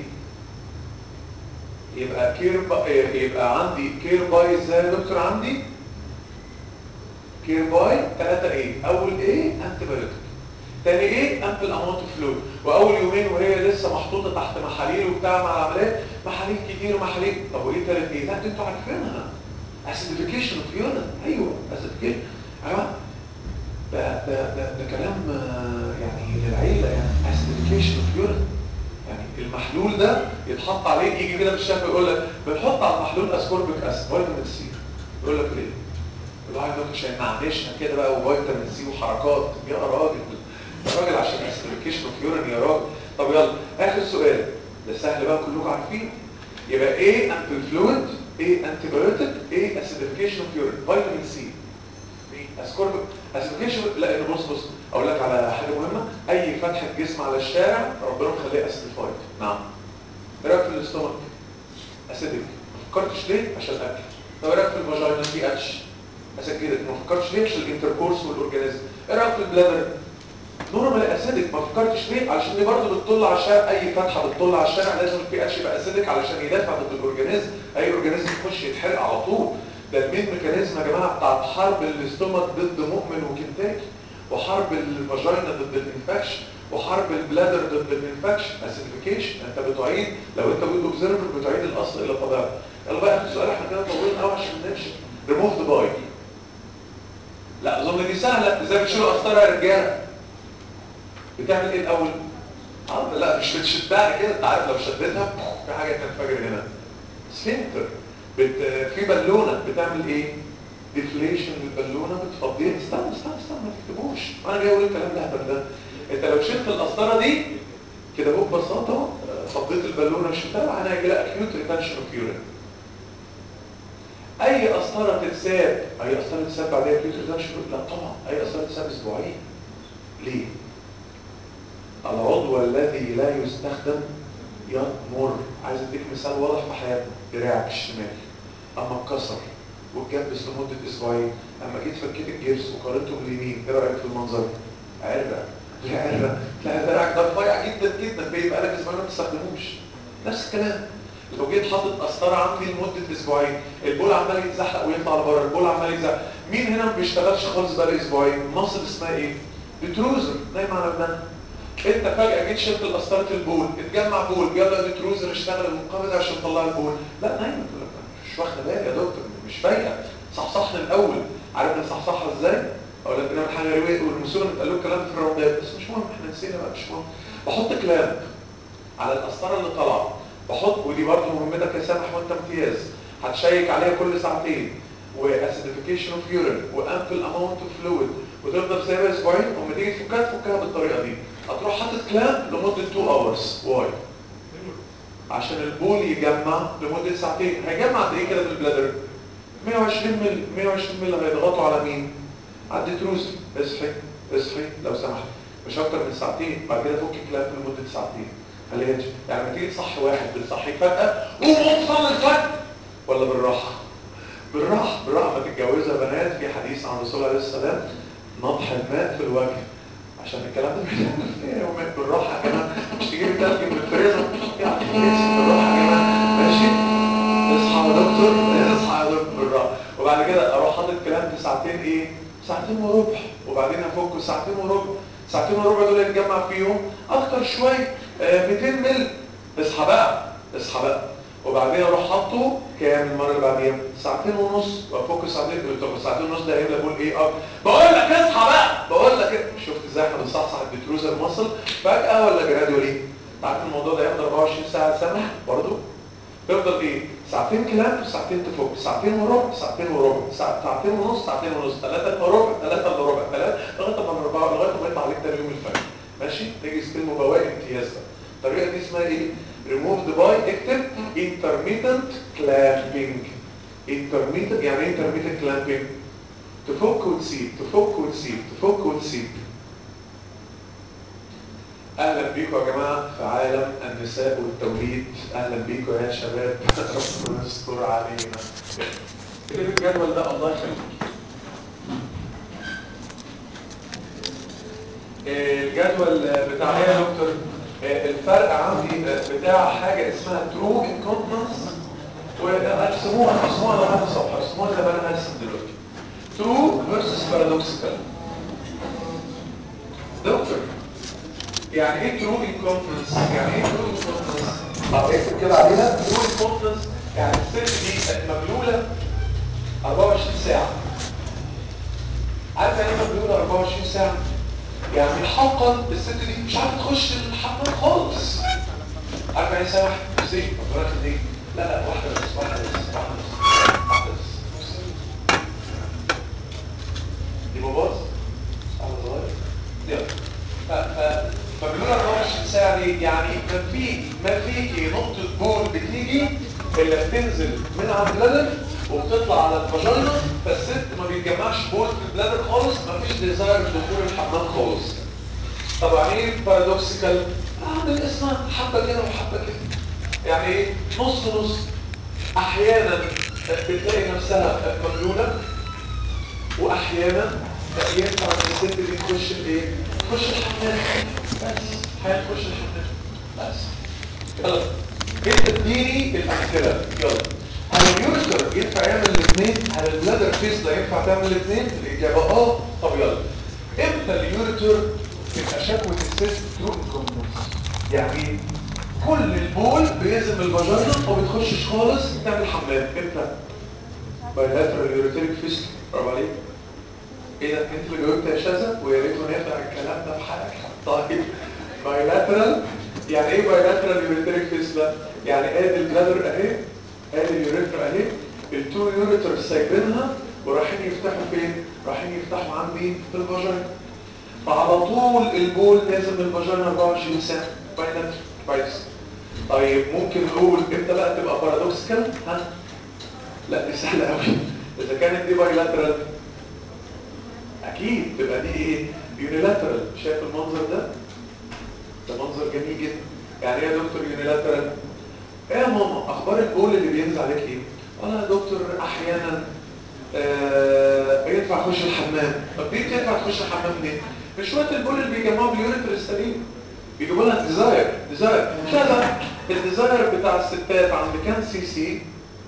يبقى كير با... يبقى عندي كير باي ازاي يا دكتور؟ عندي كير باي ثلاثة ايه؟ اول ايه انتيبيوتيك، تاني ايه امبل اماونت فلويد، واول يومين وهي لسه محطوطه تحت محاليل وبتاع مع العمليه محاليل كتير محاليل. طب وايه ثالث ايه؟ لا انتوا عارفينها اسيديفيكيشن اوف يورين. ايوه اسيديفيكيشن. ايوه ده ده ده, ده كلام يعني للعيله يعني اسيديفيكيشن اوف يورين. يعني المحلول ده يتحط عليه، يجي كده في الشفا يقول لك بنحط على المحلول اسكوربيك اسيد فيتامين سي. يقول لك ليه؟ يقول له عشان نعنشنا كده بقى وفيتامين سي وحركات. يا راجل يا راجل عشان اسيديفيكيشن اوف يورين يا راجل. طب يلا اخر سؤال ده سهل بقى كلكم عارفينه. يبقى ايه امبل فلويد، ايه انتي بايوتيك، ايه اسيديفيكيشن اوف يورين، فيتامين سي. اسكوربيك اسيديفيكيشن. لا إن بص بص اقول لك على حاجه مهمه. اي فتحه جسم على الشارع ربنا مخليه اسيديفايد. نعم. ايه رايك في الاستومك؟ اسيديك. ما فكرتش ليه؟ عشان الاكل. طب ايه رايك في الفاجينا؟ في اتش اسجلت. ما فكرتش ليه؟ عشان الانتركورس والاورجانيزم. ايه رايك في البلادر؟ نورمال اسيدك. ما فكرتش ليه؟ علشان دي برضه بتطل على الشارع. اي فتحه بتطل على الشارع لازم البي اتش يبقى اسيدك علشان يدافع ضد الاورجانيزم. اي اورجانيزم يخش يتحرق على طول. ده المين ميكانيزم يا جماعه بتاعت حرب الاستومك ضد مؤمن وكنتاكي، وحرب الفاجينا ضد الانفكشن، وحرب البلادر ضد الانفكشن. اسيديفيكيشن. انت بتعيد، لو انت بتقول اوبزرفر بتعيد الاصل الى طبيعته. يلا بقى اخر سؤال، احنا كده طولنا قوي عشان نمشي. ريموف ذا باي. لا اظن دي سهله. ازاي بتشيلوا قسطره يا رجاله؟ بتعمل ايه الاول؟ اه لا مش بتشدها كده. انت عارف لو شدتها في حاجه تنفجر هنا. سفنكتر. بت... في بالونه بتعمل ايه؟ ديفليشن للبالونه بتفضيها. استنى استنى استنى ما تكتبوش انا جاي اقول الكلام ده هبل ده. انت لو شلت القسطره دي كده اهو ببساطه فضيت البالونه وشلتها انا هيجي لها اكيوت ريتنشن اوف يورين. اي قسطره تتساب، اي قسطره تتساب بعدها اكيوت ريتنشن؟ لا طبعا. اي قسطره تتساب اسبوعين. ليه؟ العضو الذي لا يستخدم يضمر. عايز اديك مثال واضح في حياتنا. دراعك الشمال اما اتكسر واتجبس لمده اسبوعين، اما جيت فكيت الجبس وقارنته باليمين، ايه رايك في المنظر؟ عرق. عرق. تلاقي دراعك ده رفيع جدا جدا بيبقى لك اسبوعين ما تستخدموش. نفس الكلام لو جيت حاطط قسطره عندي لمده اسبوعين، البول عمال يتزحلق ويطلع لبره، البول عمال يتزحلق. مين هنا ما بيشتغلش خالص بقى اسبوعين؟ مصل اسمها ايه؟ ديتروزر نايم على ودنها. انت فجأة جيت شلت القسطرة البول، اتجمع بول، يلا ديتروزر اشتغل المنقبض عشان تطلع البول. لا نايمة. مش واخده بالي يا دكتور، مش فايقه. صحصحنا الاول. عارف نصحصحها ازاي؟ اقول لك بنعمل حاجه غريبه والمسؤول قال له الكلام في الراوندات بس مش مهم، احنا نسينا بقى مش مهم. بحط كلام على القسطره اللي طالعه، بحط ودي برضه مهمتك يا سامح وانت امتياز، هتشيك عليها كل ساعتين، واسيديفيكيشن اوف يورين وامبل اماونت اوف فلويد، وتفضل سايبها اسبوعين. وما تيجي تفكها تفكها بالطريقه دي، هتروح حاطط كلام لمده اتنين اورز. واي؟ عشان البول يجمع لمده ساعتين. هيجمع قد ايه كده في البلادر؟ مية وعشرين مللي. مية وعشرين مللي هيضغطوا على مين؟ على الديتروزر. اصحي اصحي لو سمحت، مش اكتر من ساعتين. بعد كده فك كلام لمده ساعتين. خليها يعني لما تيجي تصحي واحد بتصحي فجاه قوم قوم صلي الفجر، ولا بالراحه؟ بالراحه بالراحه. ما تتجوزها بنات. في حديث عن الرسول عليه السلام نضح الماء في الوجه، عشان الكلام ده بيتعمل فيها يومين. بالراحه يا جماعه، مش تجيبي تلج من الفريزر يعني بالراحه يا جماعه. ماشي؟ اصحى يا دكتور، اصحى يا دكتور بالراحه. وبعد كده اروح حاطط كلام في ساعتين ايه؟ ساعتين وربع. وبعدين هفكه ساعتين وربع. ساعتين وربع دول يتجمع فيهم اكتر شويه آه ميتين مللي. اصحى بقى اصحى بقى. وبعدين اروح حاطه كام المره اللي بعديها؟ ساعتين ونص. وافك ساعتين. طب ساعتين ونص ده هيبقى بقول ايه؟ اه بقول لك اصحى بقى. بقول لك إيه؟ شفت ازاي احنا بنصحصح الديتروزر مصل فجاه ولا جرادولي؟ عارف الموضوع ده ياخد اربعة وعشرين ساعه سامح برضه. تفضل ايه؟ ساعتين كلام وساعتين تفك، ساعتين وربع، ساعتين وربع، ساعتين ونص، ساعتين ونص، ثلاثة الا ربع، ثلاثة الا ربع، ثلاثة لغايه ما اربعة، لغايه ما يطلع عليك تاني يوم الفجر. ماشي؟ نيجي ستيل بواقي امتياز بقى. الطريقه دي اسمها ايه؟ ريموف ذا باي. اكتب intermittent clamping. intermittent يعني ايه intermittent clamping؟ تفك وتسيب، تفك وتسيب، تفك وتسيب. اهلا بيكم يا جماعه في عالم النساء والتوليد. اهلا بيكم يا شباب. ربنا يستر علينا. ايه الجدول ده؟ الله يخليك. الجدول بتاع ايه يا دكتور؟ الفرق عندي بتاع حاجه اسمها ترو انكونتنس، وارسموها ارسموها على هذا الصفحه، ارسموها زي ما انا هرسم دلوقتي. ترو فيرسس بارادوكسيكال. دكتور يعني ايه ترو انكونتنس؟ يعني ايه ترو انكونتنس؟ اه اكتب كده عليها ترو انكونتنس. يعني الست دي كانت مبلوله اربعة وعشرين ساعه. عارف يعني ايه مبلوله اربعة وعشرين ساعه؟ يعني حقا الست دي مش عارفه تخش الحمام خالص. معايا سامح بصي ربنا يخليك لا لا واحده بس واحده بس واحده بس واحده بس دي باباظ على صغير يلا ف ف فبيقول أربعة وعشرين ساعه دي يعني ما في ما فيكي نقطه بول بتيجي اللي بتنزل من على البلادر وبتطلع على الفاجينا فالست ما بيتجمعش بول في البلادر خالص ما فيش ديزاير دخول الحمام خالص. طبعا ايه بارادوكسيكال؟ اعمل اسمها حبه كده وحبه كده يعني ايه نص نص. احيانا بتلاقي نفسها مجنونه واحيانا ينفع الست دي تخش الايه؟ تخش الحمام بس حياتي تخش الحمام بس. يلا انت اديني الامثله يلا. هل اليوريتر ينفع يعمل الاثنين؟ هل البلادر فيسلا ينفع تعمل الاثنين؟ الاجابه اه. طب يلا امتى اليوريتر تبقى شكوى السيست ترو انكومبتنس؟ يعني كل البول بيلزم الفاجينا وما بتخشش خالص تعمل حمام امتى؟ بايلاترال يوريتريك فيسلا. برافو عليك. ايه ده انت اللي جاوبت يا شاذة ويا ريت نفع الكلام ده في حاجه. طيب بايلاترال يعني ايه بايلاترال يوريتريك فيسلا؟ يعني ادي البلادر اهي ادي اليوريتر اهي التو يوريتر سايبينها ورايحين يفتحوا فين؟ رايحين يفتحوا عندي في الفاجينا. فعلى طول البول لازم الفاجينا أربعة وعشرين ساعه بايلاترال كويس. طيب ممكن نقول امتى بقى تبقى بارادوكسيكال؟ ها؟ لا دي سهله قوي. اذا كانت دي بايلاترال اكيد تبقى دي ايه؟ يونيلاترال. شايف المنظر ده؟ ده منظر جميل جدا. يعني ايه يا دكتور يونيلاترال؟ ايه يا ماما اخبار البول اللي بينزل عليك ايه؟ والله يا دكتور احيانا آه ينفع اخش الحمام. طب دي بتنفع تخش الحمام ليه؟ مش شويه البول اللي بيجمعوا باليوريتر السليم بيجيبوا لها ديزاير ديزاير شاذة. الديزاير بتاع الستات عند كام سي سي؟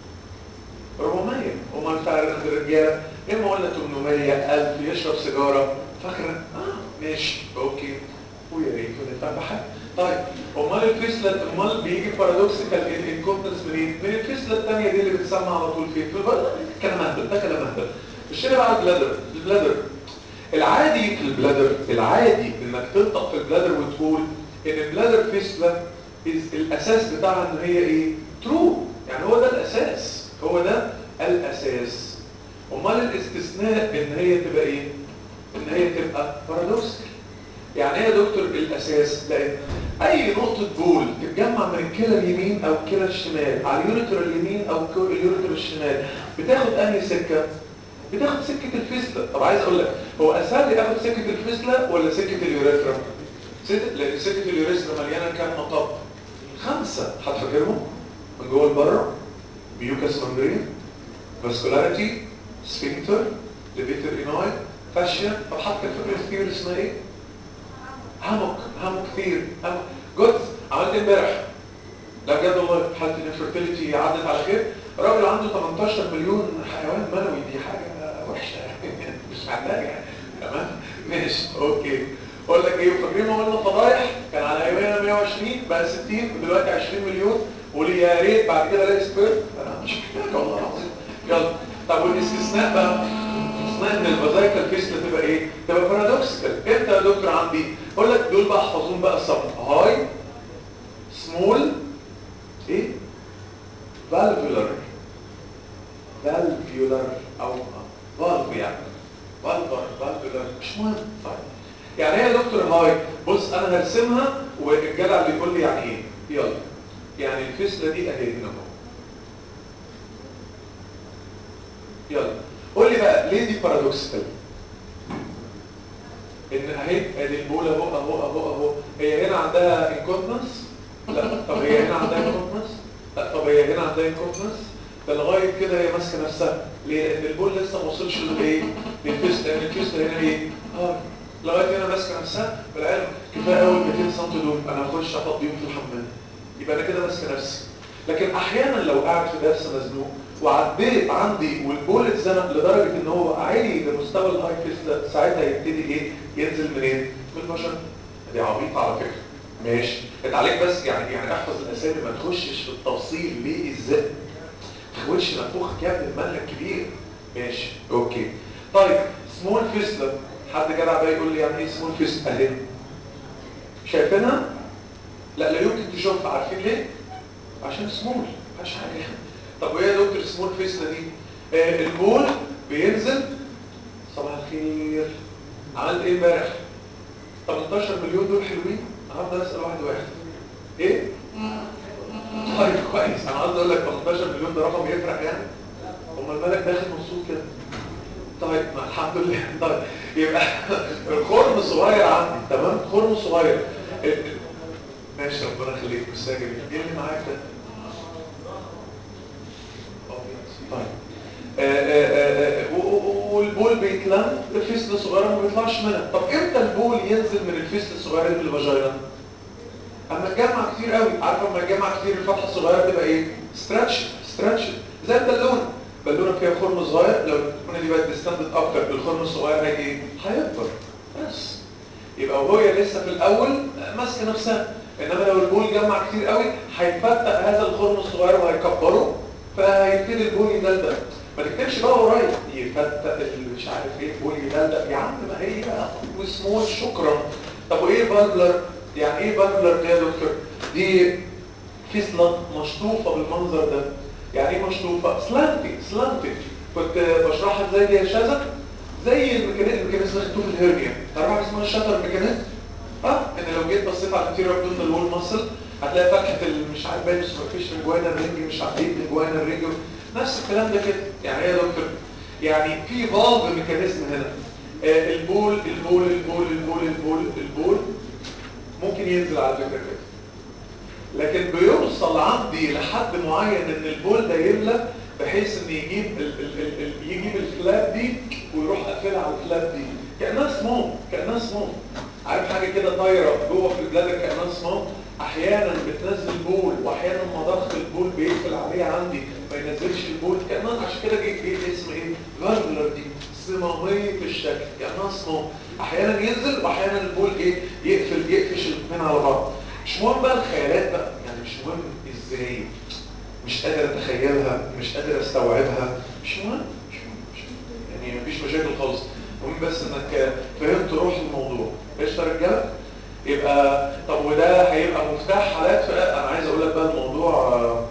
أربعمية. وما الفرق عند الرجاله اما ولا ثمانمية ألف يشرب سيجاره فاكره؟ اه ماشي اوكي ويا ريت ونفهم بحاجه. طيب امال الفيسلا امال بيجي بارادوكسيكال انكومبتنس منين؟ من الفيسلا الثانيه دي اللي بتسمى على طول فين؟ في البلد. كلام اهبل ده كلام اهبل. الشيء بقى البلادر البلادر العادي في البلادر العادي انك تنطق في البلادر وتقول ان البلادر فيسلا الاساس بتاعها ان هي ايه؟ ترو. يعني هو ده الاساس هو ده الاساس. امال الاستثناء ان هي تبقى ايه؟ ان هي تبقى بارادوكسيكال. يعني ايه يا دكتور الاساس؟ لان اي نقطه بول تتجمع من الكلى اليمين او الكلى الشمال على اليوريتر اليمين او اليوريتر الشمال بتاخد انهي سكه؟ بتاخد سكه الفيسلا. طب عايز اقول لك هو اسهل لي اخد سكه الفيسلا ولا سكه اليوريثرا؟ سكه سكه اليوريثرا مليانه كام مطب؟ خمسه. هتفكرهم من جوه لبره؟ ميوكاس ممبرين، فاسكولاريتي، سفنكتر، ليفيتر اناي، فاشيا. طب حتى الفكره الثيوري اسمها ايه؟ هاموك هاموك ثيوري هاموك جود. عملت امبارح لا بجد والله حالة الانفرتيليتي عدت على خير. راجل عنده تمنتاشر مليون حيوان منوي دي حاجة وحشة يعني مش محتاجة تمام ماشي اوكي. اقول لك ايه فاكرين ما قلنا فضايح كان على ايامنا مية وعشرين بقى ستين ودلوقتي عشرين مليون ولي يا ريت بعد كده الاقي سبير. انا مش محتاجة والله العظيم. يلا طب والاستثناء بقى استثناء ان الفازايكال فيسلا تبقى ايه؟ تبقى بارادوكسيكال. امتى يا دكتور عندي؟ اقول لك دول بقى احفظون بقى الصف هاي سمول ايه؟ فالفولر فالفولر او فالف يعني فالفر فالفولر مش مهم. طيب يعني ايه يا دكتور هاي؟ بص انا هرسمها والجدع اللي يقول لي يعني ايه. يلا يعني الفيسله دي اهي هنا اهو. يلا قول لي بقى ليه دي بارادوكسيكال؟ ان اهي ادي البول اهو اهو اهو اهو هي هنا عندها انكونتنس؟ لا. طب هي هنا عندها انكونتنس؟ لا. طب هي هنا عندها انكونتنس؟ ده لغايه كده هي ماسكه نفسها. ليه؟ لان البول لسه ما وصلش لايه؟ للفيست. لان الفيست هنا ايه؟ اه لغايه هنا ماسكه نفسها. بالعلم كفايه اول مئتين سم دول انا هخش افضيهم في الحمام يبقى انا كده ماسكه نفسي. لكن احيانا لو قاعد في درس مزنوق وعديت عندي والبول اتزنق لدرجه ان هو عالي لمستوى الهاي فيست ساعتها يبتدي ايه؟ ينزل منين؟ من البشر. دي عبيطه على فكره. ماشي انت عليك بس يعني يعني احفظ الاسامي ما تخشش في التفصيل ليه ازاي. ما تخوتش نفوخك يا ابن المال الكبير. ماشي اوكي. طيب سمول فيسلا حد جدع بقى يقول لي يعني ايه سمول فيسلا؟ اهي شايفينها؟ لا لا يمكن تشوفها. عارفين ليه؟ عشان سمول مفيهاش حاجه. طب وايه يا دكتور سمول فيستلا دي؟ آه البول بينزل. صباح الخير. عملت ايه امبارح؟ تمنتاشر مليون دول حلوين؟ انا هفضل اسال واحد واحد. ايه؟ طيب كويس. انا عايز اقول لك تمنتاشر مليون ده رقم يفرح يعني؟ امال مالك داخل مبسوط كده؟ طيب ما الحمد لله. طيب يبقى الخرم صغير عندي تمام، خرم صغير. ماشي ربنا يخليك بس يا جميل. ايه اللي معاك ده؟ طيب آه، آه، آه، و- و- والبول بيتلم الفيسل صغيره ما بيطلعش منها. طب امتى البول ينزل من الفيسل الصغيره دي للفاجينا؟ اما تجمع كتير قوي. عارفه اما تجمع كتير الفتحه الصغيره تبقى ايه؟ ستراتش ستراتش زي البالونه. بالونه فيها خرم صغير، لو البالونه دي بقت ديستندد اكتر الخرم الصغير هيجي ايه؟ هيكبر بس. يبقى وهي لسه في الاول ماسكه نفسها، انما لو البول جمع كتير قوي هيفتق هذا الخرم الصغير وهيكبره، فهيبتدي البول يدلدق. ما تكتبش بقى ورايا يفتق اللي مش عارف ايه البول يدلدق يا عم، ما هي بقى وسمول شكرا. طب وايه بالبلر؟ يعني ايه بالبلر دي يا دكتور؟ دي فيصله مشطوفه بالمنظر ده. يعني ايه مشطوفه؟ سلانتي سلانتي. كنت بشرحها ازاي دي يا شاذة؟ زي الميكانيزم الميكانيزم خدتوه في الهرنيا. تعرف حاجه اسمها الشاتر ميكانيزم؟ اه ان لو جيت بصيت على الانتيريور ابدومينال وول ماسل هتلاقي فتحه مش عارف باين اسمه فيش ريجواينال رينج مش عارف ايه ريجواينال رينج نفس الكلام ده كده. يعني ايه يا دكتور؟ يعني في فالف ميكانيزم هنا. آه البول البول البول البول البول البول ممكن ينزل على فكره كده، لكن بيوصل عندي لحد معين ان البول ده يملى بحيث ان يجيب ال ال ال ال يجيب الفلاب دي ويروح قافلها على الفلاب دي كانها سموم كانها سموم. عارف حاجه كده طايره جوه في البلاد كانها سموم. احيانا بتنزل بول واحيانا مضخ البول بيقفل عليه عندي ما ينزلش البول كانها. عشان كده جه جه اسم ايه؟ فالفولر دي صماميه الشكل كانها سموم. احيانا ينزل واحيانا البول ايه؟ يقفل يقفش الاثنين على بعض. مش مهم بقى الخيالات بقى يعني مش مهم ازاي، مش قادر اتخيلها مش قادر استوعبها مش مهم مش مهم, مش مهم. يعني مفيش مشاكل خالص. المهم بس انك فهمت روح الموضوع. ايش يا رجاله؟ يبقى طب وده هيبقى مفتاح حالات في انا عايز اقول لك بقى الموضوع آه،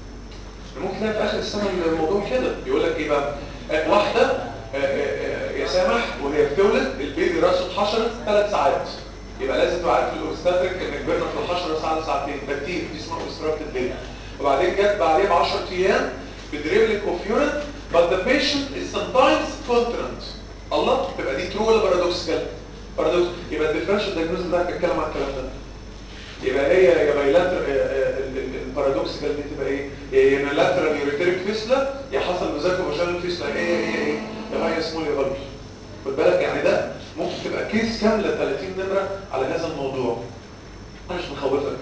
ممكن تلاقي في اخر السنه الموضوع كده بيقول لك ايه بقى؟ آه، واحده آه، آه، آه، يا سامح وهي بتولد البيبي راسه اتحشرت ثلاث ساعات. يبقى لازم تبقى عارف الاوبستاتريك ان كبرنا في الحشره ساعه لساعتين ده كتير دي اسمها اوبستراكتد ليبر. وبعدين جت بعديها ب عشرة ايام بدريبليك اوف يورين but the patient is sometimes continent. الله تبقى دي ترو ولا بارادوكسيكال؟ بارادوكس. يبقى الديفرنشال دايجنوز ده بيتكلم عن الكلام ده. يبقى هي يا بايلاتر البارادوكسيكال دي تبقى ايه؟ يا يونيلاترال يوريتريك فيسلا يا حصل بذاكو فاجينال فيسلا هي هي ايه؟ يا هي سمول يا غلط. خد بالك يعني ده ممكن تبقى كيس كامله ثلاثين نمره على هذا الموضوع. انا مش مخوفك.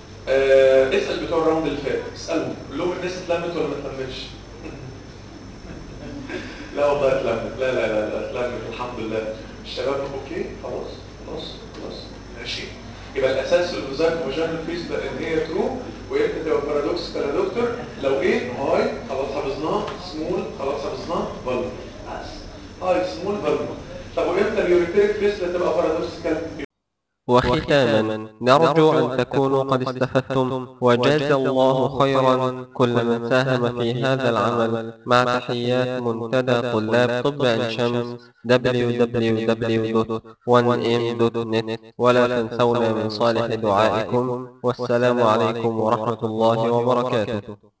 آه اسال بتوع الراوند اللي فات اسالهم قول لهم الناس اتلمت ولا ما اتلمتش؟ لا والله اتلمت. لا لا لا لا اتلمت الحمد لله. الشباب اوكي خلاص خلاص خلاص ماشي. يبقى الاساس في الفيزايك وفاجينال فيس ده ان هي ترو وامتى تبقى بارادوكسيكال يا دكتور؟ لو ايه؟ هاي خلاص حفظناه، سمول خلاص حفظناه، فالف بس هاي سمول فالف. طب وامتى اليوريتريك فيس تبقى بارادوكسيكال؟ وختاما نرجو أن تكونوا قد استفدتم وجزى الله خيرا كل من ساهم في هذا العمل مع تحيات منتدى طلاب طب عين شمس دبليو دبليو دبليو دوت وان ام دوت نت ولا تنسونا من صالح دعائكم والسلام عليكم ورحمة الله وبركاته